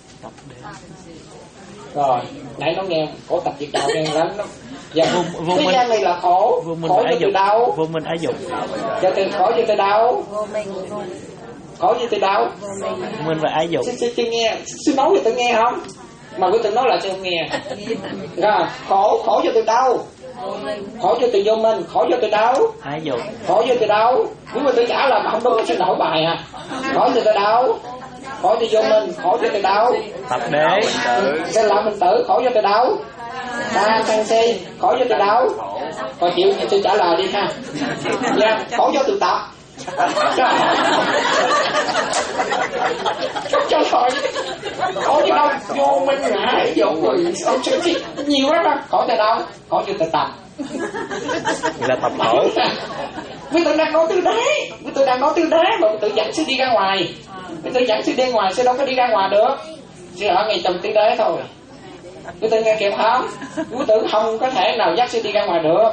Rồi, nãy nó nghe khổ tập diệt đạo nghe lắm lắm. Dạ, vô thế gian này là khổ, khổ cho từ đâu? Vô minh ái dục. Dạ, từ khổ cho từ đâu? Khổ cho từ đâu? Vô minh và ái dục. Sư, sư, sư nghe, sư nói cho tôi nghe không? Mà quý tự nói lại cho không nghe. Rồi, khổ, khổ cho từ đâu? Khổ cho từ vô minh, khổ cho từ đâu? Ái dục. Khổ cho từ đâu? Nếu mà tôi trả lời mà không đúng sẽ nổi bài à. Khổ cho từ đâu? Khổ cho vô minh, khổ cho từ đâu? Tập đế. Sẽ là mình tử, khổ cho từ đâu? Ta sang si, khổ cho từ đâu? Còn chịu thì tôi trả lời đi ha. Dạ, khổ cho từ tập. Cho thôi. Khổ cho đâu? Vô minh ngại dụng rồi ông sẽ thích nhiều lắm đó. Khổ cho đâu? Khổ cho từ tập. Vậy là tập khổ. Quý tự đang nói từ đế, quý tự đang nói từ đế mà quý tự dẫn sư đi ra ngoài. Quý tự dẫn sư đi ngoài, sư đâu có đi ra ngoài được. Sư ở ngay trong tiếng đế thôi. Quý tự nghe kịp không? Quý tự không có thể nào dắt sư đi ra ngoài được.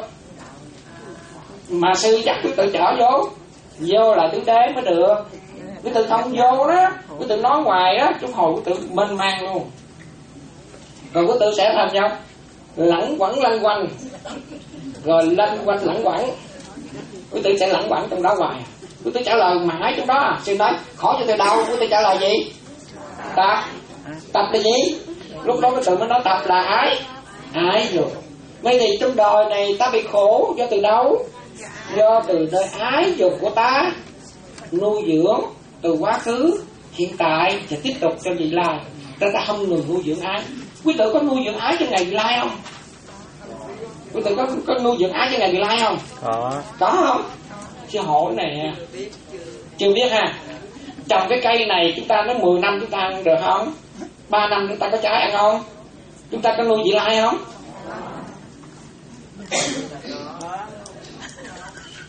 Mà sư dắt quý tự trở vô, vô là tiếng đế mới được. Quý tự không vô đó, quý tự nói ngoài đó, chút hồi quý tự mênh mang luôn. Rồi quý tự sẽ thành sao? Lẳng quẩn lanh quanh. Rồi lanh quanh lẳng quẩn. Quý tự sẽ lẳng quẩn trong đó hoài. Quý tự trả lời mãi trong đó. Sư nói khó cho từ đâu? Quý tự trả lời gì? Tập. Tập là gì? Lúc đó quý tự mới nói tập là ái. Ái rồi. Bây thì trong đời này ta bị khổ do từ đâu? Do từ đời ái dục của ta nuôi dưỡng từ quá khứ, hiện tại và tiếp tục trong vị lai. Ta ta không ngừng nuôi dưỡng ái. Quý tự có nuôi dưỡng ái trong ngày vị lai không? Quý tự có, có nuôi dưỡng ái trong ngày vị lai không? Có. Có không? Chưa hỏi nè. Chưa biết ha. Trồng cái cây này chúng ta nói mười năm chúng ta ăn được không? ba năm chúng ta có trái ăn không? Chúng ta có nuôi vị lai không?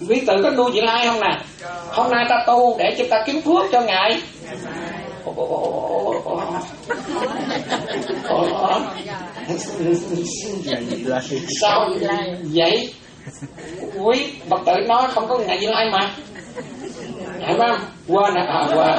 quý tử có nuôi Vị Lai không nè? Hôm nay ta tu để cho ta kiếm phước cho ngài. Sao vậy? Quý Phật tử nói không có ngài Vị Lai mà. Phải không? Quên à? À quên.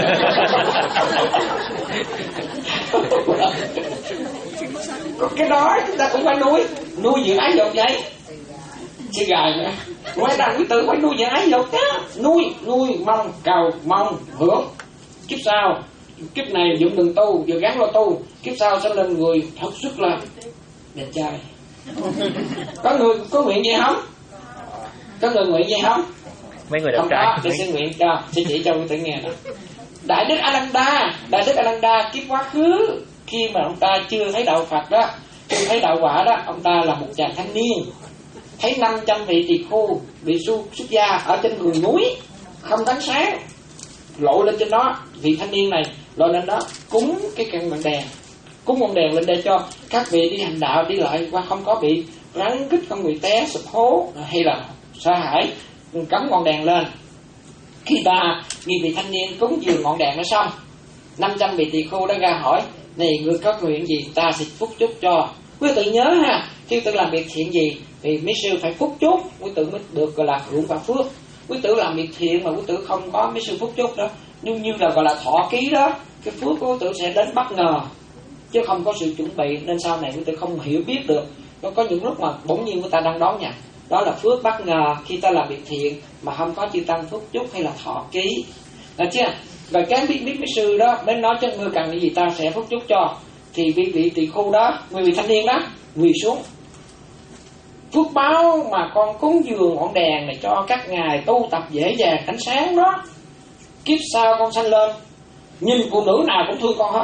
Cái đó chúng ta cũng phải nuôi. Nuôi dưỡng ái dục vậy. Chứ gài nữa. Ngoài ra quý tử phải nuôi dưỡng ái dục đó. Nuôi, nuôi, mong, cầu, mong, hưởng. Kiếp sau, kiếp này dựng đừng tu, vừa gắn lo tu. Kiếp sau sẽ lên người thật sức là đẹp trai. Có người có nguyện vậy không? Có người nguyện vậy không? Mấy người đẹp không trai. Có, tôi sẽ nguyện cho, sẽ chỉ cho quý tử nghe đó. Đại đức Ananda, Đại đức Ananda kiếp quá khứ, khi mà ông ta chưa thấy đạo Phật đó, chưa thấy đạo quả đó, ông ta là một chàng thanh niên, thấy năm trăm vị tỳ khu bị su xuất gia ở trên vườn núi, không ánh sáng, lộ lên trên đó. Vị thanh niên này lộ lên đó cúng cái căn ngọn đèn, cúng ngọn đèn lên để cho các vị đi hành đạo đi lại qua không có bị rắn rít, không bị té sụp hố hay là sợ hãi, cắm ngọn đèn lên. Khi ta nghi vị thanh niên cúng dường ngọn đèn nó xong, năm trăm vị tỳ khu đã ra hỏi: này người có nguyện gì ta sẽ phúc chúc cho. Quý tự nhớ ha, khi tự làm việc thiện gì thì mấy sư phải phúc chúc, quý tự mới được gọi là hưởng quả phước. Quý tử làm việc thiện mà quý tử không có mấy sư phúc chúc đó, như như là gọi là thọ ký đó, cái phước của quý tử sẽ đến bất ngờ chứ không có sự chuẩn bị, nên sau này quý tử không hiểu biết được. Nó có những lúc mà bỗng nhiên người ta đang đón nhận, đó là phước bất ngờ khi ta làm việc thiện mà không có chư tăng phúc chúc hay là thọ ký, được chưa? Rồi cái biết biết mấy sư đó đến nói cho ngươi cần cái gì ta sẽ phúc chúc cho, thì vị vị tỳ khu đó, người vị thanh niên đó quỳ xuống: phước báo mà con cúng dường ngọn đèn này cho các ngài tu tập dễ dàng ánh sáng đó, kiếp sau con sanh lên nhìn phụ nữ nào cũng thương con hết.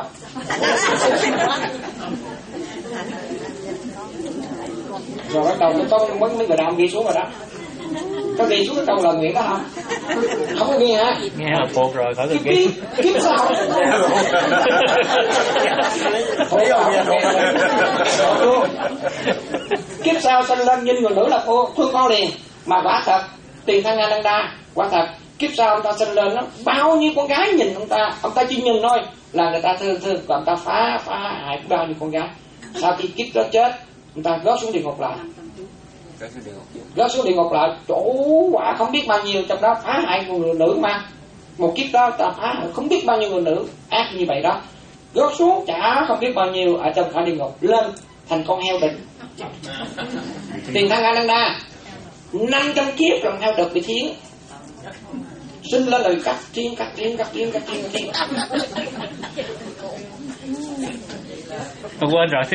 Rồi bắt đầu cái con mấy mấy người đàn ghi xuống rồi đó. Có ghi xuống cái câu lời nguyện đó không? Không có ghi hả? Nghe là buộc rồi, khỏi cần ghi. Kiếp sau kiếp sau sanh lên nhìn người nữ là cô thương con liền. Mà quả thật Tiền Thân Ananda, quả thật kiếp sau ông ta sanh lên nó bao nhiêu con gái nhìn ông ta, ông ta chỉ nhìn thôi là người ta thương thương, và ông ta phá phá hại bao nhiêu con gái. Sau khi kiếp đó chết, ông ta gót xuống địa ngục lại, gót xuống địa ngục lại, chỗ quả không biết bao nhiêu, trong đó phá hại người nữ mà. Một kiếp đó ta phá hại không biết bao nhiêu người nữ ác như vậy đó, gót xuống chả không biết bao nhiêu ở trong cả địa ngục, lên thành con heo đực. Tiền Thân Ananda năm trăm kiếp làm heo đực bị thiến, sinh lên lời cắt thiên cắt thiên cắt thiên cắt thiên cắt thiên. Tôi quên rồi.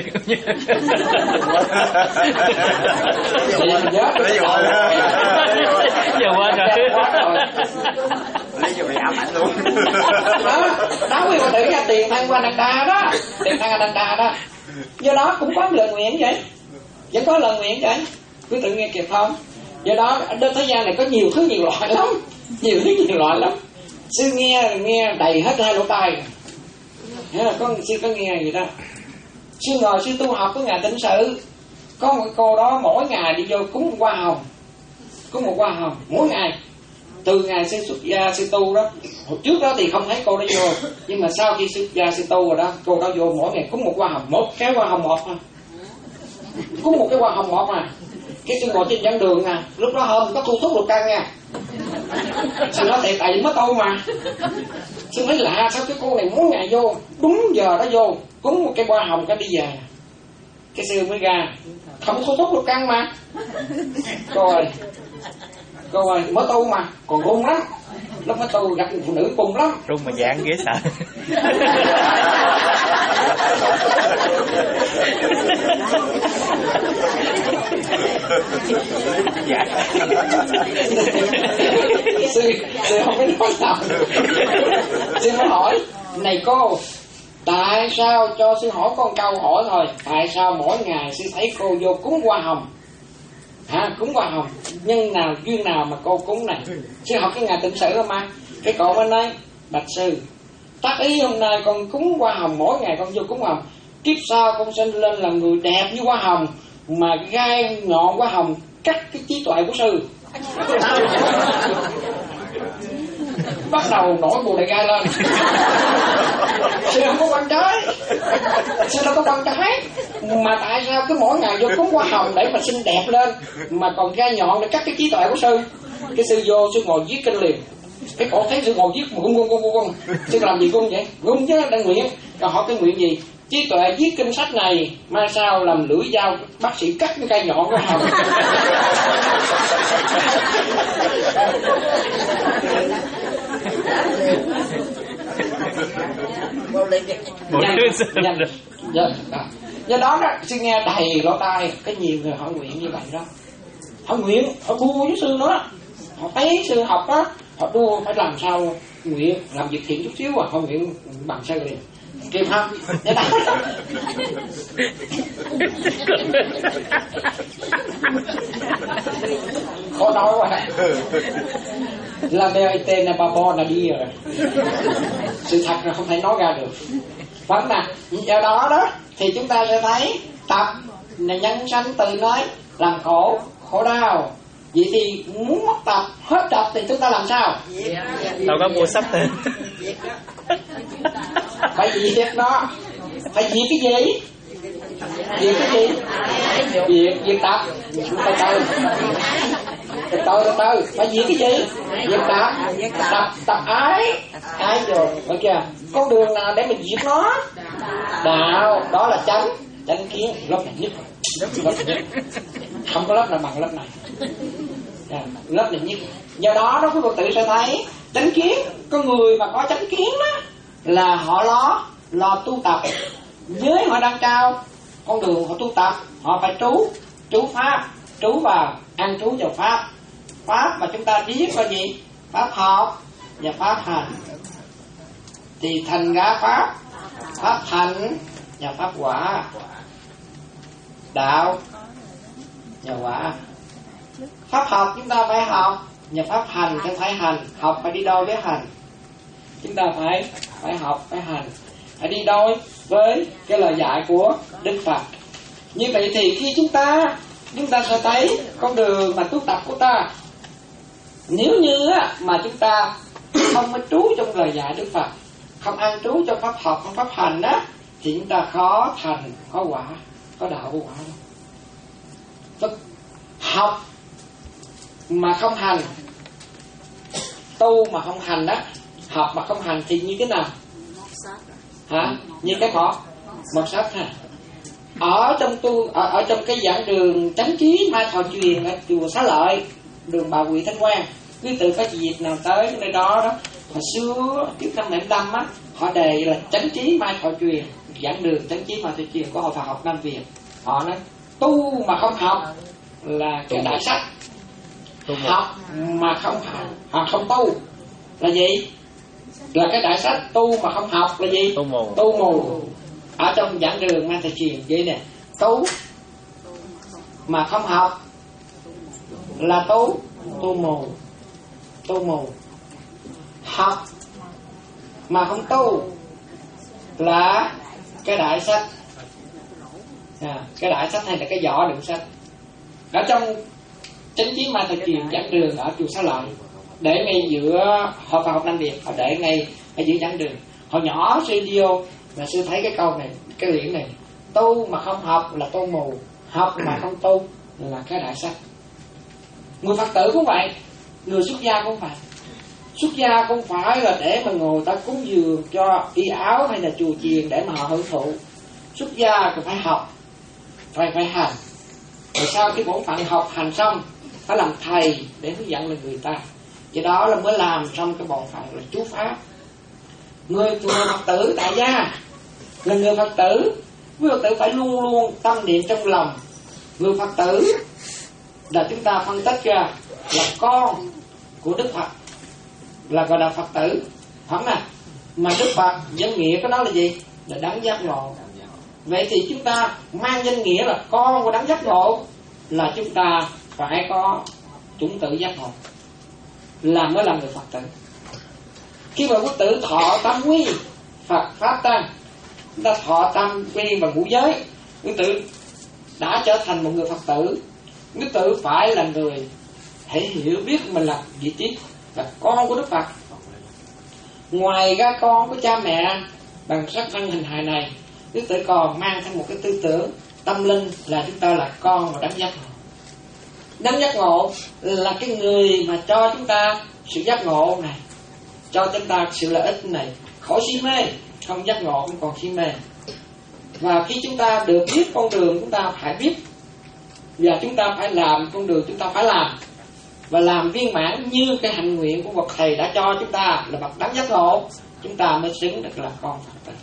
Giờ quên rồi. Lấy cho mày ám ảnh luôn. Đó, đó quý vị ra Tiền Thân Ananda đó, Tiền Thân Ananda đó. Do đó cũng có lời nguyện vậy, vẫn có lời nguyện vậy. Quý tự nghe kịp không? Do đó trên thế gian này có nhiều thứ nhiều loại lắm, nhiều thứ nhiều loại lắm. Sư nghe nghe đầy hết hai lỗ tai. Thế là có sư có nghe gì đó. Sư ngồi sư tu học với ngài Tịnh Sự, có một cô đó mỗi ngày đi vô cúng hoa hồng, cúng một hoa hồng mỗi ngày. Từ ngày sư xuất gia sư tu đó, hồi trước đó thì không thấy cô đó vô, nhưng mà sau khi xuất gia sư tu rồi đó, cô đó vô mỗi ngày cúng một hoa hồng, một cái hoa hồng một thôi, cúng một cái hoa hồng một mà. Cái sư ngồi trên giảng đường à, lúc đó hôm có thu thuốc lục căn nha. Sư nói tại tại vì mất tu mà. Sư thấy lạ sao cái cô này mỗi ngày vô đúng giờ đó vô cúng một cái hoa hồng cái đi về. Cái sư mới ra không thu thuốc lục căn mà. Cô ơi, cô ơi mới tu mà còn run lắm. Lúc mới tu gặp phụ nữ cùng lắm, run mà dạng ghế sợ. sư sư không biết nói nào. Sư mới hỏi: này cô, tại sao, cho sư hỏi con câu hỏi thôi, tại sao mỗi ngày sư thấy cô vô cúng hoa hồng hả? Cúng hoa hồng nhân nào duyên nào mà cô cúng này? Sư học cái ngày Tịnh Sự đó mà. Cái cậu bên đây: bạch sư, tác ý hôm nay con cúng hoa hồng, mỗi ngày con vô cúng hoa hồng, kiếp sau con sinh lên là người đẹp như hoa hồng, mà gai nhọn hoa hồng cắt cái trí tuệ của sư. Bắt đầu nổi bồ đề gai lên. Sư không có quan trái, sư đâu có quan trái, mà tại sao cứ mỗi ngày vô cúng hoa hồng để mà xinh đẹp lên, mà còn gai nhọn để cắt cái trí tuệ của sư. Cái sư vô, sư ngồi viết kinh liền. Cái cổ thấy sư ngồi viết mà gung gung gung gung. Sư làm gì gung vậy? Gung chứ, đang nguyện. Còn hỏi cái nguyện gì? Trí tuệ viết kinh sách này, mai sau làm lưỡi dao bác sĩ cắt cái gai nhọn của hồng. Nhanh, nhanh. Do, do đó đó, sư nghe đầy lỗ tai, cái nhiều người hỏi nguyện như vậy đó. Hỏi nguyện, họ đua với sư nữa. Họ thấy sư học á, họ đua phải làm sao nguyện, làm việc thiện chút xíu à, họ nguyện bằng sư liền. Kịp không? Để đó. Khó nói quá. La bê tên là bà bò là đi rồi. Sự thật là không thể nói ra được. Vâng nè, do đó đó thì chúng ta sẽ thấy tập là nhân sanh từ nói làm khổ, khổ đau. Vậy thì muốn mất tập, hết tập thì chúng ta làm sao? Đâu có mua sách thêm. Phải diệt nó. Phải diệt cái gì? Diệt cái gì? Diệt, diệt tập. Từ từ. Từ từ, từ từ. Phải diệt cái gì? Diệt tập. Tập, tập ái. Ái rồi. Được chưa? Con đường nào để mình diệt nó? Đạo. Đó là chánh. Chánh kiến. Lớp này nhất. Lớp này nhất. Không có lớp nào bằng lớp này. À, lớp này nhất. Do đó đó quý Phật tử sẽ thấy chánh kiến. Có người mà có chánh kiến đó là họ lo lo tu tập. Với họ đang trao con đường họ tu tập, họ phải trú trú pháp, trú vào ăn trú vào pháp. Pháp mà chúng ta biết là gì? Pháp học và pháp hành. Thì thành ra pháp pháp thành và pháp quả, đạo và quả. Pháp học chúng ta phải học, và pháp hành chúng ta phải hành. Học phải đi đôi với hành. Chúng ta phải phải học, phải hành, phải đi đôi với cái lời dạy của Đức Phật. Như vậy thì khi chúng ta chúng ta sẽ thấy con đường mà tu tập của ta, nếu như mà chúng ta không có trú trong lời dạy Đức Phật, không an trú trong pháp học, trong pháp hành á, thì chúng ta khó thành, khó quả, có đạo có quả đâu. Học mà không hành, tu mà không hành đó, học mà không hành thì như thế nào? Hả? Như cái mỏ mọt sách hả? Ở trong tu ở, ở trong cái giảng đường chánh trí Mai Thọ Truyền ở chùa Xá Lợi, đường Bà Quỳ Thanh Quang, quý tự có dịp nào tới nơi đó đó, hồi xưa trước năm bảy năm á, họ đề là chánh trí Mai Thọ Truyền, giảng đường chánh trí Mai Thọ Truyền của Hội Phật học Nam Việt. Họ nói tu mà không học là cái đại sách, học mà không hành, học không tu là gì? Là cái đại sách. Tu mà không học là gì? Tu mù. Tu mù. Ở trong giảng đường Mai Thọ Truyền vậy nè, tu mà không học là tu tu mù, tu mù. Học mà không tu là cái đại sách. À, cái đại sách hay là cái vỏ đựng sách. Ở trong chánh trí Mai Thọ Truyền giảng đường ở chùa Xá Lợi, để ngay giữa Hội Phật học Nam Việt, họ để ngay ở giữa giảng đường. Họ nhỏ sư vô là sư thấy cái câu này, cái liễn này: tu mà không học là tu mù, học mà không tu là cái đại sách. Người Phật tử cũng vậy, người xuất gia cũng vậy. Xuất gia không phải là để mà ngồi ta cúng dường cho y áo hay là chùa chiền để mà họ hưởng thụ. Xuất gia cũng phải học, phải phải hành. Rồi sau cái bổn phận học hành xong, phải làm thầy để hướng dẫn lại người ta. Do đó là mới làm xong cái bổn phận là chú pháp. Người, người Phật tử tại gia là người Phật tử, người Phật tử phải luôn luôn tâm niệm trong lòng. Người Phật tử là chúng ta phân tích ra là con của Đức Phật, là gọi là Phật tử, không nè. Mà Đức Phật danh nghĩa của nó là gì? Là đấng giác ngộ. Vậy thì chúng ta mang danh nghĩa là con của đấng giác ngộ, là chúng ta phải có chủng tử giác ngộ, là mới là người Phật tử. Khi mà quý tử thọ tam quy Phật pháp tăng, chúng ta thọ tam quy và ngũ giới, quý tử đã trở thành một người Phật tử. Quý tử phải là người hãy hiểu biết mình là vị trí là con của Đức Phật. Ngoài ra con của cha mẹ bằng sắc thân hình hài này, Đức Tử còn mang theo một cái tư tưởng tâm linh là chúng ta là con và đấng giác ngộ. Đấng giác ngộ là cái người mà cho chúng ta sự giác ngộ này, cho chúng ta sự lợi ích này, khỏi si mê. Không giác ngộ không còn si mê. Và khi chúng ta được biết con đường, chúng ta phải biết, và chúng ta phải làm con đường, chúng ta phải làm và làm viên mãn như cái hạnh nguyện của bậc thầy đã cho chúng ta là bậc đấng giác ngộ, chúng ta mới xứng được là con Phật tử.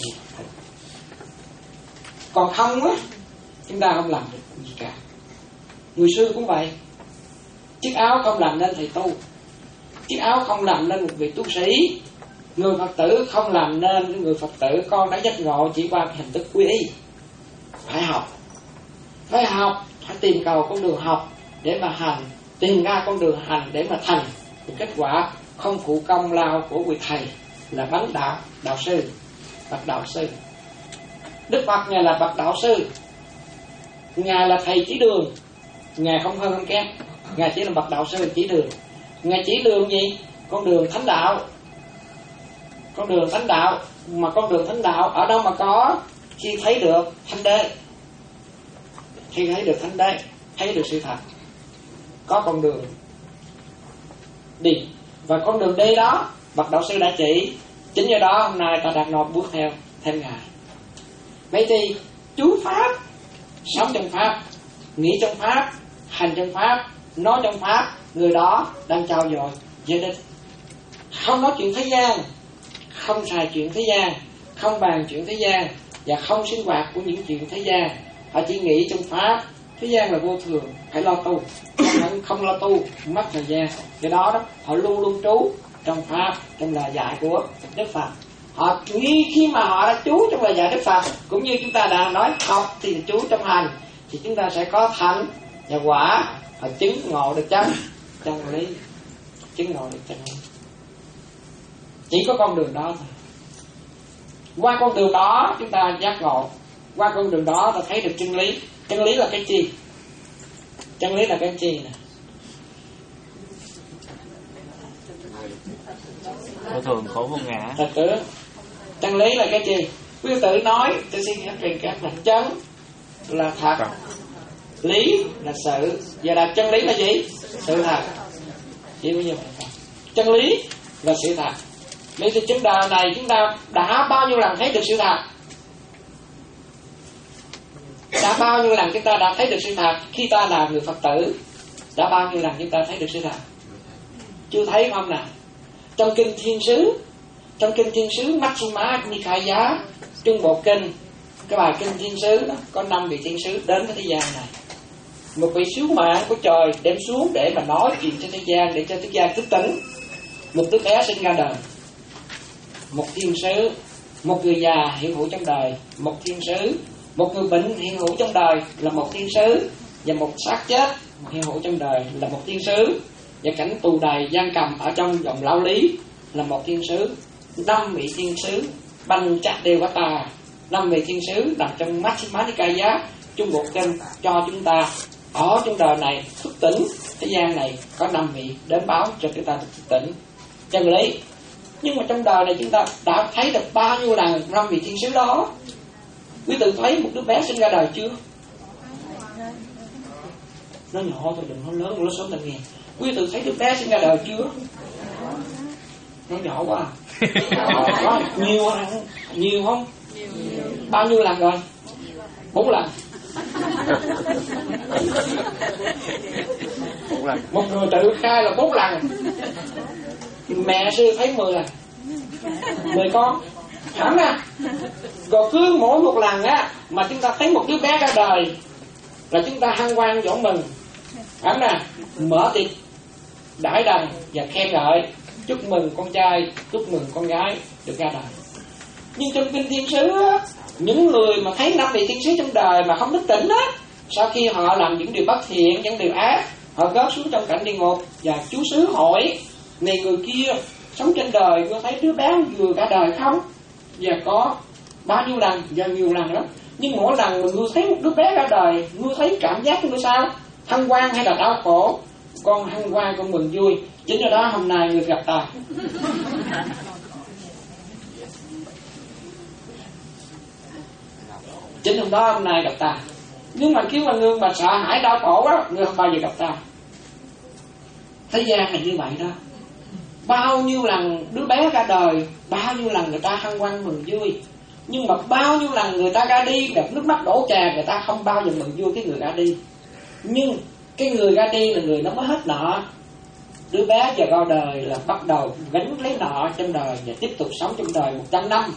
Còn không á, chúng ta không làm được gì cả. Người xưa cũng vậy. Chiếc áo không làm nên thầy tu, chiếc áo không làm nên một vị tu sĩ. Người Phật tử không làm nên người Phật tử con đã giác ngộ chỉ qua hình thức quy y. Phải học, phải học, phải tìm cầu con đường học để mà hành, tìm ra con đường hành để mà thành. Thì kết quả không phụ công lao của vị thầy là bánh đạo đạo sư, bậc đạo sư. Đức Phật Ngài là bậc đạo sư, Ngài là thầy chỉ đường, Ngài không hơn không kém, Ngài chỉ là bậc đạo sư chỉ đường. Ngài chỉ đường gì? Con đường thánh đạo. Con đường thánh đạo, mà con đường thánh đạo ở đâu mà có? Khi thấy được thánh đế, khi thấy được thánh đế, thấy được sự thật, có con đường đi, và con đường đi đó bậc đạo sư đã chỉ. Chính do đó hôm nay ta đặt nộp bước theo theo Ngài. Vậy thì chú pháp, sống trong pháp, nghĩ trong pháp, hành trong pháp, nói trong pháp, người đó đang trao dồi giới định, không nói chuyện thế gian, không xài chuyện thế gian, không bàn chuyện thế gian, và không sinh hoạt của những chuyện thế gian. Họ chỉ nghĩ trong pháp. Thế gian là vô thường, phải lo tu, không, không lo tu mất thời gian. Cái đó đó họ luôn luôn trú trong pháp, trong lời dạy của Đức Phật. Họ nghĩ khi mà họ đã trú trong lời dạy Đức Phật, cũng như chúng ta đã nói học thì trú trong hành, thì chúng ta sẽ có thành và quả. Họ chứng ngộ được chân chân lý, chứng ngộ được chân lý. Chỉ có con đường đó thôi. Qua con đường đó chúng ta giác ngộ, qua con đường đó ta thấy được chân lý. Chân lý là cái chi? Chân lý là cái chi nè? Vô thường khổ vô ngã. Thật tử. Chân lý là cái chi? Quý tử nói, tôi xin các truyền các là chân là thật, lý là sự, và là chân lý là gì? Sự thật. Chỉ có như vậy. Chân lý là sự thật. Vậy thì trên đời này chúng ta đã bao nhiêu lần thấy được sự thật? Đã bao nhiêu lần chúng ta đã thấy được sự thật khi ta là người Phật tử? Đã bao nhiêu lần chúng ta thấy được sự thật? Chưa thấy không nào? Trong kinh Thiên Sứ, trong kinh Thiên Sứ Majjhima Nikaya, Trung Bộ Kinh, cái bài kinh Thiên Sứ đó, có năm vị thiên sứ đến với thế gian này. Một vị sứ mạng của trời đem xuống để mà nói chuyện cho thế gian, để cho thế gian thức tỉnh. Một đứa bé sinh ra đời, một thiên sứ, một người già hiện hữu trong đời, một thiên sứ, một người bệnh hiện hữu trong đời là một thiên sứ, và một xác chết hiện hữu trong đời là một thiên sứ, và cảnh tù đầy giam cầm ở trong vòng lao lý là một thiên sứ. Năm vị thiên sứ banh chặt đều quá tà, năm vị thiên sứ nằm trong Majjhima Nikaya Trung Bộ Kinh cho chúng ta ở trong đời này thức tỉnh. Thế gian này có năm vị đến báo cho chúng ta thức tỉnh chân lý. Nhưng mà trong đời này chúng ta đã thấy được bao nhiêu lần năm vị thiên sứ đó? Quý tự thấy một đứa bé sinh ra đời chưa? Nó nhỏ thôi, đừng nói lớn, nó sớm ta nghe. Quý tự thấy đứa bé sinh ra đời chưa? Nó nhỏ quá. À, có nhiều không? Nhiều không? Bao nhiêu lần rồi? Bốn lần. Bốn lần. Một người tự khai là bốn lần. Mẹ sư thấy mười lần, mười con. Hẳn à. Rồi cứ mỗi một lần á mà chúng ta thấy một đứa bé ra đời là chúng ta hân hoan dỗ mừng. Hẳn à. Mở tiệc đãi đằng và khen ngợi, chúc mừng con trai, chúc mừng con gái được ra đời. Nhưng trong kinh Thiên Sứ á, những người mà thấy năm vị thiên sứ trong đời mà không thức tỉnh á, sau khi họ làm những điều bất thiện, những điều ác, họ rớt xuống trong cảnh địa ngục. Và chú sứ hỏi, này người kia sống trên đời, ngươi thấy đứa bé vừa cả đời không? Và có bao nhiêu lần? Và nhiều lần đó. Nhưng mỗi lần mà ngươi thấy một đứa bé ra đời, ngươi thấy cảm giác của ngươi sao? Hân hoan hay là đau khổ? con hân hoan, con mừng vui. Chính do đó hôm nay người gặp ta. Chính hôm đó hôm nay gặp ta. Nhưng mà khi mà người mà sợ hãi đau khổ á, người không bao giờ gặp ta. Thế gian là như vậy đó. Bao nhiêu lần đứa bé ra đời, bao nhiêu lần người ta hân hoan mừng vui, nhưng mà bao nhiêu lần người ta ra đi gặp nước mắt đổ trà, người ta không bao giờ mừng vui cái người ra đi. Nhưng cái người ra đi là người nó mới hết nợ. Đứa bé giờ ra đời là bắt đầu gánh lấy nợ trong đời và tiếp tục sống trong đời một trăm năm.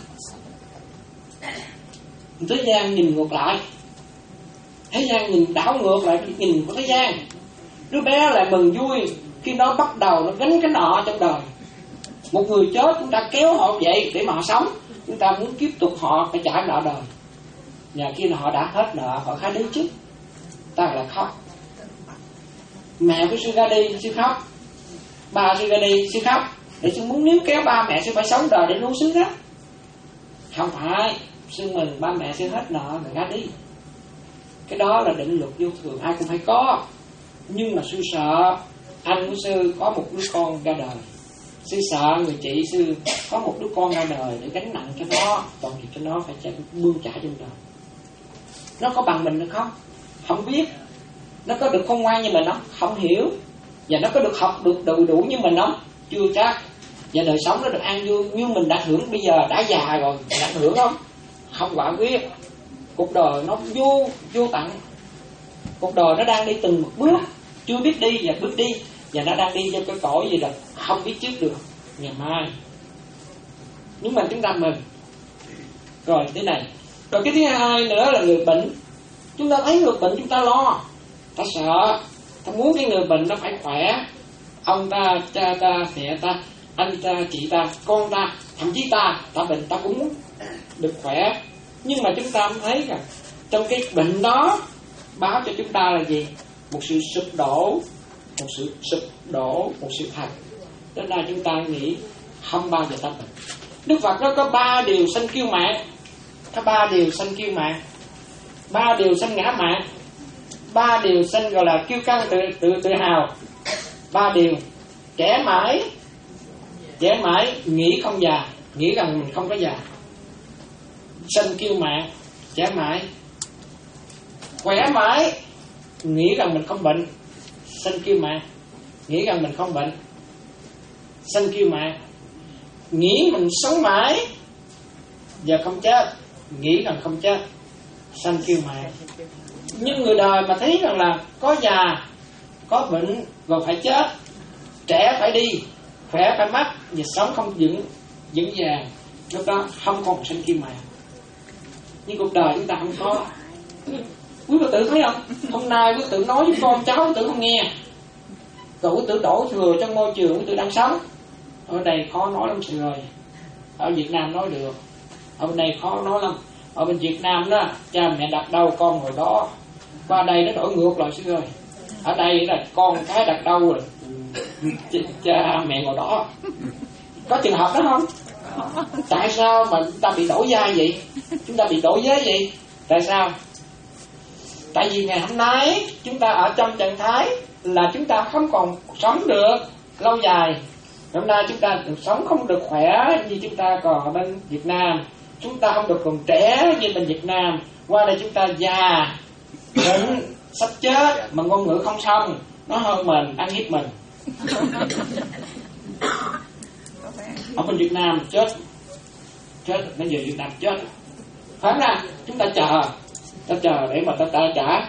Thế gian nhìn ngược lại, thế gian nhìn đảo ngược lại cái nhìn của thế gian. Đứa bé lại mừng vui khi nó bắt đầu nó gánh cái nợ trong đời. Một người chết chúng ta kéo họ dậy để mà họ sống, chúng ta muốn tiếp tục họ phải trả nợ đời. Và khi họ đã hết nợ, họ khá đi chứ, ta lại khóc. Mẹ của sư ra đi, sư khóc. Ba sư ra đi, sư khóc. Để sư muốn níu kéo ba mẹ sư phải sống đời để nuôi sư đó. Không phải, sư mình ba mẹ sư hết nợ rồi ra đi. Cái đó là định luật vô thường, ai cũng phải có. Nhưng mà sư sợ anh của sư có một đứa con ra đời. Sư sợ người chị sư có một đứa con ra đời để gánh nặng cho nó, còn gì cho nó phải chạy bươn trả trong đời. Nó có bằng mình được không? Không biết. Nó có được khôn ngoan như mình không? Không hiểu. Và nó có được học được đủ đủ như mình không? Chưa chắc. Và đời sống nó được an vui như mình đã hưởng bây giờ, đã già rồi, đã hưởng không? Không quả quyết. Cuộc đời nó vô vô tận. Cuộc đời nó đang đi từng một bước, chưa biết đi và bước đi, và nó đang đi cho cái cõi gì là không biết trước được ngày mai. Nhưng mà chúng ta mừng. Rồi thế này. Rồi cái thứ hai nữa là người bệnh. Chúng ta thấy người bệnh chúng ta lo, ta sợ, ta muốn cái người bệnh nó phải khỏe. Ông ta, cha ta, mẹ ta, anh ta, chị ta, con ta, thậm chí ta, ta bệnh ta cũng muốn được khỏe. Nhưng mà chúng ta không thấy rằng trong cái bệnh đó báo cho chúng ta là gì? Một sự sụp đổ, một sự sụp đổ, một sự thật. Đến nay chúng ta nghĩ không bao giờ ta bệnh. Đức Phật nó có ba điều sanh kiêu mạn, có ba điều sanh kiêu mạn, ba điều sanh ngã mạn, ba điều sanh gọi là kiêu căng tự tự tự hào, ba điều trẻ mãi, trẻ mãi nghĩ không già, nghĩ rằng mình không có già, sanh kiêu mạn, trẻ mãi, khỏe mãi, nghĩ rằng mình không bệnh, sanh kiêu mạn, nghĩ rằng mình không bệnh, sanh kiêu mạn, nghĩ mình sống mãi và không chết, nghĩ rằng không chết, sanh kiêu mạn. Nhưng người đời mà thấy rằng là có già, có bệnh rồi phải chết, trẻ phải đi, khỏe phải mất, và sống không vững vững vàng, lúc đó không còn sanh kiêu mạn. Nhưng cuộc đời chúng ta không có. Quý Phật tử thấy không? Hôm nay quý Phật tử nói với con cháu, quý Phật tử không nghe. Rồi quý Phật tử đổ thừa trong môi trường quý Phật tử đang sống. Ở đây khó nói lắm sự rồi. Ở Việt Nam nói được. Ở bên đây khó nói lắm. Ở bên Việt Nam đó, cha mẹ đặt đâu con ngồi đó. Qua đây nó đổi ngược lại sư ơi. Ở đây là con cái đặt đâu rồi cha mẹ ngồi đó. Có trường hợp đó không? Tại sao mà chúng ta bị đổi vai vậy? Chúng ta bị đổi giới vậy? Tại sao? Tại vì ngày hôm nay chúng ta ở trong trạng thái là chúng ta không còn sống được lâu dài. Hôm nay chúng ta sống không được khỏe như chúng ta còn ở bên Việt Nam. Chúng ta không được còn trẻ như bên Việt Nam. Qua đây chúng ta già, bệnh, sắp chết mà ngôn ngữ không xong, nó hơn mình, ăn hiếp mình. Ở bên Việt Nam chết, chết bây giờ Việt Nam chết. Phải ra chúng ta chờ, ta chờ để mà ta, ta trả,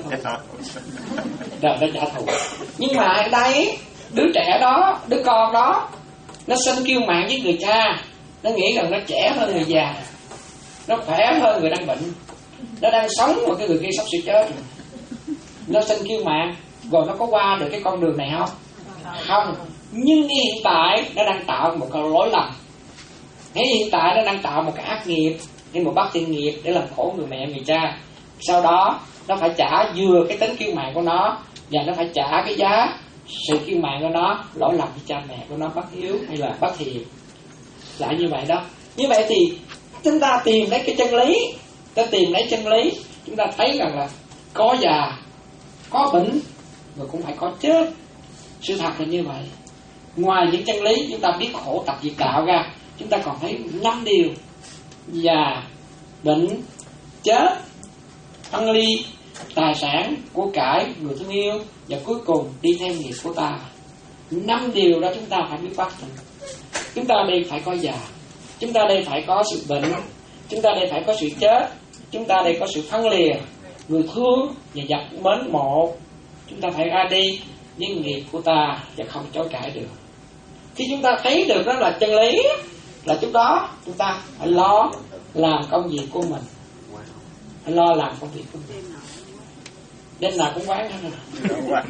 chờ ta trả thù. Nhưng mà ở đây đứa trẻ đó, đứa con đó, nó sanh kiêu mạn với người cha, nó nghĩ rằng nó trẻ hơn người già, nó khỏe hơn người đang bệnh, nó đang sống mà cái người kia sắp sửa chết, nó sanh kiêu mạn. Rồi nó có qua được cái con đường này không? Không. Nhưng hiện tại nó đang tạo một cái lỗi lầm. Ngay hiện tại nó đang tạo một cái ác nghiệp, nên một bất thiện nghiệp để làm khổ người mẹ người cha. Sau đó nó phải trả vừa cái tính kiêu mạn của nó, và nó phải trả cái giá sự kiêu mạn của nó, lỗi lầm với cha mẹ của nó bất hiếu hay là bất thiện. Lại như vậy đó. Như vậy thì chúng ta tìm lấy cái chân lý, ta tìm lấy chân lý, chúng ta thấy rằng là có già, có bệnh, rồi cũng phải có chết. Sự thật là như vậy. Ngoài những chân lý chúng ta biết khổ tập diệt đạo ra, chúng ta còn thấy năm điều: già, bệnh, chết, phân ly, tài sản, của cải, người thương yêu, và cuối cùng đi theo nghiệp của ta. Năm điều đó chúng ta phải biết bắt. Chúng ta đây phải có già, chúng ta đây phải có sự bệnh, chúng ta đây phải có sự chết, chúng ta đây có sự phân lìa, người thương và giặc mến mộ. Chúng ta phải ra đi với nghiệp của ta và không chối cãi được. Khi chúng ta thấy được đó là chân lý, là lúc đó chúng ta phải lo làm công việc của mình, phải lo làm công việc của mình. Đêm nào cũng quán hết rồi.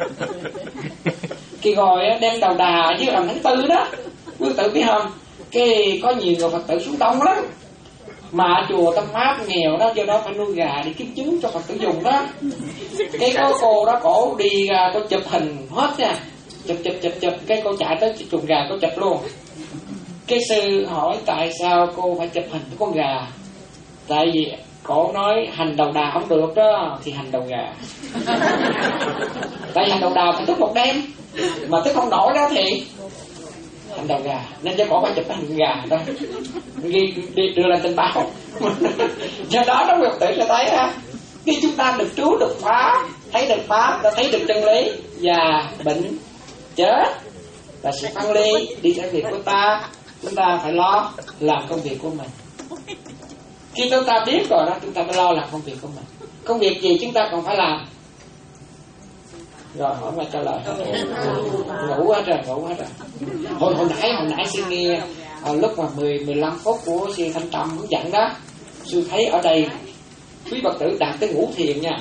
Khi rồi đem đầu đà với làm tháng tư đó, quý tự biết không? Cái có nhiều người Phật tử xuống đông lắm, mà chùa Tâm Pháp nghèo đó, do đó phải nuôi gà để kiếm trứng cho Phật tử dùng đó. Cái có cô đó cổ đi ra cô chụp hình hết nha, chụp chụp chụp chụp cái cô chạy tới chuồng gà cô chụp luôn. Cái sư hỏi tại sao cô phải chụp hình với con gà? Tại vì cổ nói hành đầu đà không được đó thì hành đầu gà. Tại vì hành đầu đà phải thức một đêm, mà thức không nổi đó thì hành đầu gà, nên cho cổ phải chụp hình gà đó, ghi đưa lên trên báo. Do đó nó Phật tử sẽ thấy ha, khi chúng ta được trú được pháp, thấy được pháp, ta thấy được chân lý, già, bệnh, chết là sự phân ly, đi theo việc của ta, chúng ta phải lo làm công việc của mình. Khi chúng ta biết rồi đó, chúng ta phải lo làm công việc của mình. Công việc gì chúng ta còn phải làm? Rồi hỏi mai trả lời. Ngủ hết rồi, ngủ hết rồi. Hồi hồi nãy hồi nãy sư nghe à, lúc mà mười mười lăm phút của sư Thanh Tâm hướng dẫn đó, sư thấy ở đây quý Phật tử đạt tới ngủ thiền nha.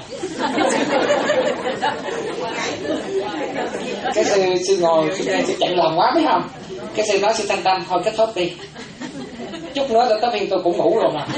Cái sư sư ngồi sư, sư chạy lòng quá biết không? Cái sư nói sư Thanh Tâm thôi kết thúc đi, chút nữa tới phiên tôi cũng ngủ rồi mà.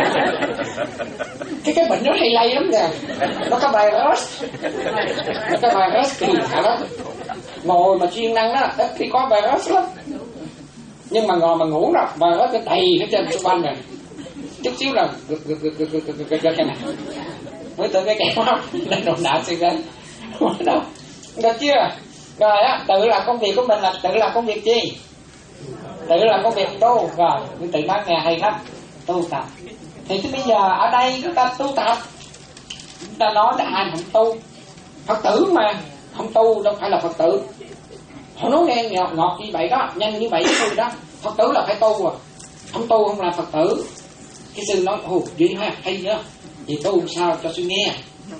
Cái cái bệnh nó hay lây lắm nha, nó có virus, nó có virus kỳ lạ lắm. Ngồi mà chuyên năng đó, ít khi có virus lắm. Nhưng mà ngồi mà ngủ rồi, virus cái đầy hết trên xung quanh rồi. Chút xíu là gực gực gực gực gực gực cái này. Mới tưởng cái kẹo không, nên đồn đạo suy gánh. Đâu, được chưa? Rồi á, tự làm công việc của mình là tự làm công việc gì? Tự làm công việc tu. Rồi, tự nói nghe hay lắm, tu tập. Thì bây giờ ở đây chúng ta tu tập, chúng ta nói là ai không tu? Phật tử mà không tu đâu phải là Phật tử. Họ nói nghe ngọt, ngọt như vậy đó, nhanh như vậy thôi đó. Phật tử là phải tu à, không tu không là Phật tử. Cái sư nói ồ vậy ha, hay nhá, vậy tu sao cho sư nghe.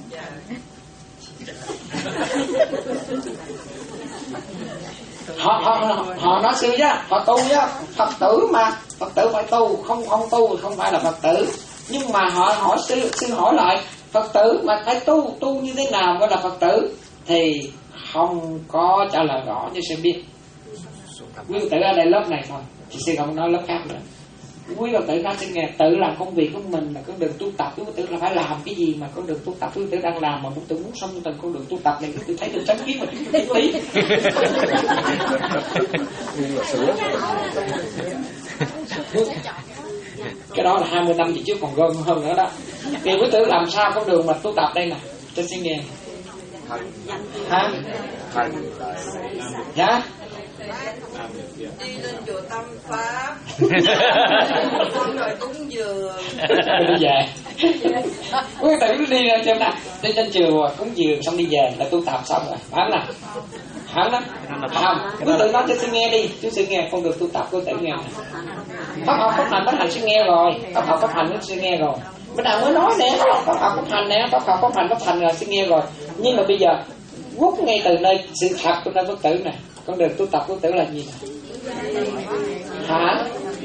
Họ, họ, họ, họ nói sư chứ, họ tu chứ, Phật tử mà, Phật tử phải tu, không không tu không phải là Phật tử. Nhưng mà họ hỏi sư, sư hỏi lại, Phật tử mà phải tu, tu như thế nào mới là Phật tử? Thì không có trả lời rõ cho sư biết. Quý Phật tử ở đây lớp này thôi, thì sư không nói lớp khác nữa. Quý Phật tử nói sẽ nghe, tự làm công việc của mình là con đường tu tập. Quý Phật tử là phải làm cái gì mà con đường tu tập quý Phật tử đang làm, mà muốn tự muốn xong từng con đường tu tập này, quý Phật tử thấy được chánh kiến mà tí tí. Cái đó là hai mươi năm về trước còn gân hơn nữa đó. Thì quý Phật tử làm sao con đường mà tu tập đây nè, cho xin nghe. Hả? Hả? Đi lên chùa Tâm Pháp, con rồi cúng dường. Đi về. Quý tử đi lên trên nào, đi trên chùa cúng dường xong đi về là tu tập xong rồi, phải nè, phải nè, không? Quý tử nói cho sư nghe đi, chú sư nghe con được tu tập, quý tử nghe. Pháp học pháp hành pháp hành sư nghe rồi, pháp học pháp hành sư nghe rồi. Bên nào mới nói nè, pháp học pháp hành nè, pháp học pháp hành pháp hành là sư nghe rồi. Nhưng mà bây giờ rút ngay từ nơi sự thật của nơi Phật tử nè, con đường tu tập của Phật tử là gì nè? Hả?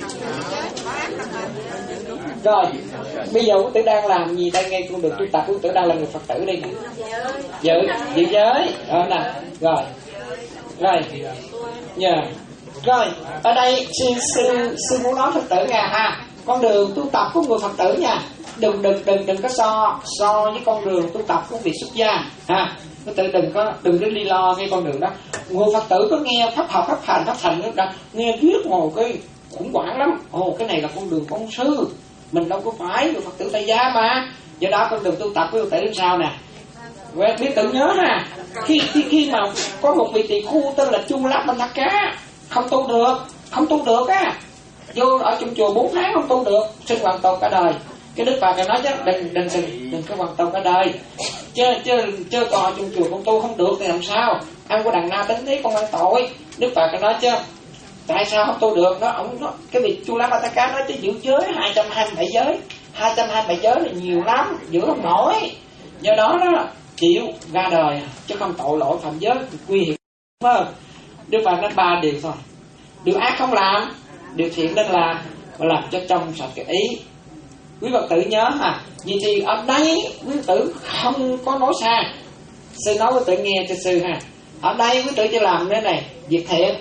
Rồi, bây giờ Phật tử đang làm gì đây? Ngay con đường tu tập của Phật tử đang là người Phật tử đây nè. Giữ, giữ giới, đó nè. Rồi, rồi, nhờ. Rồi, ở đây sư sư sư muốn nói Phật tử nha ha. Con đường tu tập của người Phật tử nha, đừng đừng đừng đừng có so so với con đường tu tập của vị xuất gia ha. Phật tử đừng có đừng có đi lo cái con đường đó. Người Phật tử có nghe pháp học pháp hành pháp thành đó, nghe viết ngồi cái khủng hoảng lắm. Ồ, cái này là con đường con sư, mình đâu có phải người Phật tử tại gia mà. Do đó con đường tu tập của Phật tử làm sao nè? Vậy biết tự nhớ ha. Khi khi khi mà có một vị tỳ khu tên là Chu Láp Banh Thác Cá không tu được, không tu được á, vô ở trong chùa bốn tháng không tu được, xin hoàn toàn cả đời. Cái Đức Phật này nói chứ đừng đừng xin, đừng có hoàn toàn cả đời. Chứ chứ chứ còn ở trong chùa con tu không được thì làm sao? Ăn của đằng na tính thế con ăn tội. Đức Phật này nói chứ tại sao không tu được? Nó ông nó cái vị Chu Láp Banh Thác Cá nói chứ giữ giới hai trăm hai mươi bảy giới, hai trăm hai mươi bảy giới là nhiều lắm, giữ không nổi. Do đó đó chịu ra đời chứ không tội lỗi phạm giới nguy hiểm. Đức Phật nói ba điều thôi. Điều ác không làm, điều thiện nên làm, và làm cho trong sạch cái ý. Quý Phật tử nhớ ha. Vì thì ở đây quý Phật tử không có nói xa. Sư nói quý Phật tử nghe cho sư ha. Ở đây quý Phật tử chỉ làm cái này, việc thiện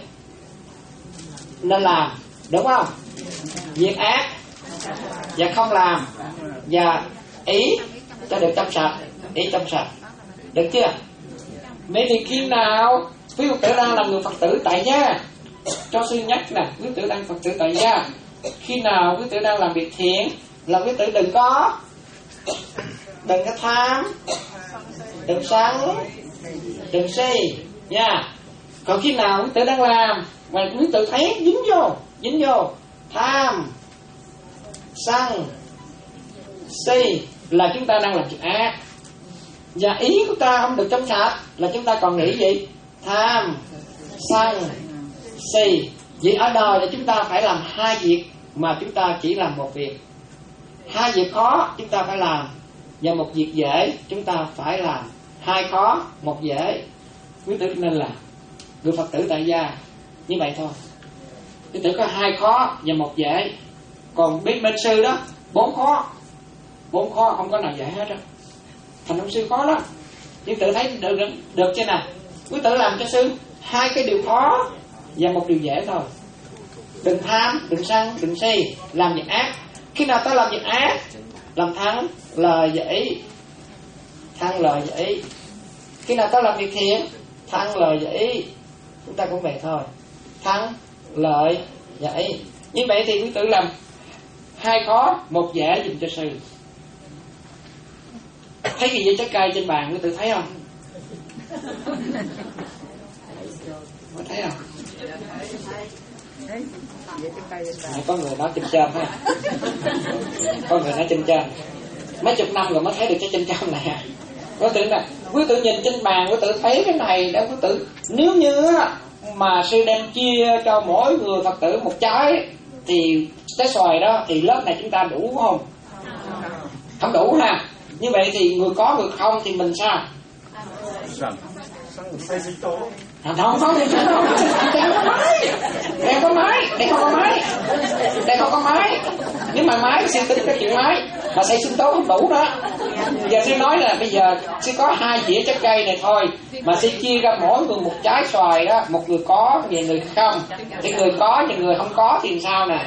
nên làm, đúng không? Việc ác và không làm, và ý cho được trong sạch, ý trong sạch, được chưa? Vậy thì khi nào quý Phật tử đang là người Phật tử tại gia, cho sư nhắc nè, quý Phật tử đang Phật tử tại gia, khi nào quý Phật tử đang làm việc thiện là quý Phật tử đừng có đừng có tham, đừng sân, đừng si nha. Còn khi nào quý Phật tử đang làm mà quý Phật tử thấy dính vô dính vô tham, sân, si là chúng ta đang làm việc ác, và ý của ta không được trong sạch là chúng ta còn nghĩ gì? Tham, sân, si. Vậy ở đời là chúng ta phải làm hai việc mà chúng ta chỉ làm một việc. Hai việc khó chúng ta phải làm, và một việc dễ chúng ta phải làm. Hai khó, một dễ. Quý tử nên là người Phật tử tại gia như vậy thôi. Quý tử có hai khó và một dễ. Còn biết bên sư đó bốn khó, bốn khó không có nào dễ hết á. Thành ông sư khó lắm. Quý tử thấy được, được, được chưa nào? Quý tử làm cho sư hai cái điều khó và một điều dễ thôi. Đừng tham, đừng sân, đừng si, làm việc ác. Khi nào ta làm việc ác, làm thắng lời và ý, thắng lời và ý. Khi nào ta làm việc thiện, thắng lời và ý. Chúng ta cũng vậy thôi, thắng lợi và ý. Như vậy thì quý tử làm hai khó, một dễ dùm cho sư. Thấy cái dĩa trái cây trên bàn quý tử thấy không? Có thấy không? Có người nói trên trên ha. Có người nói trên trên. Mấy chục năm rồi mới thấy được cái trên trên này. Quý tử nè, quý tử nhìn trên bàn quý tử thấy cái này để quý tử, nếu như mà sư đem chia cho mỗi người Phật tử một trái thì trái xoài đó thì lớp này chúng ta đủ không? Không đủ ha. Như vậy thì người có người không thì mình sao? À, không không thì không không có máy, đây có máy, đây không có máy, đây không có máy. Nếu mà máy sư tính cái chuyện máy mà xây sinh tố không đủ đó. Giờ sư nói là bây giờ sư có hai dĩa trái cây này thôi, mà sư chia ra mỗi người một trái xoài đó, một người có và người không, thì người có và người không có thì sao nè?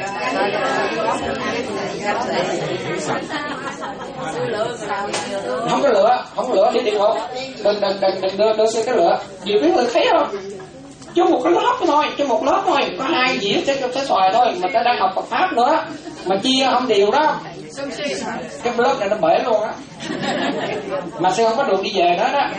Không có lựa, không lựa đi địa ngục. Đừng đừng đừng đừng đưa đưa sư cái lựa. Vì biết người thấy không? Cho một cái lớp thôi, cho một lớp thôi, có hai dĩa trái trái xoài thôi, mà ta đang học Phật pháp nữa, mà chia không đều đó, cái lớp này nó bể luôn á. Mà sư không có được đi về nữa đó.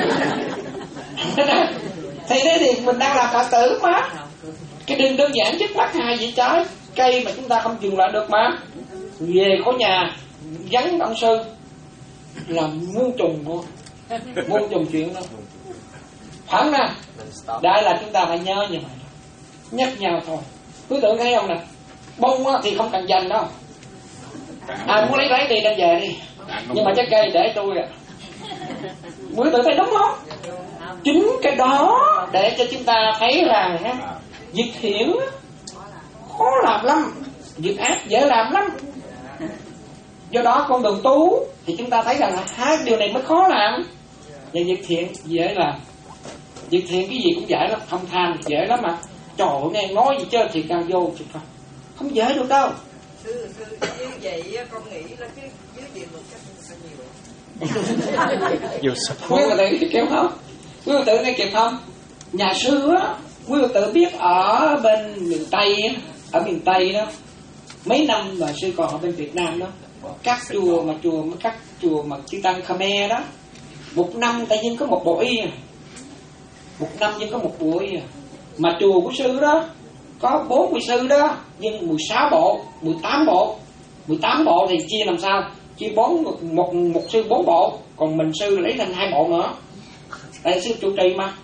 Thì thế thì mình đang làm Phật tử mà. Cái đừng đơn giản trước mắt hai dĩa trái cây mà chúng ta không dừng lại được mà. Về khỏi nhà vắng ông sư là muôn trùng luôn, muôn trùng chuyện đó. Phẳng nè, đại là chúng ta phải nhớ như vậy, nhắc nhau thôi. Cứ tưởng thấy không nè, bông thì không cần dành đâu, ai muốn lấy lấy đi đem về đi, nhưng mà trái cây để tôi à. Quý tử thấy đúng không? Chính cái đó để cho chúng ta thấy là việc thiện khó làm lắm, việc ác dễ làm lắm. Do đó con đường tu thì chúng ta thấy rằng là hai điều này mới khó làm, và việc thiện dễ làm. Việc thiện cái gì cũng dễ lắm, không tham dễ lắm mà. Trời ơi, nghe nói gì chứ thì càng vô chứ không, không dễ được đâu. Sư, sư, như vậy con nghĩ là cái dưới địa ngục chắc phải nhiều. Quý Phật tử kịp không? Quý Phật tử nghe kịp không? Nhà sư á, quý Phật tử biết ở bên miền Tây, ở miền Tây đó, mấy năm mà sư còn ở bên Việt Nam đó, các chùa mà chùa các chùa mà chư tăng Khmer đó, Một năm ta dân có một bộ y à. Một năm dân có một bộ y à. Mà chùa của sư đó có bốn mươi sư đó, nhưng mười sáu bộ, mười tám bộ. Mười tám bộ thì chia làm sao? Chia bốn một, một, một sư bốn bộ. Còn mình sư lấy thành hai bộ nữa. Đây sư trụ trì mà.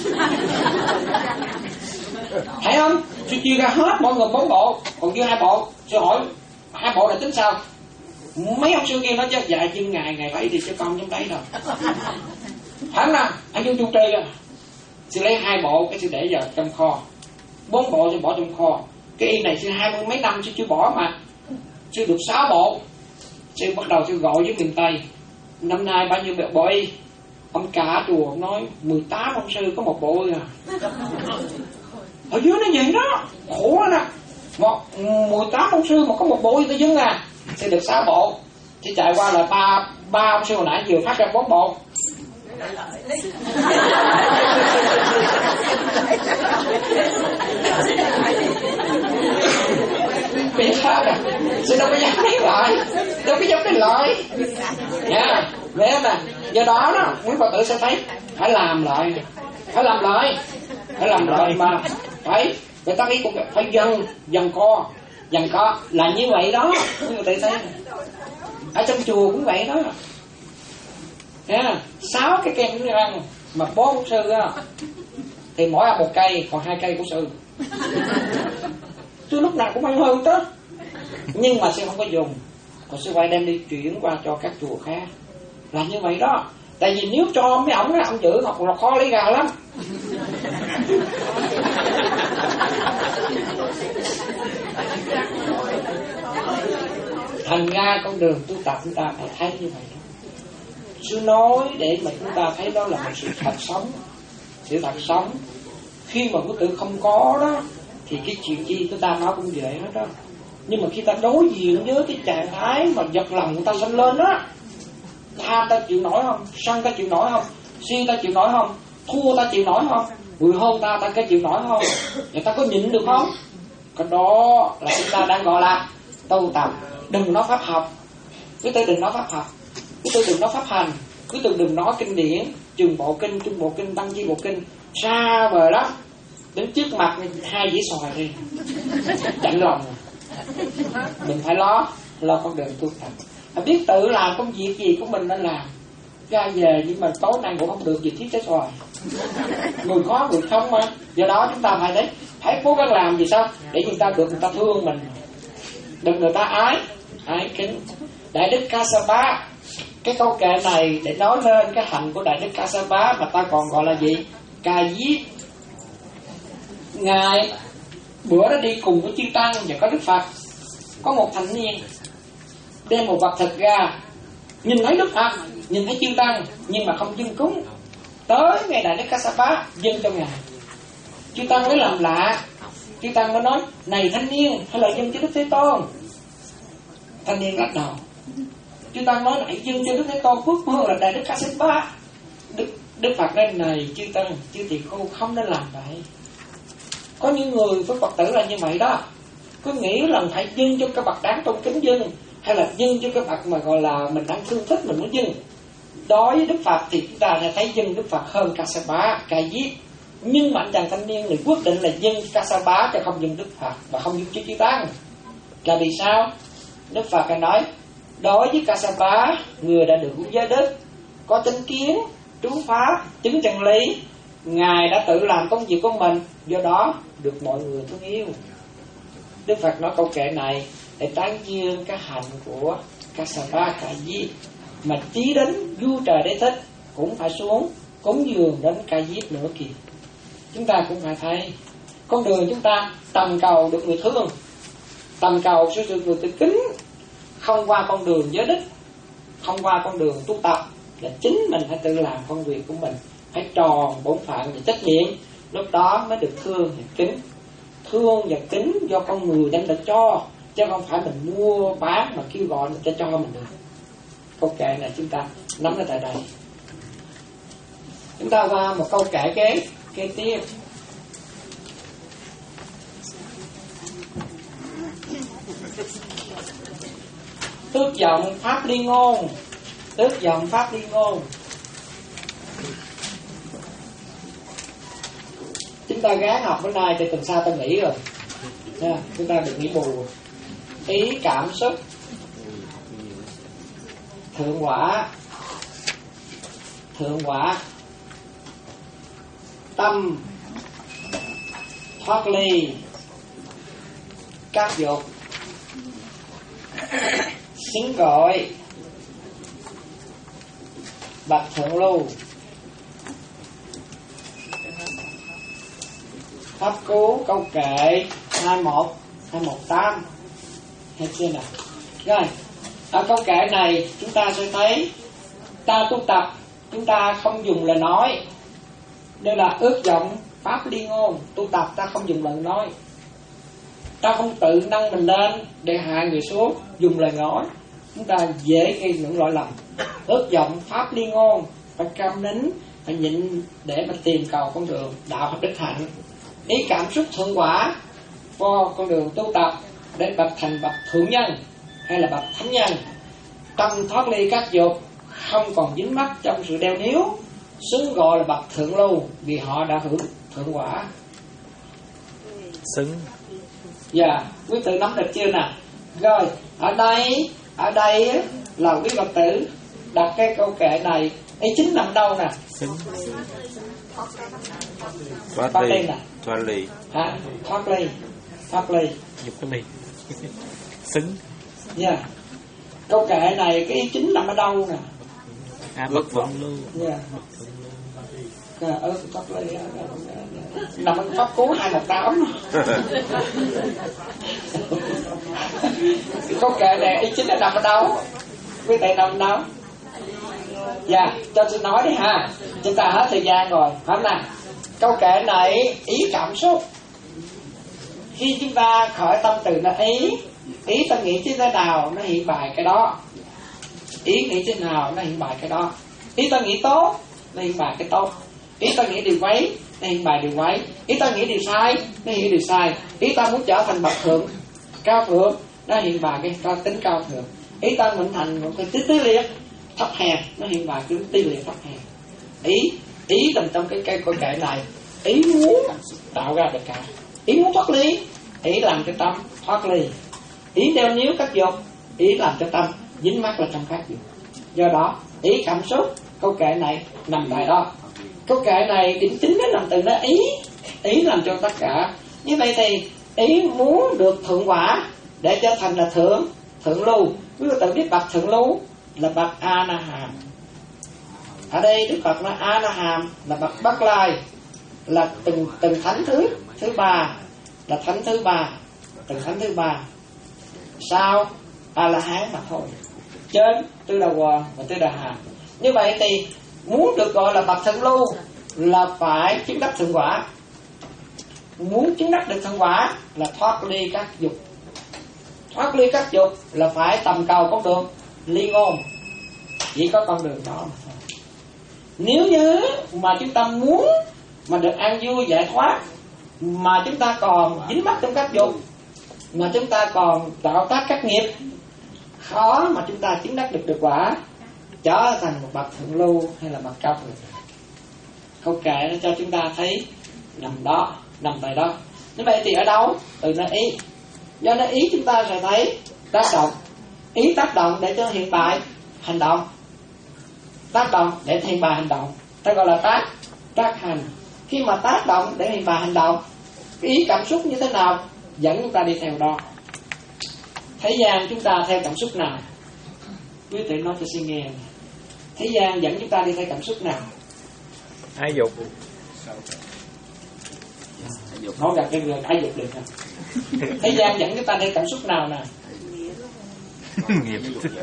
Thấy không? Sư chia ra hết mọi người bốn bộ, còn dư hai bộ. Sư hỏi hai bộ là tính sao? Mấy ông sư kia nói chứ dạ chứ ngày ngày lấy thì cho con trong đấy rồi. Phải không nào? Anh vô trụ trì à. Sư lấy hai bộ cái sư để vào trong kho, bốn bộ sư bỏ trong kho. Cái y này sư hai mươi mấy năm sư chưa bỏ mà. Sư được sáu bộ. Sư bắt đầu sư gọi với miền Tây, năm nay bao nhiêu bộ y? Ông cả chùa ông nói mười tám ông sư có một bộ y à. Ở dưới nó vậy đó, khổ đó nè. Một mười tám ông sư mà có một bộ y tới dưới à. Sư được sáu bộ. Sư chạy qua là ba ba ông sư hồi nãy vừa phát ra bốn bộ. Vì sao nè? Sư đâu có dám lấy lại, đâu có dám lấy lại nha. Nghe nè, do đó đó quý Phật tử sẽ thấy phải làm lại, phải làm lại, phải làm lại mà phải người ta nghĩ cũng phải dần dần co, dần co là như vậy đó. Quý Phật tử thấy ở trong chùa cũng vậy đó. Nha, sáu cái cây bánh răng mà bốn ông sư á thì mỗi một cây, còn hai cây của sư. Sư lúc nào cũng ăn hơn đó, nhưng mà sư không có dùng, còn sư quay đem đi chuyển qua cho các chùa khác. Là như vậy đó. Tại vì nếu cho mấy ổng ông giữ hoặc là khó lấy gà lắm. Thành ra con đường tu tập chúng ta phải thấy như vậy đó. Sư nói để mà chúng ta thấy đó là một sự thật sống. Sự thật sống. Khi mà quý tử không có đó thì cái chuyện gì chúng ta nói cũng dễ hết đó. Nhưng mà khi ta đối diện với cái trạng thái mà giật lòng người ta sanh lên đó, tham ta chịu nổi không? Sân ta chịu nổi không? Si ta chịu nổi không? Thua ta chịu nổi không? Người hôn ta ta cái chịu nổi không? Người ta có nhịn được không? Cái đó là chúng ta đang gọi là tu tập. Đừng nói pháp học. Quý tử đừng nói pháp học. Quý tử đừng nói pháp hành. Quý tử đừng nói kinh điển, trường bộ kinh, trung bộ kinh, tăng chi bộ kinh, xa vời lắm. Đến trước mặt hai dĩa xoài đi, chạnh lòng. Mình phải lo, lo con đường tu tập. Phải biết tự làm công việc gì của mình nên làm. Ra về nhưng mà tối nay cũng không được gì thiết trái xoài. Người khó người không mà. Do đó chúng ta phải đấy, phải cố gắng làm gì sao để người ta được người ta thương mình, được người ta ái, ái kính. Đại đức Kassapa, cái câu kệ này để nói lên cái hạnh của Đại đức Kassapa mà ta còn gọi là gì? Ca diếp. Ngài bữa đó đi cùng với chư tăng và có Đức Phật, có một thanh niên đem một vật thịt ra, nhìn thấy Đức Phật, nhìn thấy chư tăng nhưng mà không dâng cúng. Tới ngày Đại đức Kassapa dâng cho ngài. Chư tăng mới làm lạ, chư tăng mới nói: này thanh niên, hay là dâng cho Đức Thế Tôn? Thanh niên lắc đầu. Chư tăng nói: lại dâng cho Đức Thế Tôn phước hơn là Đại đức Kassapa. Đức Đức Phật nói: này chư tăng, chư tỳ khưu không nên làm vậy. Có những người với Phật tử là như vậy đó, cứ nghĩ là phải dâng cho cái bậc đáng tôn kính dâng, hay là dâng cho cái bậc mà gọi là mình đang thương thích mình mới dâng. Đối với Đức Phật thì chúng ta sẽ thấy dâng Đức Phật hơn Kassapa, Ca Diếp. Nhưng mà anh chàng thanh niên này quyết định là dâng Kassapa cho không dâng Đức Phật và không dâng cho chư tăng. Là vì sao? Đức Phật đã nói: đối với Kassapa, người đã được giới đức, có chánh kiến, trú pháp, chứng chân lý, ngài đã tự làm công việc của mình, do đó được mọi người thương yêu. Đức Phật nói câu kệ này để tán dương cái hạnh của Kassapa, Ca Diếp. Mà chí đến vua trời đế thích cũng phải xuống cúng dường đến Ca Diếp nữa kìa. Chúng ta cũng phải thấy con đường chúng ta tầm cầu được người thương, tầm cầu sự được người tự kính, không qua con đường giới đức, không qua con đường tu tập, là chính mình phải tự làm công việc của mình, phải tròn bổn phận và trách nhiệm, lúc đó mới được thương và kính. Thương và kính do con người đem được cho, chứ không phải mình mua bán mà kêu gọi người ta cho mình được. Câu kệ này chúng ta nắm ở tại đây. Chúng ta qua một câu kệ kế kế tiếp. Tước vọng pháp ly ngôn, tước vọng pháp ly ngôn. ta gán học bữa nay thì tuần sau ta nghỉ rồi nha, chúng ta đừng nghĩ bù. Ý cảm xúc thượng quả, thượng quả tâm thoát ly các dục, xứng gọi bạch thượng lưu. Pháp Cú câu kệ hai một hai một tám. Hết chưa nào? Rồi, ở câu kệ này chúng ta sẽ thấy ta tu tập, chúng ta không dùng lời nói. Đây là ước vọng pháp ly ngôn. Tu tập ta không dùng lời nói, ta không tự nâng mình lên để hạ người xuống dùng lời nói, chúng ta dễ gây những lỗi lầm. Ước vọng pháp ly ngôn, phải cam nín, phải nhịn để mà tìm cầu con đường đạo hợp đích hạnh. Ý cảm xúc thượng quả cho con đường tu tập để bậc thành bậc thượng nhân hay là bậc thánh nhân. Tâm thoát ly các dục, không còn dính mắc trong sự đeo níu, xứng gọi là bậc thượng lưu vì họ đã hưởng thượng quả. Xứng. Dạ, yeah, quý tử nắm được chưa nè? Rồi, ở đây, ở đây là quý Phật tử đặt cái câu kệ này, ý chính nằm đâu nè? Xứng. Thoát ly nè. Thoát ly. Hả? Thoát ly. Thoát ly. Dục cái ly. Xứng. Dạ. Yeah. Câu kệ này cái ý chính nằm ở đâu nè? À, bất vọng luôn. Dạ. Ở thoát ly nằm ở Pháp Cú hai một tám. Câu kệ này ý chính là nằm ở đâu? Quý vị nằm ở đâu? Dạ, cho tôi nói đi ha. Chúng ta hết thời gian rồi, phải không nào? Câu kệ này ý cảm xúc. Khi chúng ta khởi tâm từ nó ý, ý ta nghĩ thế nào nó hiện bài cái đó. Ý nghĩ thế nào nó hiện bài cái đó. Ý ta nghĩ tốt nó hiện bài cái tốt. Ý ta nghĩ điều quấy nó hiện bài điều quấy. Ý ta nghĩ điều sai nó hiện điều sai. Ý ta muốn trở thành bậc thượng cao thượng nó hiện bài cái cao tính cao thượng. Ý ta muốn thành một cái tứ liệt thấp hèn nó hiện bài cái tứ liệt thấp hèn. Ý ý nằm trong cái cây coi kệ này. Ý muốn tạo ra được cả. Ý muốn thoát ly, ý làm cho tâm thoát ly. Ý đeo níu các dục, ý làm cho tâm dính mắc vào trong các dục. Do đó ý cảm xúc, câu kệ này nằm tại đó. Câu kệ này điểm chính nó nằm từ nó ý. Ý làm cho tất cả. Như vậy thì ý muốn được thượng quả để trở thành là thượng thượng lưu. Quý vị tự biết bậc thượng lưu là bậc A Na Hàm. Ở đây Đức Phật nói A Na Hàm là bậc Bắc Lai, là từng từng thánh thứ thứ ba, là thánh thứ ba, từng thánh thứ ba. Sau A La Hán mà thôi. Trên Tư Đà Hoàng và Tư Đà Hàm. Như vậy thì muốn được gọi là bậc thượng lưu là phải chứng đắc thượng quả. Muốn chứng đắc được thượng quả là thoát ly các dục. Thoát ly các dục là phải tầm cầu con đường ly ngôn. Chỉ có con đường đó mà thôi. Nếu như mà chúng ta muốn mà được an vui giải thoát, mà chúng ta còn dính mắc trong các dục, mà chúng ta còn tạo tác các nghiệp, khó mà chúng ta chứng đắc được được quả, trở thành một bậc thượng lưu hay là bậc cao thượng. Câu kệ nó cho chúng ta thấy nằm đó, nằm tại đó. Như vậy thì ở đâu? Từ nó ý. Do nó ý chúng ta sẽ thấy tác động. Ý tác động để cho hiện tại hành động. Tác động để hiện bài hành động, ta gọi là tác tác hành. Khi mà tác động để hiện bài hành động, ý cảm xúc như thế nào dẫn chúng ta đi theo đó. Thế gian chúng ta theo cảm xúc nào? Quý vị nói cho xin nghe. Thế gian dẫn chúng ta đi theo cảm xúc nào? Ái dục. Nói gặp cái người ái dục được không? Thế gian dẫn chúng ta theo cảm xúc nào nè? Nghiệp.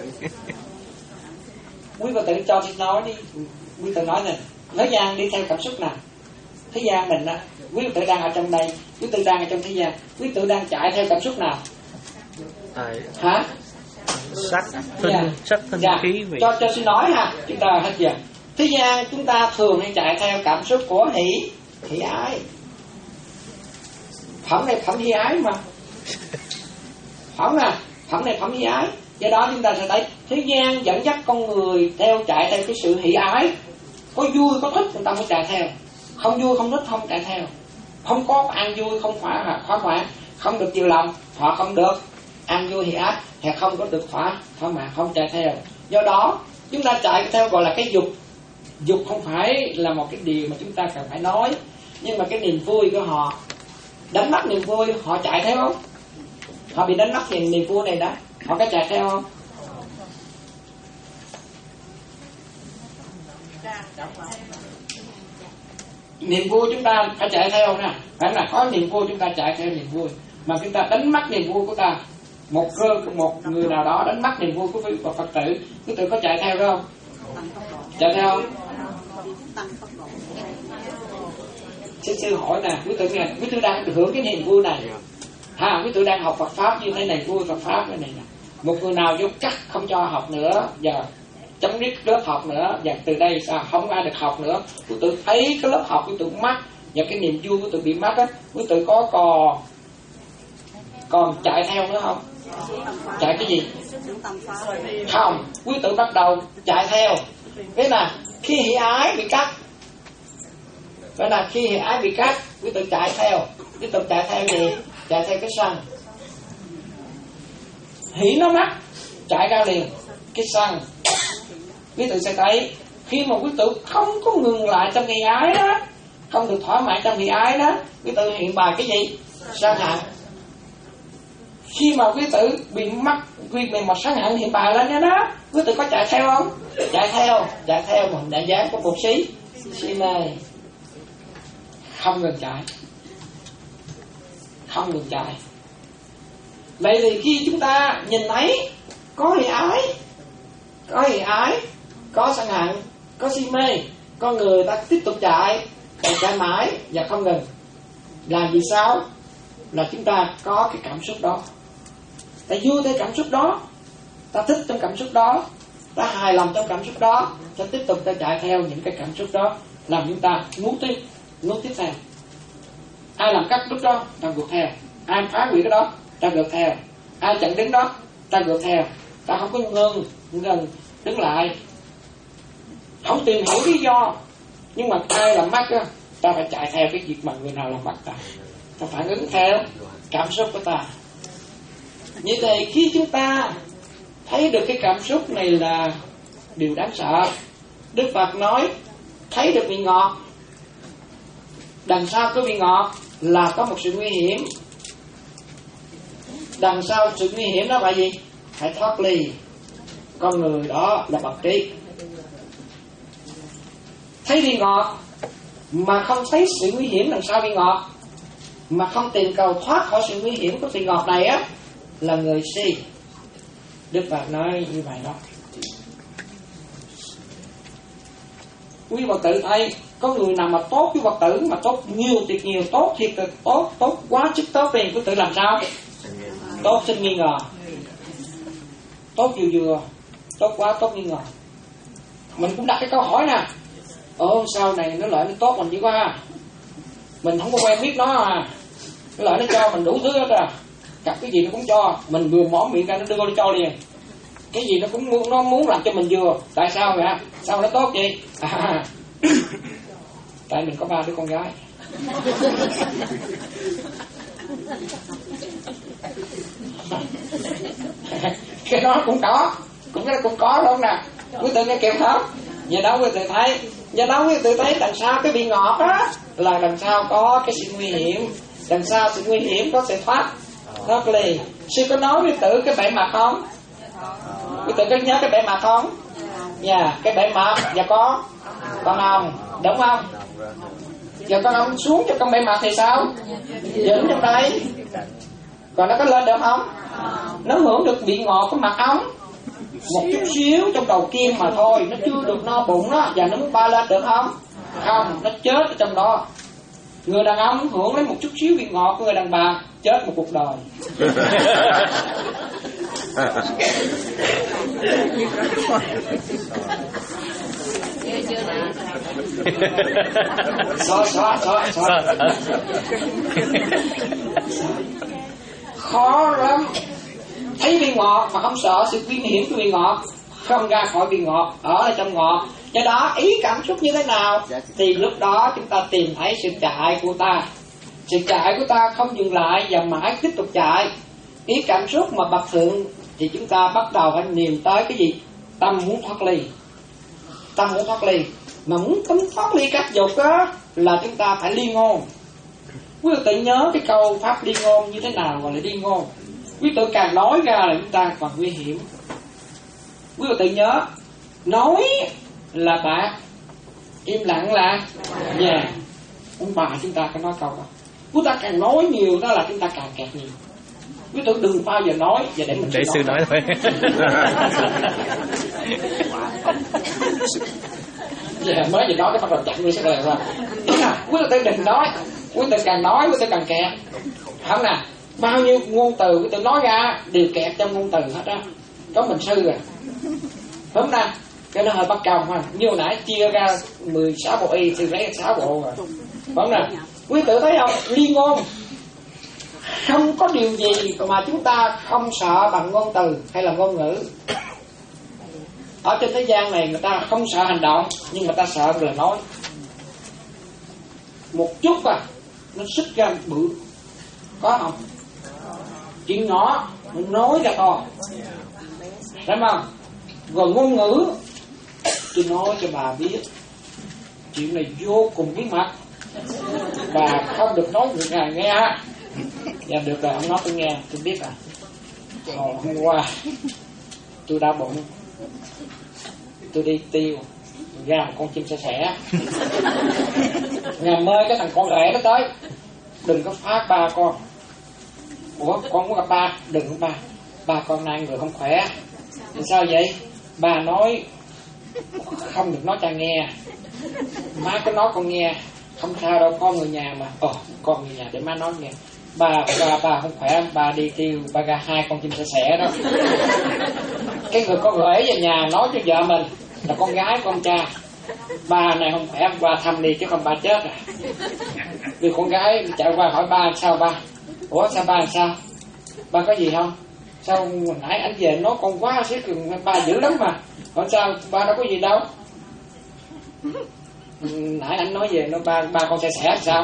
Quý vị tự cho tôi nói đi. Quý vị nói nè. Thế gian đi theo cảm xúc nào? Thế gian mình á, quý vị tự đang ở trong đây, quý vị tự đang ở trong thế gian, quý vị tự đang chạy theo cảm xúc nào? À, Hả? sắc, thân, yeah. sắc, thân, yeah. khí vị. Cho cho xin nói ha, chúng ta hết giờ. Thế gian chúng ta thường hay chạy theo cảm xúc của hỷ, hỷ ái. Phẩm này phẩm hỷ ái mà. Phẩm nè, phẩm này phẩm hỷ ái. Do đó chúng ta sẽ thấy thế gian dẫn dắt con người theo chạy theo cái sự hỷ ái. Có vui có thích người ta mới chạy theo, không vui không thích không chạy theo. không có an vui, không phải thỏa mãn, không được chiều lòng, họ không được an vui thì ác, thì không có được thỏa thỏa mãn, không chạy theo. Do đó chúng ta chạy theo gọi là cái dục. Dục không phải là một cái điều mà chúng ta cần phải nói, nhưng mà cái niềm vui của họ, đánh mất niềm vui, họ chạy theo không? Họ bị đánh mất thì niềm vui này đó, họ có chạy theo không? Niềm vui chúng ta phải chạy theo nè, phải là có niềm vui chúng ta chạy theo niềm vui, mà chúng ta đánh mất niềm vui của ta, một cơ một người nào đó đánh mất niềm vui của Phật Phật tử, quý tử có chạy theo đó không? Chạy theo không? Sư sư hỏi nè, quý tử nghe, quý tử đang được hưởng cái niềm vui này, ha, quý tử đang học Phật pháp như thế này, vui Phật pháp như này nè. Một người nào vô cắt không cho học nữa, giờ chấm dứt lớp học nữa, và từ đây sao không ai được học nữa, quý tử thấy cái lớp học quý tử mất, và cái niềm vui quý tử bị mất á, quý tử có còn còn chạy theo nữa không? Chạy cái gì? Không, quý tử bắt đầu chạy theo. Thế là khi hỷ ái bị cắt, vậy là khi hỷ ái bị cắt, quý tử chạy theo. Quý tử chạy theo gì? Chạy theo cái sân. Hỷ nó mất, chạy ra liền cái sân. Quý tử sẽ thấy khi mà quý tử không có ngừng lại trong hỷ ái đó, không được thỏa mãn trong hỷ ái đó, quý tử hiện bài cái gì? Sân hận. Khi mà quý tử bị mắc vì mình một sân hận hiện bài lên đó, đó, quý tử có chạy theo không? Chạy theo, chạy theo một đại giác của một xí si mê, không ngừng chạy, không ngừng chạy. Vậy thì khi chúng ta nhìn thấy có hỷ ái, có hỷ ái, có sân hận, có si mê, con người ta tiếp tục chạy, chạy, chạy mãi và không ngừng. Làm gì sao? Là chúng ta có cái cảm xúc đó, ta vui theo cảm xúc đó, ta thích trong cảm xúc đó, ta hài lòng trong cảm xúc đó, ta tiếp tục ta chạy theo những cái cảm xúc đó, làm chúng ta nuốt tiếp, nuốt tiếp theo. Ai làm cắt lúc đó, ta gượt theo. Ai phá hủy cái đó, ta gượt theo. Ai chặn đứng đó, ta gượt theo. Ta không có ngừng, ngừng đứng lại, không tìm hiểu lý do, nhưng mà ai làm mất á, ta phải chạy theo cái việc mà người nào làm mất ta, ta phản ứng theo cảm xúc của ta. Như thế khi chúng ta thấy được cái cảm xúc này là điều đáng sợ. Đức Phật nói thấy được vị ngọt, đằng sau cái vị ngọt là có một sự nguy hiểm. Đằng sau sự nguy hiểm đó là gì? Phải thoát ly. Con người đó là bậc trí. Thấy vị ngọt mà không thấy sự nguy hiểm đằng sau vị ngọt, mà không tìm cầu thoát khỏi sự nguy hiểm của vị ngọt này á, là người si. Đức Phật nói như vậy đó. Quý Phật tử thấy có người nào mà tốt với Phật tử, mà tốt nhiều thiệt nhiều, tốt thiệt tốt, tốt quá chức tốt tiền Phật tử làm sao? Tốt xin nghi ngờ, tốt vừa vừa, tốt quá tốt nghi ngờ. Mình cũng đặt cái câu hỏi nè, ồ sau này nó lợi nó tốt mình dữ quá, mình không có quen biết nó à, nó lợi nó cho mình đủ thứ hết à, gặp cái gì nó cũng cho, mình vừa mỏ miệng ra nó đưa nó cho liền, cái gì nó cũng muốn, nó muốn làm cho mình vừa. Tại sao vậy? Sao nó tốt vậy? À, tại mình có ba đứa con gái. Cái đó cũng có, cũng cái đó cũng có đúng nè. Quý tự nghe kịp không? Giờ đó quý tự thấy, giờ đó quý tự thấy đằng sau cái bị ngọt á, là đằng sau có cái sự nguy hiểm, đằng sau sự nguy hiểm có sự thoát thoát ly. Sư có nói quý tự cái bể mặt không? Quý tự có nhớ cái bể mặt không? Dạ, yeah, cái bể mặt và có con ong, đúng không? Giờ con ong xuống cho con bể mặt thì sao? Dính trong đây. Còn nó có lên được không? Nó hưởng được vị ngọt của mặt ong một chút xíu trong đầu kim mà thôi, nó chưa được no bụng đó, và nó muốn ba lên được không? Không, nó chết ở trong đó. Người đàn ông hưởng lấy một chút xíu vị ngọt của người đàn bà, chết một cuộc đời. Xóa, xóa, xóa, xóa. Khó lắm. Thấy vị ngọt mà không sợ sự nguy hiểm của vị ngọt, không ra khỏi vị ngọt, ở lại trong ngọt. Do đó ý cảm xúc như thế nào thì lúc đó chúng ta tìm thấy sự chạy của ta. Sự chạy của ta không dừng lại và mãi tiếp tục chạy. Ý cảm xúc mà bậc thượng thì chúng ta bắt đầu phải niệm tới cái gì? Tâm muốn thoát ly. Tâm muốn thoát ly. Mà muốn tấm thoát ly các dục á là chúng ta phải ly ngôn. Quý vị tự nhớ cái câu pháp ly ngôn như thế nào gọi là ly ngôn. Quý vị tự càng nói ra là chúng ta còn nguy hiểm. Quý vị tự nhớ, nói là bạc, im lặng là vàng. Ông bà chúng ta có nói câu đó. Chúng ta càng nói nhiều đó là chúng ta càng kẹt nhiều. Quý vị đừng bao giờ nói và để mình để sư nói thôi. Dạ, mới vừa nói cái bắt đầu chặn ngươi sẽ lời ra. Quý vị đừng nói, quý vị càng nói quý vị càng kẹt. Không nè, bao nhiêu ngôn từ quý vị nói ra đều kẹt trong ngôn từ hết á. Có mình sư rồi. Đúng nè, cái nó hơi bắt công ha. Như hồi nãy chia ra mười sáu bộ y, sư lấy sáu bộ rồi. Đúng nè, quý tự thấy không? Ly ngôn. Không có điều gì mà chúng ta không sợ bằng ngôn từ hay là ngôn ngữ. Ở trên thế gian này người ta không sợ hành động, nhưng người ta sợ lời nói. Một chút à, nó xích ra bự. Có không? Chuyện nhỏ, nó nói ra to. Thấy không? Rồi ngôn ngữ, tôi nói cho bà biết, chuyện này vô cùng bí mật. Bà không được nói người nào nghe. Dạ được rồi, ông nói tôi nghe, tôi biết à. Hồi hôm qua tôi đau bụng, tôi đi tiêu, ra một con chim sẻ sẻ. Ngày mơ cái thằng con rể nó tới, đừng có phá ba con. Ủa con muốn gặp ba? Đừng có ba, ba con nay người không khỏe. Thì sao vậy? Ba nói không được nói cha nghe. Má có nói con nghe. Không sao đâu, con người nhà mà. Ồ, con người nhà để má nói nghe. Ba, ba, ba không khỏe, ba đi tiêu, ba ra hai con chim sẻ sẻ đó. Cái người con rể về nhà nói cho vợ mình là con gái con cha. Ba này không khỏe, ba thăm đi chứ không ba chết à. Vì con gái chạy qua hỏi ba sao ba. Ủa sao ba làm sao? Ba có gì không? Sao hồi nãy anh về nói con quá xíu ba dữ lắm mà. Hỏi sao? Ba đâu có gì đâu. Nãy anh nói về nó ba ba con sẻ sẻ sao?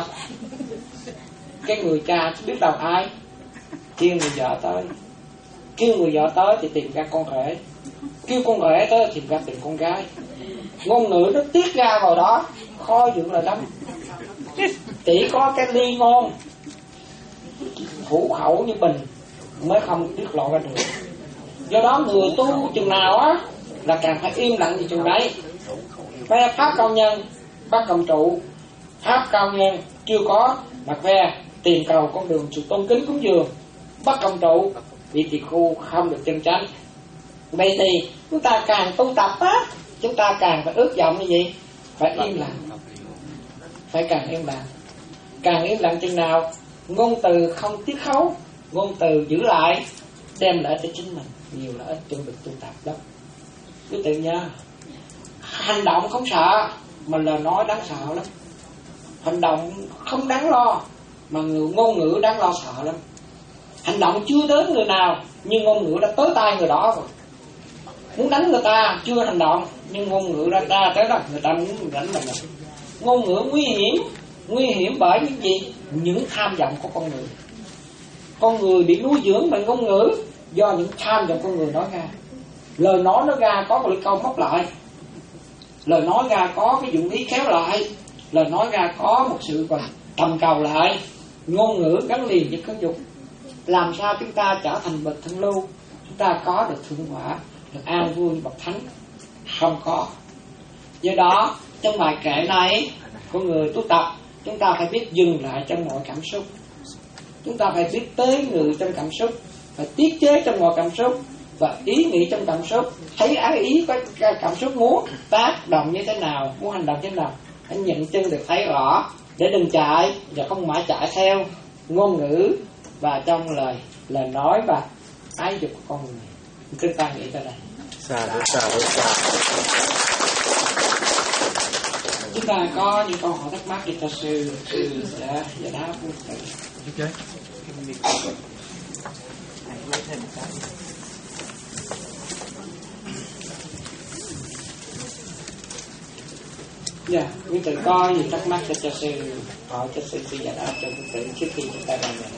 Cái người cha biết đâu ai? Kêu người vợ tới. Kêu người vợ tới thì tìm ra con rể. Kêu con rể tới thì tìm ra tìm con gái. Ngôn ngữ nó tiết ra vào đó, khó dựng là lắm. Chỉ có cái ly ngôn, thủ khẩu như bình mới không tiết lộ ra được. Do đó người tu chừng nào á là càng phải im lặng như chừng đấy. Phe pháp cao nhân, bác cộng trụ, pháp cao nhân chưa có mà phe tìm cầu con đường sự tôn kính cúng dường, bác cộng trụ vị tỳ khu không được chân chánh. Vậy thì chúng ta càng tu tập á, chúng ta càng phải ước vọng như gì? Phải im lặng, phải càng im lặng. Càng im lặng chừng nào ngôn từ không tiết khấu, ngôn từ giữ lại đem lại cho chính mình nhiều lợi ích trong việc tu tập đó. Cứ tự nhớ, hành động không sợ mà lời nói đáng sợ lắm. Hành động không đáng lo mà người ngôn ngữ đáng lo sợ lắm. Hành động chưa đến người nào nhưng ngôn ngữ đã tới tay người đó rồi. Muốn đánh người ta chưa hành động nhưng ngôn ngữ đã ra tới đó, người ta muốn đánh mình. Ngôn ngữ nguy hiểm, nguy hiểm bởi những gì? Những tham vọng của con người. Con người bị nuôi dưỡng bằng ngôn ngữ do những tham vọng con người nói ra. Lời nói nó ra có một câu móc lại, lời nói ra có cái dụng ý khéo lại, lời nói ra có một sự còn tầm cầu lại. Ngôn ngữ gắn liền với cơn dục. Làm sao chúng ta trở thành bậc thượng lưu, chúng ta có được thượng quả, được an vui bậc thánh? Không có. Do đó trong bài kệ này của người tu tập, chúng ta phải biết dừng lại trong mọi cảm xúc. Chúng ta phải biết tế ngự trong cảm xúc, phải tiết chế trong mọi cảm xúc và ý nghĩ trong cảm xúc. Thấy ái ý có cảm xúc muốn tác động như thế nào, muốn hành động thế nào, hãy nhận chân được thấy rõ để đừng chạy và không mãi chạy theo ngôn ngữ và trong lời lời nói và ái dục của con người. Chúng ta nghĩ tới đây. Xa đúng xa đúng xa. Chúng ta có những câu hỏi thắc mắc thì thưa sư sư sẽ giải đáp. Ok. Dạ, quý tử có gì thắc mắc cho cho sư hỏi cho sư sư giải đáp cho quý tử trước khi chúng ta làm này.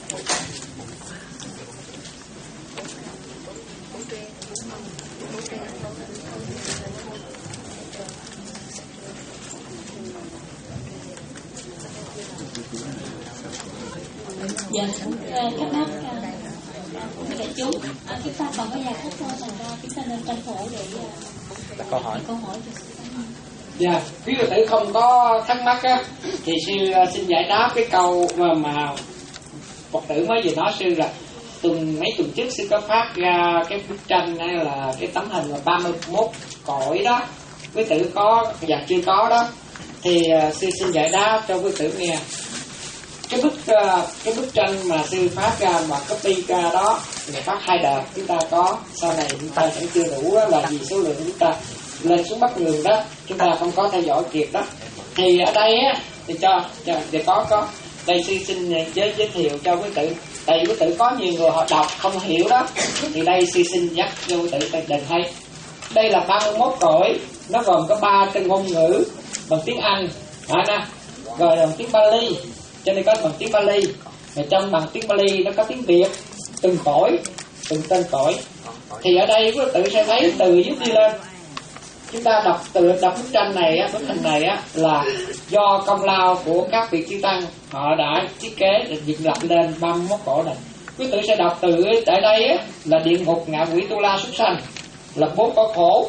Dạ, các bác đại chúng, à, chúng ta còn có vài phút thôi, thành ra chúng ta nên tranh thủ để đặt câu hỏi. câu hỏi cho sư. Dạ, quý vị tử không có thắc mắc á, thì sư xin giải đáp cái câu mà, mà Phật tử mới vừa nói sư là tuần mấy tuần trước sư có phát ra cái bức tranh hay là cái tấm hình là ba mươi mốt cõi đó, quý tử có và chưa có đó, thì uh, sư xin giải đáp cho quý tử nghe. Cái bức uh, cái bức tranh mà sư phát ra mà copy ra đó là phát hai đợt, chúng ta có sau này chúng ta sẽ chưa đủ đó, là vì số lượng chúng ta lên xuống Bắc Ngường đó, chúng ta không có theo dõi kịp đó. Thì ở đây á thì cho cho để có có đây sư xin giới giới thiệu cho quý tử, tại vì quý tử có nhiều người họ đọc không hiểu đó, thì đây sư xin dắt cho quý tử để thấy. Đây là ba mươi mốt cõi, nó gồm có ba cái ngôn ngữ bằng tiếng Anh, phải nè, rồi bằng tiếng Bali, cho nên có bằng tiếng Bali, và trong bằng tiếng Bali nó có tiếng Việt, từng cõi, từng tên cõi. Thì ở đây quý tử sẽ thấy từ dưới đi lên. Chúng ta đọc từ đọc bức tranh này á, bức hình này á là do công lao của các vị chư tăng, họ đã thiết kế để dựng lập lên ba mươi mốt cõi này. Quý tử sẽ đọc từ tại đây á là địa ngục, ngạ quỷ, tu la, súc sanh, là bốn cõi khổ,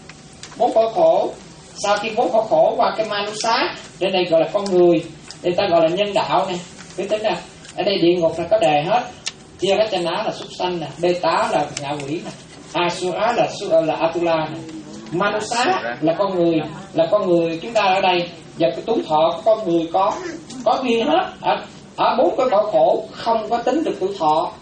bốn cõi khổ. Sau khi bốn cõi khổ qua cái Manusa, đến đây gọi là con người, người ta gọi là nhân đạo này. Quý tử nè, ở đây địa ngục là có đề hết, chia cái chân á là súc sanh nè, bê tá là ngạ quỷ nè, Asura là là Atula nè, Manusa là con người, là con người chúng ta ở đây, và cái tuổi thọ của con người có có duyên hết. Ở, ở bốn cái cõi khổ không có tính được tuổi thọ,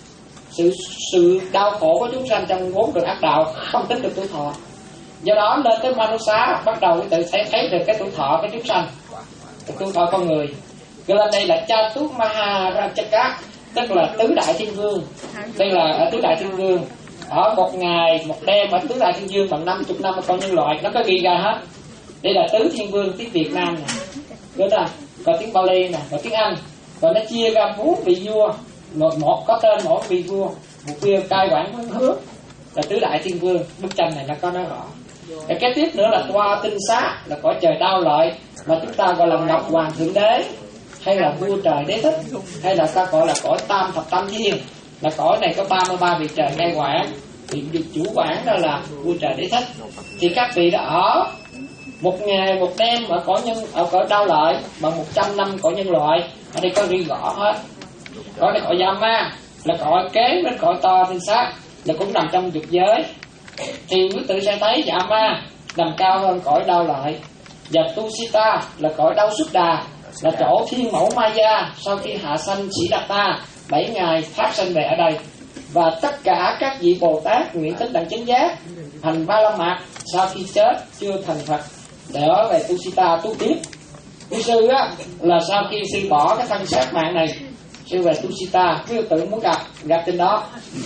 sự sự đau khổ của chúng sanh trong bốn đường ác đạo không tính được tuổi thọ. Do đó lên tới Manusa bắt đầu tự thấy thấy được cái tuổi thọ của chúng sanh, cái tuổi thọ con người. Rồi lên đây là Chatu Maharajaka, tức là tứ đại thiên vương. Đây là ở tứ đại thiên vương. Ở một ngày một đêm ở tứ đại thiên vương bằng năm mươi năm con nhân loại, nó có ghi ra hết. Đây là tứ thiên vương tiếng Việt Nam nè, đúng không? Còn tiếng Bali nè, còn tiếng Anh, rồi nó chia ra bốn vị vua, một một có tên mỗi vị vua, một vị cai quản vương hướng, là tứ đại thiên vương. Bức tranh này nó có nói rõ. Cái kế tiếp nữa là Toa Tinh Xá, là cõi trời đau lợi, mà chúng ta gọi là Ngọc Hoàng Thượng Đế, hay là vua trời đế thích, hay là ta gọi là cõi Tam Thập Tam Thiên, là cõi này có ba mươi ba vị trời cai quản, thì chủ quản đó là vua trời đế thích. Thì các vị đã ở một ngày một đêm ở cõi nhân ở cõi đau lợi bằng một trăm năm cõi nhân loại. Ở đây có ghi rõ hết. Cõi này cõi Yama, là cõi kế với cõi To Tinh Sát, là cũng nằm trong dục giới. Thì quý tử sẽ thấy Yama nằm cao hơn cõi đau lợi, và Tusita là cõi đau xuất đà, là chỗ thiên mẫu Maya sau khi hạ sanh Sĩ Đạt Ta bảy ngày phát sanh về ở đây. Và tất cả các vị Bồ Tát nguyện tính đẳng chánh giác hành ba la mạt sau khi chết chưa thành Phật để ở về Tusita tu tiếp. Quý sư á là sau khi sư bỏ cái thân xác mạng này, sư về Tusita, quý tự muốn gặp gặp trên đó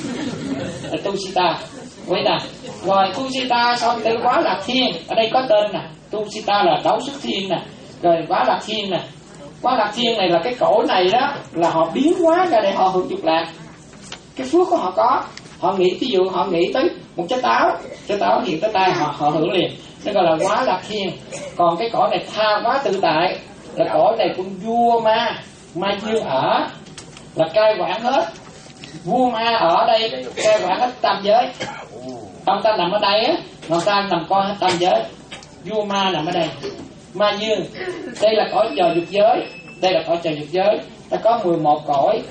là Tusita. Vậy nè, rồi Tusita xong từ Quá Lạc Thiên, ở đây có tên nè, Tusita là đấu xuất thiên nè, rồi Quá Lạc Thiên nè. Quá Lạc Thiên này là cái cõi này đó là họ biến hóa ra để họ hưởng dục lạc. Cái phước của họ có, họ nghĩ ví dụ họ nghĩ tới một trái táo, trái táo hiện tới tay họ họ hưởng liền, nó gọi là Quá Lạc Thiên. Còn cái cõi này tha quá tự tại, là cõi này con vua ma ma dương ở, là cai quản hết. Vua ma ở đây cai quản hết tam giới. Ông ta nằm ở đây á, ông ta nằm coi hết tam giới. Vua ma nằm ở đây. Ma dương, đây là cõi trời dục giới, đây là cõi trời dục giới. Ta có mười một cõi.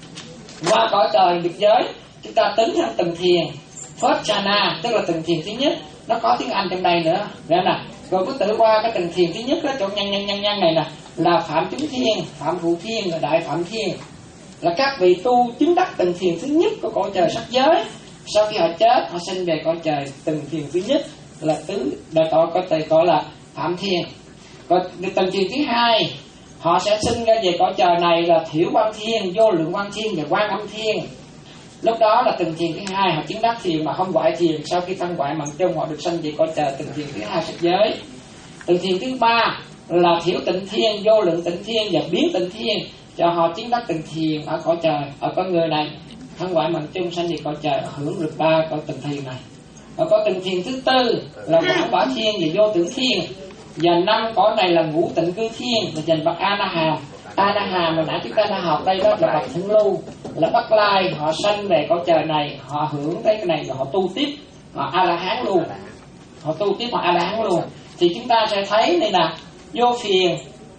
Qua cõi trời dục giới, chúng ta tính theo từng thiền. First jhana, tức là từng thiền thứ nhất, nó có tiếng Anh trong đây nữa, rồi nè. Rồi cứ tự qua cái từng thiền thứ nhất đó, chỗ nhân nhân nhân nhân này nè, là Phạm Chúng Thiên, Phạm Phụ Thiên, là Đại Phạm Thiên, là các vị tu chứng đắc từng thiền thứ nhất của cõi trời sắc giới. Sau khi họ chết, họ sinh về cõi trời từng thiền thứ nhất là tứ đại cõi cõi trời gọi là Phạm Thiên. Còn từng thiền thứ hai, họ sẽ sinh ra về cõi trời này là Thiểu Quan Thiên, Vô Lượng Quan Thiên và Quan Âm Thiên. Lúc đó là từng thiền thứ hai, họ chứng đắc thiền mà không ngoại thiền. Sau khi phân ngoại mạng chung, họ được sanh về cõi trời từng thiền thứ hai sắc giới. Tịnh thiền thứ ba là thiểu tịnh thiên, vô lượng tịnh thiên và biến tịnh thiên, cho họ chứng đắc tịnh thiền ở cõi trời, ở cõi người này, thân ngoại mạng chung sanh về cõi trời, hưởng được ba cõi tịnh thiền này. Và có tịnh thiền thứ tư là quảng quả thiên và vô tưởng thiên, và năm cõi này là ngũ tịnh cư thiên, là dành bậc A Na Hàm. A Na Hàm mà nãy chúng ta đã học đây đó là bậc thượng lưu, là Bắc Lai, họ sanh về cõi trời này, họ hưởng tới cái này và họ tu tiếp, họ A La Hán luôn, họ tu tiếp họ A La Hán luôn. Thì chúng ta sẽ thấy này là vô phiền,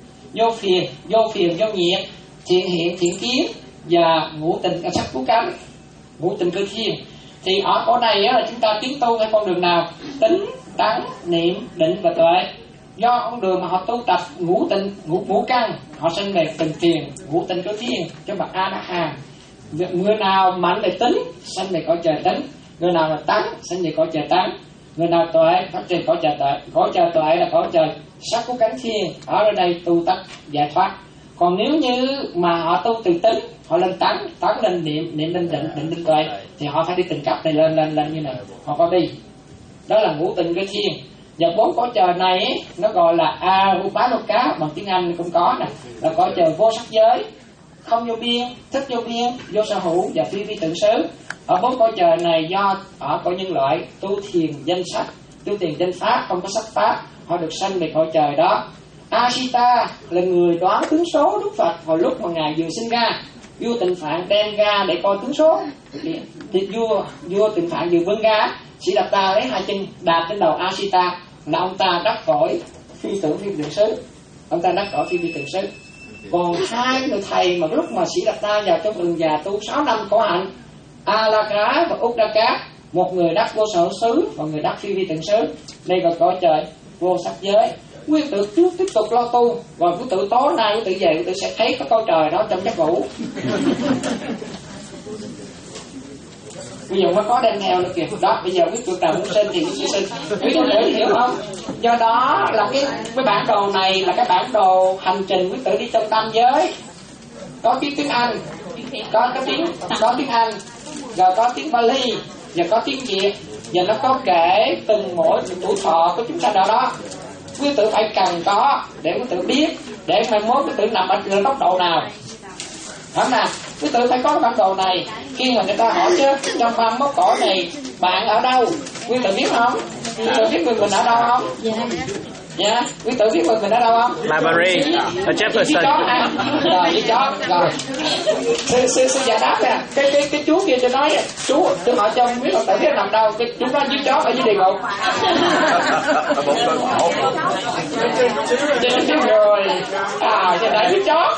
vô phiền, vô phiền, vô nhiệt, thiện hiện, thiện kiến và ngũ tịnh sắc cứu cánh, ngũ tịnh cư thiên. Thì ở chỗ này á, là chúng ta tiến tu theo con đường nào? Tính, tấn, niệm, định và tuệ. Do con đường mà họ tu tập ngũ tịnh, ngũ ngũ căn, họ sinh về tịnh thiền, ngũ tịnh cư thiên cho bậc A Na Hàm. Người nào mạnh về tính, sinh về cõi trời tính. Người nào là tấn, sinh về cõi trời tấn. Người nào tuệ, phát triển cõi trời tuệ. Cõi trời tuệ là cõi trời sắc cứu cánh thiên, ở đây tu tập giải thoát. Còn nếu như mà họ tu từ tính, họ lên tấn, tấn lên niệm, niệm lên định, định lên tuệ, thì họ phải đi từng cấp này lên lên lên như này, họ có đi. Đó là ngũ tịnh cư thiên. Và bốn cõi trời này nó gọi là Arupaloka, bằng tiếng Anh cũng có nè, là cõi trời vô sắc giới, không vô biên, thức vô biên, vô sở hữu và phi vi tự xứ. Ở bốn cõi trời này do ở cõi nhân loại tu thiền danh sắc, tu thiền danh pháp, không có sắc pháp, họ được sanh về cõi trời đó. Asita là người đoán tướng số Đức Phật hồi lúc mà ngài vừa sinh ra. Vua Tịnh Phạn đem ra để coi tướng số, thì, thì vua vua Tịnh Phạn vừa vươn ra, Siddhartha lấy hai chân đạp trên đầu Asita, là ông ta đắc cõi phi tưởng phi tưởng xứ, ông ta đắc cõi phi phi tưởng xứ. Còn hai người thầy mà lúc mà Siddhartha vào trong rừng già tu sáu năm khổ hạnh, Alaka và Uddaka, một người đắc vô sở xứ và người đắc phi vi tưởng xứ, đây là cõi trời vô sắc giới. Quý tự trước tiếp tục lo tu, và quý tự tối nay quý tự về quý tự sẽ thấy cái cõi trời đó trong giấc ngủ. Bây giờ mới có đem theo nữa kìa. Đó, bây giờ quý tự nào muốn sinh thì quý tự sinh. Quý tự tử hiểu không? Do đó là cái cái bản đồ này là cái bản đồ hành trình quý tự đi trong tam giới. Có tiếng tiếng Anh, có cái tiếng có tiếng Anh, rồi có tiếng Bali, và có tiếng Việt, và nó có kể từng mỗi tuổi thọ của chúng ta đó đó. Quý tử phải cần có để quý tử biết, để mai mốt quý tử nằm ở góc độ nào. Đó nè, quý tử phải có cái bản đồ này. Khi mà người ta hỏi chứ trong ba mươi mốt cõi này bạn ở đâu, quý tử biết không? Quý tử biết người mình ở đâu không? Dạ, quý tử biết mình ở đâu không? Library, ở Jefferson. Rồi, với chó, rồi. Sư, sư, sư giải đáp nè, cái, cái, cái chú kia cho nói, chú, tôi hỏi cho không biết Phật tử biết nằm đâu, cái chú đó với chó ở dưới địa ngục. Cho nên biết rồi, à, cho nên với chó.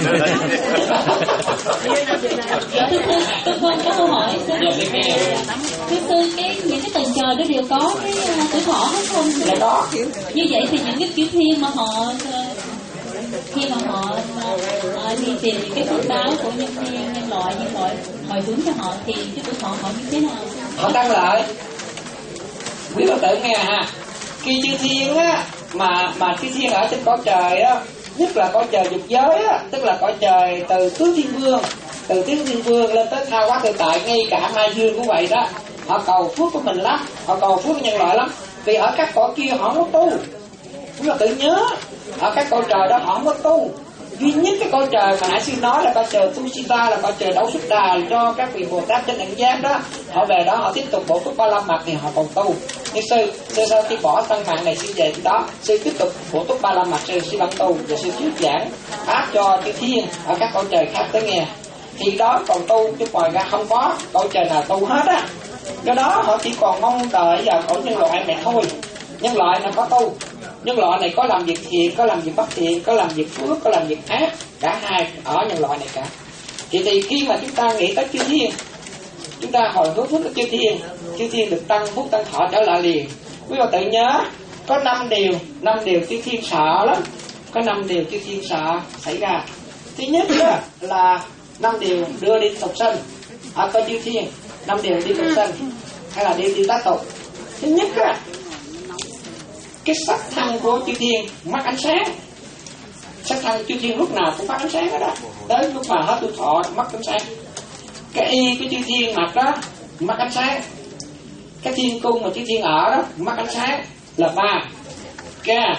Dạ, thưa sư, tôi không có câu hỏi. Thưa sư, cái, những cái tầng trời đó đều có cái tuổi thọ hết không? Là có. Như vậy thì những cái kiểu thiên mà họ khi mà họ uh, đi tìm những cái phước báo của nhân thiên, nhân loại, nhân loại hồi hướng cho họ thì cái tuổi thọ họ như thế nào? Họ tăng lợi. Quý Phật tử nghe ha, khi chư thiên á mà mà chư thiên ở trên cõi trời á, nhất là cõi trời dục giới á, tức là cõi trời từ tứ thiên vương, từ tứ thiên vương lên tới tha hóa tự tại, ngay cả ma dương cũng vậy đó. Họ cầu phước của mình lắm, họ cầu phước của nhân loại lắm. Vì ở các cõi kia họ không có tu. Chúng ta tự nhớ, ở các cõi trời đó họ không có tu. Duy nhất cái cõi trời mà nãy sư nói là cõi trời Tusita, là cõi trời Đấu Xuất Đà, cho các vị Bồ Tát trên đẳng giác đó. Họ về đó họ tiếp tục bổ túc ba la mật thì họ còn tu. Nhưng sư, sư sau khi bỏ tăng mạng này sư về đó, sư tiếp tục bổ túc ba la mật, sư sư vẫn tu và sư thuyết giảng pháp cho chư thiên ở các cõi trời khác tới nghe. Thì đó còn tu chứ ngoài ra không có cõi trời nào tu hết á. Do đó họ chỉ còn mong đợi vào cõi nhân loại này thôi. Nhân loại này có tu, nhân loại này có làm việc thiện, có làm việc bất thiện, có làm việc phước, có làm việc ác, cả hai ở nhân loại này cả. Thì, thì khi mà chúng ta nghĩ tới chư thiên, chúng ta hồi hướng phước tới chư thiên, chư thiên được tăng phúc tăng thọ trở lại liền. Quý vị tự nhớ có năm điều, năm điều chư thiên sợ lắm, có năm điều chư thiên sợ xảy ra. Thứ nhất đó là năm điều đưa đi tục sinh, ở có chư thiên, năm điều đi tục sinh hay là đi đi tá tục. Thứ nhất á, cái sắc thân của chư thiên mất ánh sáng. Sắc thân chư thiên lúc nào cũng mất ánh sáng đó, tới lúc mà hết tuổi thọ mất ánh sáng. Cái y của chư thiên mặc đó mất ánh sáng. Cái thiên cung mà chư thiên ở đó mất ánh sáng là ba. Cái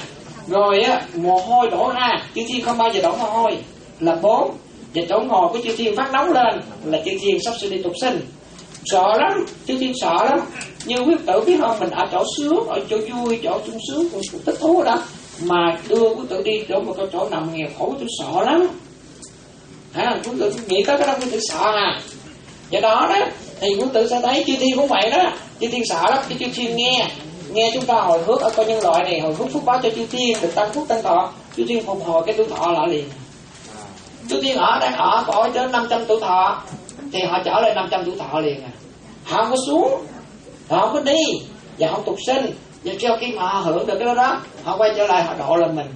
Rồi á, mồ hôi đổ ra, chư thiên không bao giờ đổ mồ hôi, là bốn. Và chỗ ngồi của chư thiên phát nóng lên là chư thiên sắp sửa đi tục sinh. Sợ lắm, chư thiên sợ lắm. Như quý tử biết không, mình ở chỗ sướng, ở chỗ vui, chỗ sung sướng, cũng thích thú đó, mà đưa quý tử đi chỗ một cái chỗ nằm nghèo khổ, tôi sợ lắm. Hả, quý tử nghĩ tới cái đó quý tử sợ à. Do đó đó thì quý tử sẽ thấy chư thiên cũng vậy đó. Chư thiên sợ lắm, cái chư thiên nghe nghe chúng ta hồi hướng ở con nhân loại này, hồi hướng phúc báo cho chư thiên được tăng phúc tăng thọ, chư thiên phục hồi cái tuổi thọ lại liền. Chư thiên ở đang ở có đến năm trăm tuổi thọ thì họ trở lại năm trăm tuổi thọ liền à. Họ không có xuống, họ không có đi và không tục sinh, và sau khi mà họ hưởng được cái đó đó, họ quay trở lại họ độ là mình.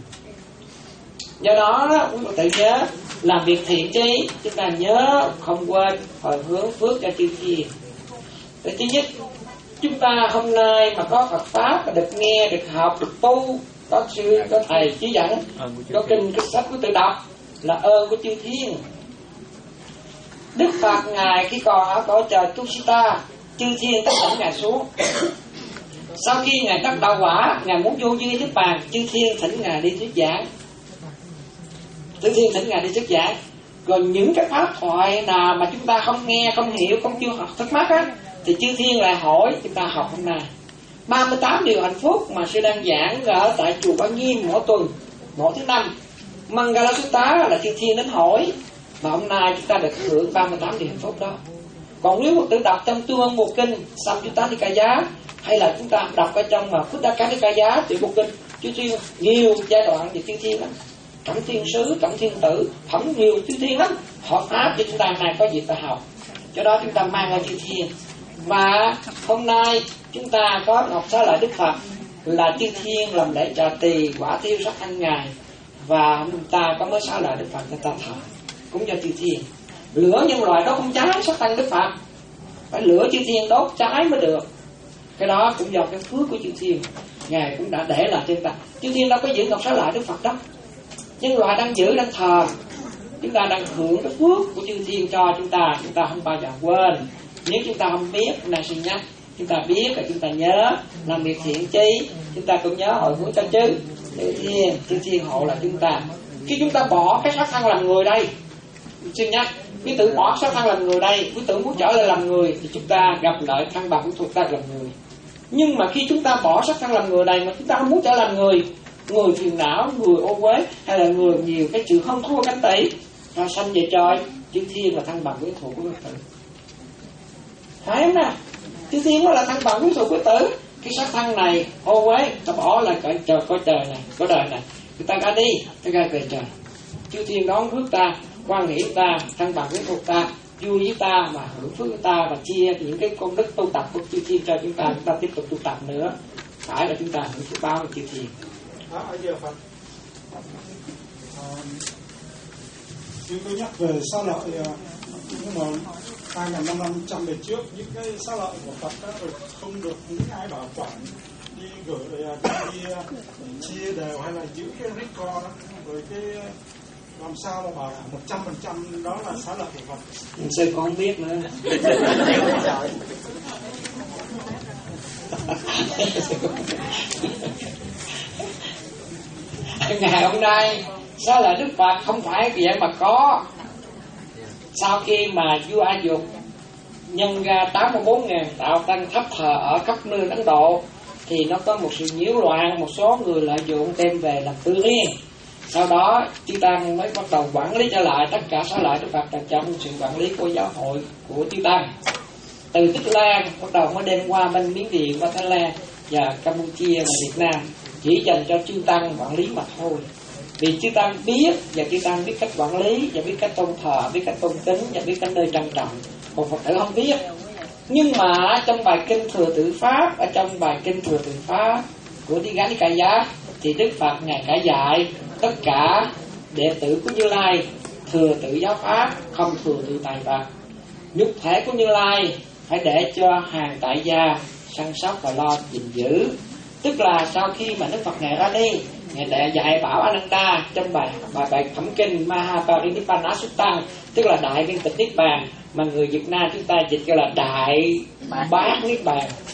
Do đó đó, quý vị tự nhớ làm việc thiện chi, chúng ta nhớ không quên hồi hướng phước cho chư thiên. Thứ nhất, chúng ta hôm nay mà có Phật pháp mà được nghe, được học, được tu, có sư, có thầy chỉ dẫn, có kinh, có sách của tự đọc là ơn của chư thiên. Đức Phật ngài khi còn ở cõi trời Tusita, chư thiên tất cả ngài xuống. Sau khi ngài đắc đạo quả, ngài muốn vô dư niết bàn, chư thiên thỉnh ngài đi thuyết giảng. Chư thiên thỉnh ngài đi thuyết giảng. Rồi những cái pháp thoại nào mà chúng ta không nghe, không hiểu, không chưa học thắc mắc á, thì chư thiên lại hỏi chúng ta học hôm nay. ba mươi tám điều hạnh phúc mà sư đang giảng ở tại chùa Quan Nghiêm mỗi tuần, mỗi thứ năm. Mangala Sutta là chư thiên đến hỏi, và hôm nay chúng ta được hưởng ba mươi tám điều hạnh phúc đó. Còn nếu một tự đọc trong Tương Bộ Kinh Samyutta Nikaya, hay là chúng ta đọc ở trong mà Khuddaka Nikaya tiểu Bộ Kinh, chư thiên nhiều giai đoạn về chư thiên lắm. Cẩm thiên sứ, cẩm thiên tử, thẩm nhiều chư thiên lắm. Họ pháp cho chúng ta này có dịp ta học. Cho đó chúng ta mang lên chư thiên. Và hôm nay chúng ta có ngọc xá lợi Đức Phật là chư thiên làm lễ trà tỳ quả thiêu sắc ăn ngài, và chúng ta có mới xá lợi Đức Phật cho ta thờ cũng do chư thiên. Lửa nhân loại đó không cháy sắc tăng Đức Phật, phải lửa chư thiên đốt cháy mới được. Cái đó cũng do cái phước của chư thiên, ngài cũng đã để lại trên ta. Chư thiên đâu có giữ ngọc xá lợi Đức Phật đó, nhân loại đang giữ, đang thờ. Chúng ta đang hưởng cái phước của chư thiên cho chúng ta, chúng ta không bao giờ quên. Nếu chúng ta không biết, này xin nhắc, chúng ta biết là chúng ta nhớ làm việc thiện chi, chúng ta cũng nhớ hồi hướng cho chư chư thiên, chư thiên hộ là chúng ta. Khi chúng ta bỏ cái xác thân làm người đây, xin nhắc, quý tử bỏ xác thân làm người đây, quý tử muốn trở lại làm người thì chúng ta gặp lại thân bằng thuộc ta làm người. Nhưng mà khi chúng ta bỏ xác thân làm người này mà chúng ta không muốn trở làm người, người phiền não, người ô uế, hay là người nhiều cái chữ không thua cánh tỷ, ta sanh về trời, chư thiên là thân bằng quyến thuộc của quý tử. Phải không nào? Chư thiên đó là thân bằng quyến thuộc quý tử. Cái xác thân này ô uế, ta bỏ lại cõi trời, có trời này, có đời này, người ta ra đi, ta ra về trời. Chư thiên đón phước ta, quan nghĩ ta, thân bằng quyến thuộc ta, vui với ta mà hưởng phước của ta, và chia những cái công đức tu tập của chư thiên cho chúng ta, chúng ta tiếp tục tu tập nữa. Phải là chúng ta hưởng phước báo của chư thiên. Đó, ở giờ Phật chúng tôi nhắc về xá lợi, nhưng mà hai nghìn năm trăm về trước những cái xá lợi của Phật đó rồi không được những ai bảo quản, đi gửi đi chia đều hay là giữ cái record đó, rồi cái làm sao mà bảo một trăm phần trăm đó là xá lợi của Phật. Sư con không biết nữa. Ngày hôm nay xá lợi Đức Phật không phải vậy mà có. Sau khi mà vua A Dục nhân ra tám mươi bốn nghìn đạo tăng thắp thờ ở khắp nơi Ấn Độ, thì nó có một sự nhiễu loạn, một số người lợi dụng đem về làm tư riêng. Sau đó chư tăng mới bắt đầu quản lý trở lại tất cả xá lợi Đức Phật là trong sự quản lý của giáo hội của chư tăng. Từ Tích Lan bắt đầu mới đem qua bên Miến Điện và Thái Lan và Campuchia và Việt Nam, chỉ dành cho chư tăng quản lý mà thôi. Vì chư tăng biết, và chư tăng biết cách quản lý, và biết cách tôn thờ, biết cách tôn kính, và biết cách nơi trân trọng. Một Phật tử không biết. Nhưng mà trong bài kinh Thừa Tự Pháp, ở trong bài kinh Thừa Tự Pháp của Digha Nikaya, thì Đức Phật ngài đã dạy tất cả đệ tử của Như Lai thừa tự giáo pháp, không thừa tự tài vật. Nhục thể của Như Lai phải để cho hàng tại gia săn sóc và lo gìn giữ. Tức là sau khi mà Đức Phật ngài ra đi, ngài đã dạy bảo Ananda trong bài bài bài khẩm kinh Mahaparinibbana Sutta, tức là đại viên tịch niết bàn, mà người Việt Nam chúng ta dịch gọi là đại bát niết bàn.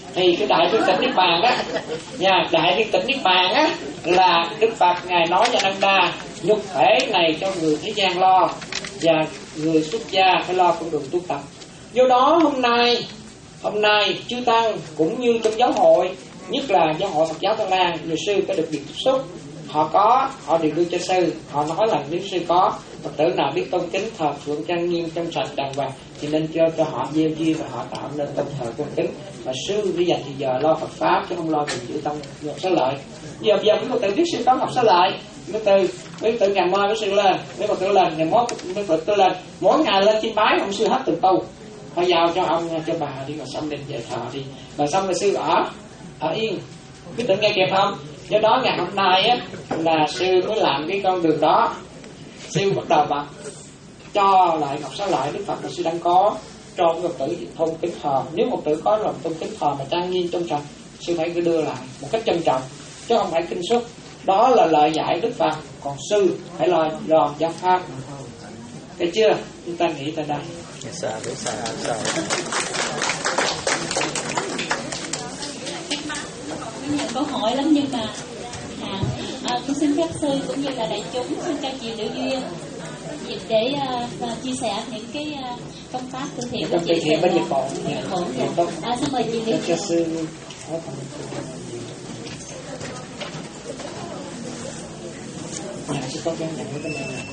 Thì cái đại viên tịch niết bàn á, nha, đại viên tịch niết bàn á là Đức Phật ngài nói cho Năng Đa, nhục thể này cho người thế gian lo, và người xuất gia phải lo con đường tu tập. Do đó hôm nay hôm nay chư tăng cũng như trong giáo hội, nhất là giáo hội Phật giáo Tân Lan, người sư có được việc tiếp xúc, họ có, họ đều đưa cho sư, họ nói là nếu sư có Phật tử nào biết tôn kính thờ phượng trang nghiêm trong sạch đàng hoàng thì nên cho cho họ gieo duyên và họ tạo nên tâm thờ tôn kính, và sư đi dành thì giờ lo Phật pháp chứ không lo mình giữ tâm Ngọc Xá Lợi. Giờ giờ mấy Phật tử biết sư có Ngọc Xá Lợi, mấy từ mấy Phật tử ngày mai với sư lên, mấy Phật tử lên ngày mốt mấy Phật tử lên, mỗi ngày lên chiêm bái ông sư hết từng tu, họ giao cho ông cho bà đi, rồi xong đến về thờ đi, và xong rồi sư ở ở yên, biết tự nghe kịp không? Do đó ngày hôm nay á là sư mới làm cái con đường đó. Sư bắt đầu mà cho lại Ngọc Xá Lợi Đức Phật mà sư đang có cho Phật tử tôn kính thờ. Nếu một tử có lòng tôn kính thờ mà trang nghiêm trong sạch, sư phải cứ đưa lại một cách trân trọng, chứ không phải kinh xuất. Đó là lời dạy Đức Phật, còn sư phải lo lo giáo pháp. Thấy chưa? Chúng ta nghĩ tại đây. Sao với sao sao? Nhiều câu hỏi lắm nhưng mà à, à, tôi xin phép sư cũng như là đại chúng xin cho chị Liễu Duyên dịp để uh, chia sẻ những cái uh, công tác từ thiện của chị về bên Nhật Bản. À, xin mời chị Liễu cho sư. Nhà sư có cái nhận cái này nè.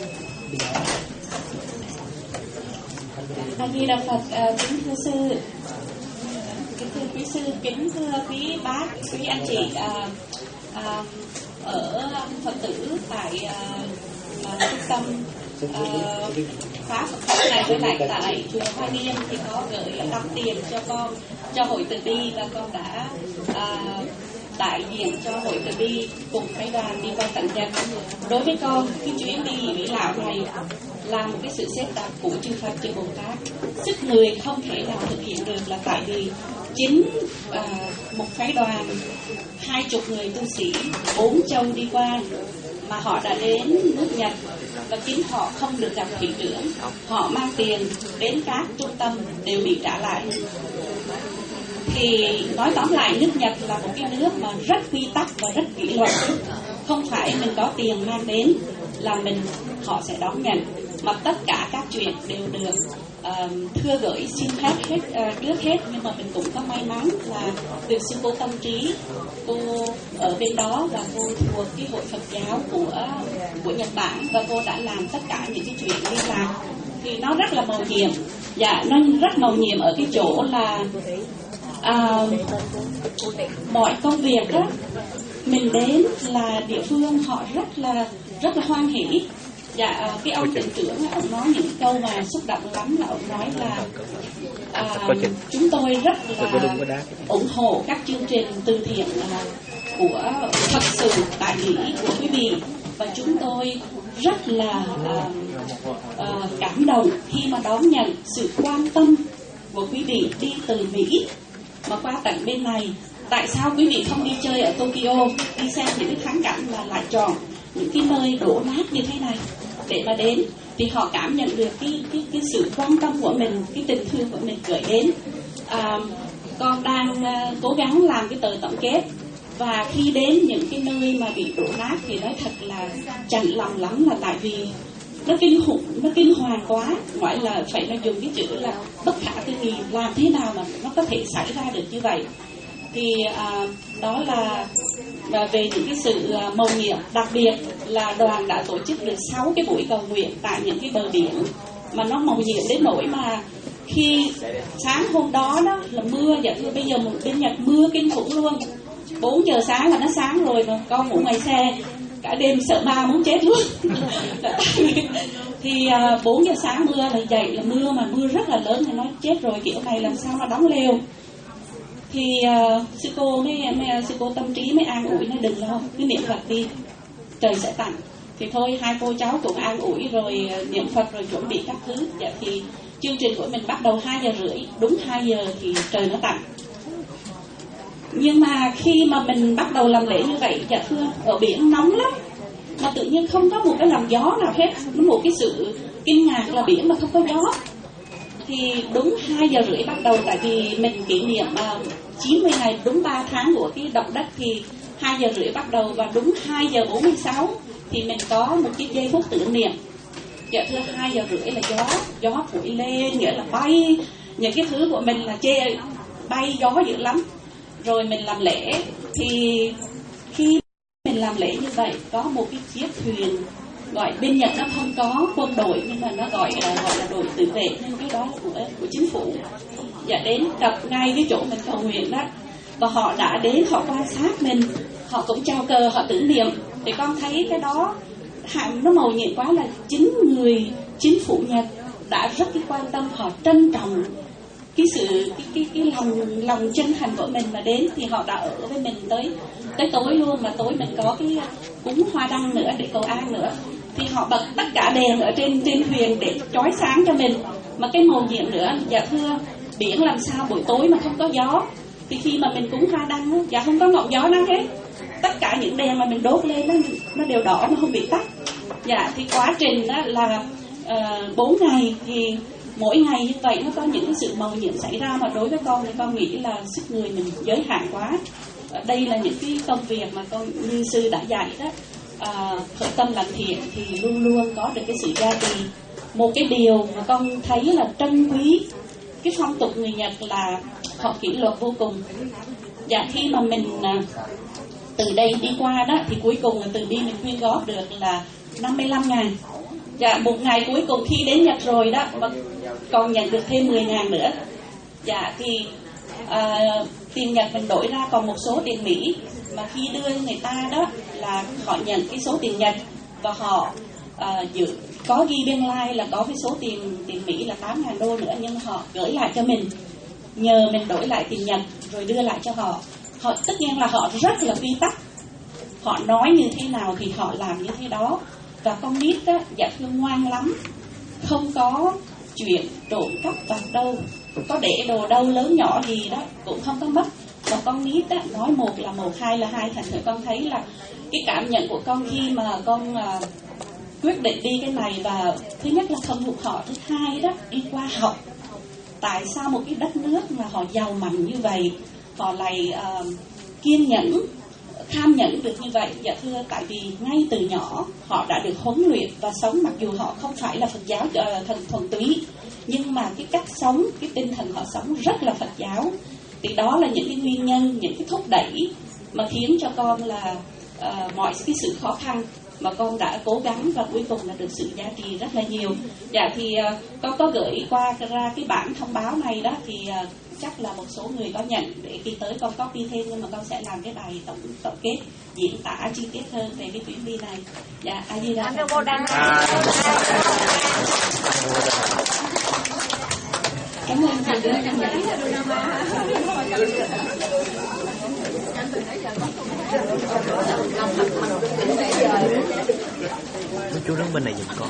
A Di Đà Phật, uh, kính thưa sư, kính thưa quý sư, kính thưa quý bác, quý anh chị uh, uh, ở Phật tử tại uh, uh, trung tâm uh, khóa Phật pháp này, với lại tại chùa Hoa Niên thì có gửi đóng tiền cho con cho hội từ bi, và con đã uh, đại diện cho hội từ bi cùng phái đoàn đi qua tận Nhật. Đối với con, cái chuyến đi Mỹ Lào này là một cái sự xếp đặt của chư Phật chư Bồ Tát. Sức người không thể nào thực hiện được là tại vì chính uh, một phái đoàn hai chục người tu sĩ bốn châu đi qua mà họ đã đến nước Nhật, và chính họ không được gặp thủy trưởng. Họ mang tiền đến các trung tâm đều bị trả lại. Thì nói tóm lại, nước Nhật là một cái nước mà rất quy tắc và rất kỷ luật. Không phải mình có tiền mang đến là mình họ sẽ đón nhận, mà tất cả các chuyện đều được uh, thưa gửi xin phép hết uh, trước hết. Nhưng mà mình cũng có may mắn là được sư cô Tâm Trí, cô ở bên đó và cô thuộc cái hội Phật giáo của của Nhật Bản, và cô đã làm tất cả những cái chuyện liên lạc. Thì nó rất là mầu nhiệm. Dạ, nó rất mầu nhiệm ở cái chỗ là À, mọi công việc đó mình đến là địa phương họ rất là rất là hoan hỷ. Dạ, cái ông tỉnh trưởng ông nói những câu mà xúc động lắm, là ông nói là à, chúng tôi rất là ủng hộ các chương trình từ thiện của Phật sự tại Mỹ của quý vị, và chúng tôi rất là à, à, cảm động khi mà đón nhận sự quan tâm của quý vị đi từ Mỹ mà qua tận bên này. Tại sao quý vị không đi chơi ở Tokyo, đi xem những cái thắng cảnh mà lại chọn những cái nơi đổ nát như thế này để mà đến? Thì họ cảm nhận được cái cái cái sự quan tâm của mình, cái tình thương của mình gửi đến. À, con đang uh, cố gắng làm cái tờ tổng kết, và khi đến những cái nơi mà bị đổ nát thì nói thật là chạnh lòng lắm, là tại vì nó kinh khủng, nó kinh hoàng quá, gọi là phải là dùng cái chữ là bất khả tư nghị, làm thế nào mà nó có thể xảy ra được như vậy. Thì à, đó là và về những cái sự à, mầu nhiệm, đặc biệt là đoàn đã tổ chức được sáu cái buổi cầu nguyện tại những cái bờ biển mà nó mầu nhiệm đến nỗi mà khi sáng hôm đó đó là mưa, dạ thưa bây giờ một bên Nhật mưa kinh khủng luôn, bốn giờ sáng là nó sáng rồi mà con ngủ ngoài xe cả đêm sợ ma muốn chết luôn. Thì uh, bốn giờ sáng mưa là dậy là mưa, mà mưa rất là lớn, thì nói chết rồi, kiểu này làm sao mà đóng lều. Thì uh, sư cô mới, mới sư cô Tâm Trí mới an ủi, nó đừng lo, cứ niệm Phật đi, trời sẽ tạnh. Thì thôi hai cô cháu cũng an ủi rồi niệm Phật rồi chuẩn bị các thứ. Dạ, thì chương trình của mình bắt đầu hai giờ rưỡi, đúng hai giờ thì trời nó tạnh. Nhưng mà khi mà mình bắt đầu làm lễ như vậy, dạ thưa, ở biển nóng lắm, mà tự nhiên không có một cái làn gió nào hết. Nó một cái sự kinh ngạc là biển mà không có gió. thì đúng hai giờ rưỡi bắt đầu, tại vì mình kỷ niệm uh, chín mươi ngày đúng ba tháng của cái động đất, thì hai giờ rưỡi bắt đầu và đúng hai giờ bốn mươi sáu thì mình có một cái giây phút tưởng niệm. Dạ thưa, hai giờ rưỡi là gió gió thổi lên, nghĩa là bay những cái thứ của mình là chê bay gió dữ lắm. Rồi mình làm lễ, thì khi mình làm lễ như vậy có một cái chiếc thuyền, gọi bên Nhật nó không có quân đội nhưng mà nó gọi là gọi là đội tự vệ, nhưng cái đó là của của chính phủ. Dạ đến gặp ngay cái chỗ mình cầu nguyện đó, và họ đã đến, họ quan sát mình, họ cũng chào cờ, họ tưởng niệm. Thì con thấy cái đó nó mầu nhiệm quá, là chính người chính phủ Nhật đã rất cái quan tâm, họ trân trọng cái sự cái cái cái lòng lòng chân thành của mình mà đến, thì họ đã ở với mình tới tới tối luôn. Mà tối mình có cái cúng hoa đăng nữa để cầu an nữa, thì họ bật tất cả đèn ở trên trên thuyền để chói sáng cho mình. Mà cái mầu nhiệm nữa, dạ thưa, biển làm sao buổi tối mà không có gió, thì khi mà mình cúng hoa đăng, dạ không có ngọn gió nào hết, tất cả những đèn mà mình đốt lên nó nó đều đỏ, nó không bị tắt. Dạ thì quá trình đó là bốn uh, ngày, thì mỗi ngày như vậy nó có những cái sự mầu nhiệm xảy ra, mà đối với con thì con nghĩ là sức người mình giới hạn quá. Ở đây là những cái công việc mà con như sư đã dạy đó, uh, khởi tâm làm thiện thì luôn luôn có được cái sự gia trì. Một cái điều mà con thấy là trân quý cái phong tục người Nhật là họ kỷ luật vô cùng. Dạ khi mà mình uh, từ đây đi qua đó, thì cuối cùng là từ đi mình quyên góp được là năm mươi lăm ngàn. Dạ một ngày cuối cùng khi đến Nhật rồi đó, mà còn nhận được thêm mười ngàn nữa. Dạ thì à, tiền Nhật mình đổi ra còn một số tiền Mỹ, mà khi đưa người ta đó là họ nhận cái số tiền Nhật, và họ à, dự có ghi biên lai là có cái số tiền tiền Mỹ là tám ngàn đô nữa, nhưng họ gửi lại cho mình, nhờ mình đổi lại tiền Nhật rồi đưa lại cho họ. Họ tất nhiên là họ rất là quy tắc, họ nói như thế nào thì họ làm như thế đó. Và con nít đó, dạ thương ngoan lắm, không có chuyện trộm cắp vặt đâu, có để đồ đâu lớn nhỏ gì đó cũng không có mất. Và con nít đó, nói một là một, hai là hai. Thành thử con thấy là cái cảm nhận của con khi mà con uh, quyết định đi cái này, và thứ nhất là không thuộc họ, thứ hai đó đi qua học tại sao một cái đất nước mà họ giàu mạnh như vậy họ lại uh, kiên nhẫn, tham nhẫn được như vậy. Dạ thưa, tại vì ngay từ nhỏ họ đã được huấn luyện và sống, mặc dù họ không phải là Phật giáo uh, thần thuần túy, nhưng mà cái cách sống, cái tinh thần họ sống rất là Phật giáo. Thì đó là những cái nguyên nhân, những cái thúc đẩy mà khiến cho con là uh, mọi cái sự khó khăn mà con đã cố gắng, và cuối cùng là được sự giá trị rất là nhiều. Dạ thì uh, con có gửi qua ra cái bản thông báo này đó, thì uh, chắc là một số người có nhận, để khi tới con copy thêm, nhưng mà con sẽ làm cái bài tổng tổng kết diễn tả chi tiết hơn về cái chuyến đi này. Dạ, ai đi ra? Cảm ơn thầy đưa cho mình. Chú đứng bên này giùm con.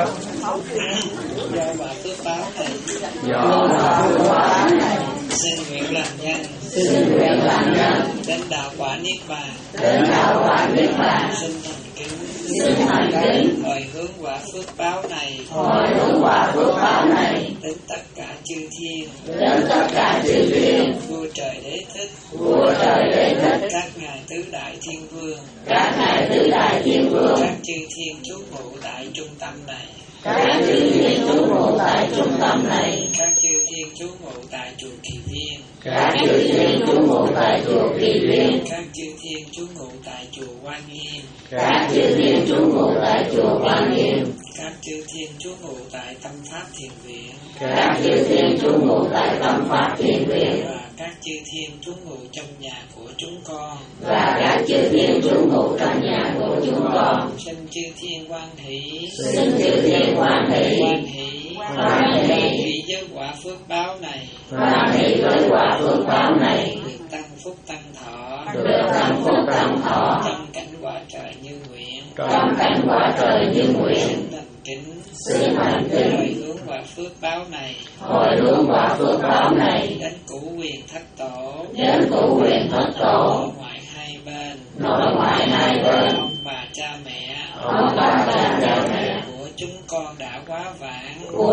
Do bà phước báo này, Do bà phước báo này, xin nguyện làm nhân, xin nguyện làm nhân, đến đạo quả niết bàn, đến đạo quả niết bàn, xin thành kính, xin thành kính, hồi hướng quả phước báo này, hồi hướng quả phước báo này, đến tất cả chư thiên, đến tất cả chư thiên, vua trời đế thích, vua trời đế thích, các ngài tứ đại thiên vương, các ngài tứ đại thiên vương, các chư thiên trú ngụ tại trung tâm này, các chư thiên trú ngụ tại trung tâm này, các chư thiên trú ngụ tại chùa Kỳ Viên, các chư thiên trú ngụ tại chùa Kỳ Viên, các chư thiên trú ngụ tại chùa Quan Nghiêm, các chư thiên trú ngụ tại chùa Quan Nghiêm, các chư thiên trú ngụ tại Tâm Pháp Thiền Viện, các chư thiên trú ngụ tại Tâm Pháp Thiền Viện, và các chư thiên trú ngụ trong nhà của chúng con, và các chư thiên trú ngụ trong nhà của chúng con. xin chư thiên quan hỷ, Xin chư thiên hoan hỷ, quan hỷ, hoan hỷ, hỷ với quả phước báo này, hoan hỷ với quả phước báo này, được tăng phúc tăng thọ, được tăng phúc tăng thọ, trong cảnh quả trời như nguyện, trong cảnh quả trời như nguyện. xin thành kính, Xin thành kính, hồi hướng quả phước báo này, hồi hướng quả phước báo này, đến cửu quyền thất tổ, đến cửu quyền thất tổ, nội ngoại hai bên, nội ngoại hai bên, ông bà cha mẹ, ông bà cha cha mẹ của chúng con đã quá vãng, của chúng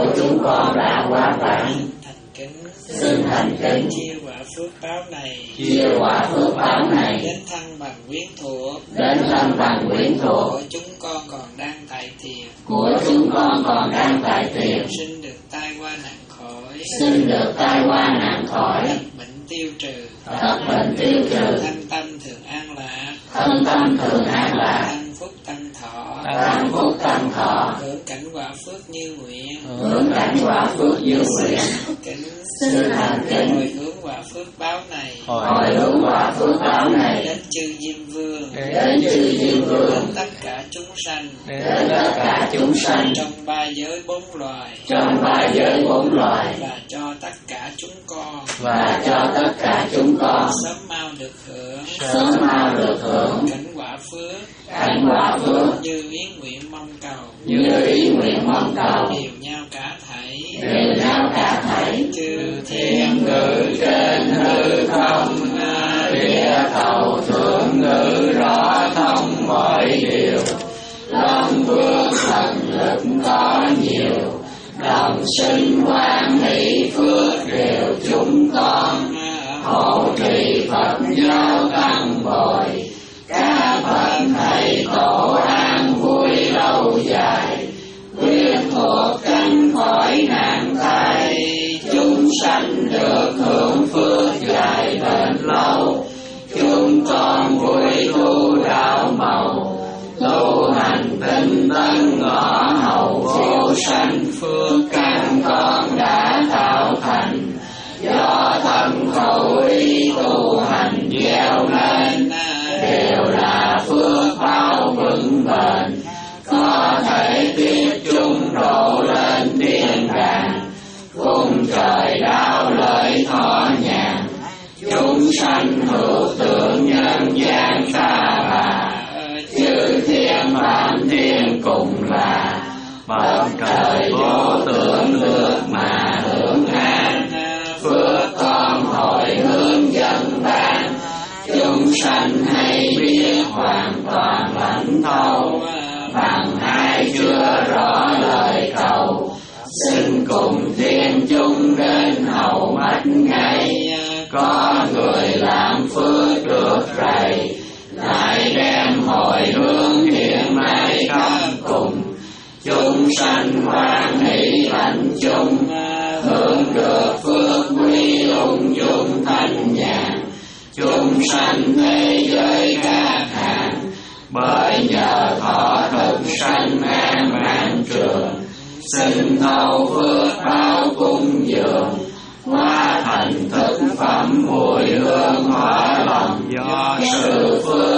con đã quá vãng, thành kính xin thành kính chia quả phước báo này, chia quả phước báo này đến thân bằng quyến thuộc, đến thân bằng quyến thuộc của chúng con còn đang tại thiền, của chúng con còn đang tại thiền, xin được tai qua nạn khỏi, xin được tai qua nạn khỏi, tật bệnh tiêu trừ, tật bệnh tiêu trừ, thân tâm thường an lạc, thân tâm thường an lạc, tăng phúc tăng thọ, tăng phúc tăng thọ, hưởng cảnh quả phước như nguyện, hướng cảnh quả phước như nguyện. kính Xin thành kính hồi hướng quả phước báo này, hồi hướng quả phước báo này đến chư Diêm Vương, đến chư Diêm Vương, đến tất cả chúng sanh, đến tất cả chúng sanh trong ba giới bốn loài, trong ba giới bốn loài, và cho tất cả chúng con, và cho tất cả chúng con sớm mau được hưởng, sớm mau được hưởng cảnh quả phước, cảnh quả phước như ý nguyện mong cầu, như ý nguyện mong cầu, đều nhau cả thảy, đều nhau cả thảy. chư Thiên ngự trên hư không, địa cầu thượng ngự rõ thông mọi điều, long vương thần lực có nhiều, đồng sinh quan hỷ phước đều chúng con, hộ trì Phật giáo tăng bồi, các bậc thầy tổ an vui lâu dài, quyết thuộc tránh khỏi nạn tai, chúng sanh được hưởng phước dài bền lâu, chúng con vui tu đạo màu, tu hành tinh tấn ngõ hầu vô sanh, phước căn con đã tạo thành, do thân khẩu ý tu hành gieo lên, đều là phước báo vững bền, có thể tiếp chung độ lên thiên đàng, cùng trời đạo lợi thọ nhàn, chúng sanh hữu tượng nhân gian xa bà, chư thiên phạm thiên cùng là, bậc trời vô tưởng được mà hưởng an, phước con hồi hướng dân ban, chúng sanh hay biết hoàn toàn lãnh thấu, bằng hai chưa rõ lời cầu, xin cùng thiên chúng đến hầu mắt ngay, có người làm phước được rầy, lại đem hồi hướng hiện nay khắp cùng, chúng sanh hoan hỷ hạnh chung, hưởng được phước quý ung dung thanh nhàn, chúng sanh thế giới các hàng, bởi nhờ thọ thực sanh an mạng trường, xin thâu phước báo cung dường, hóa thành thực phẩm mùi hương hỏa lòng, do sự phước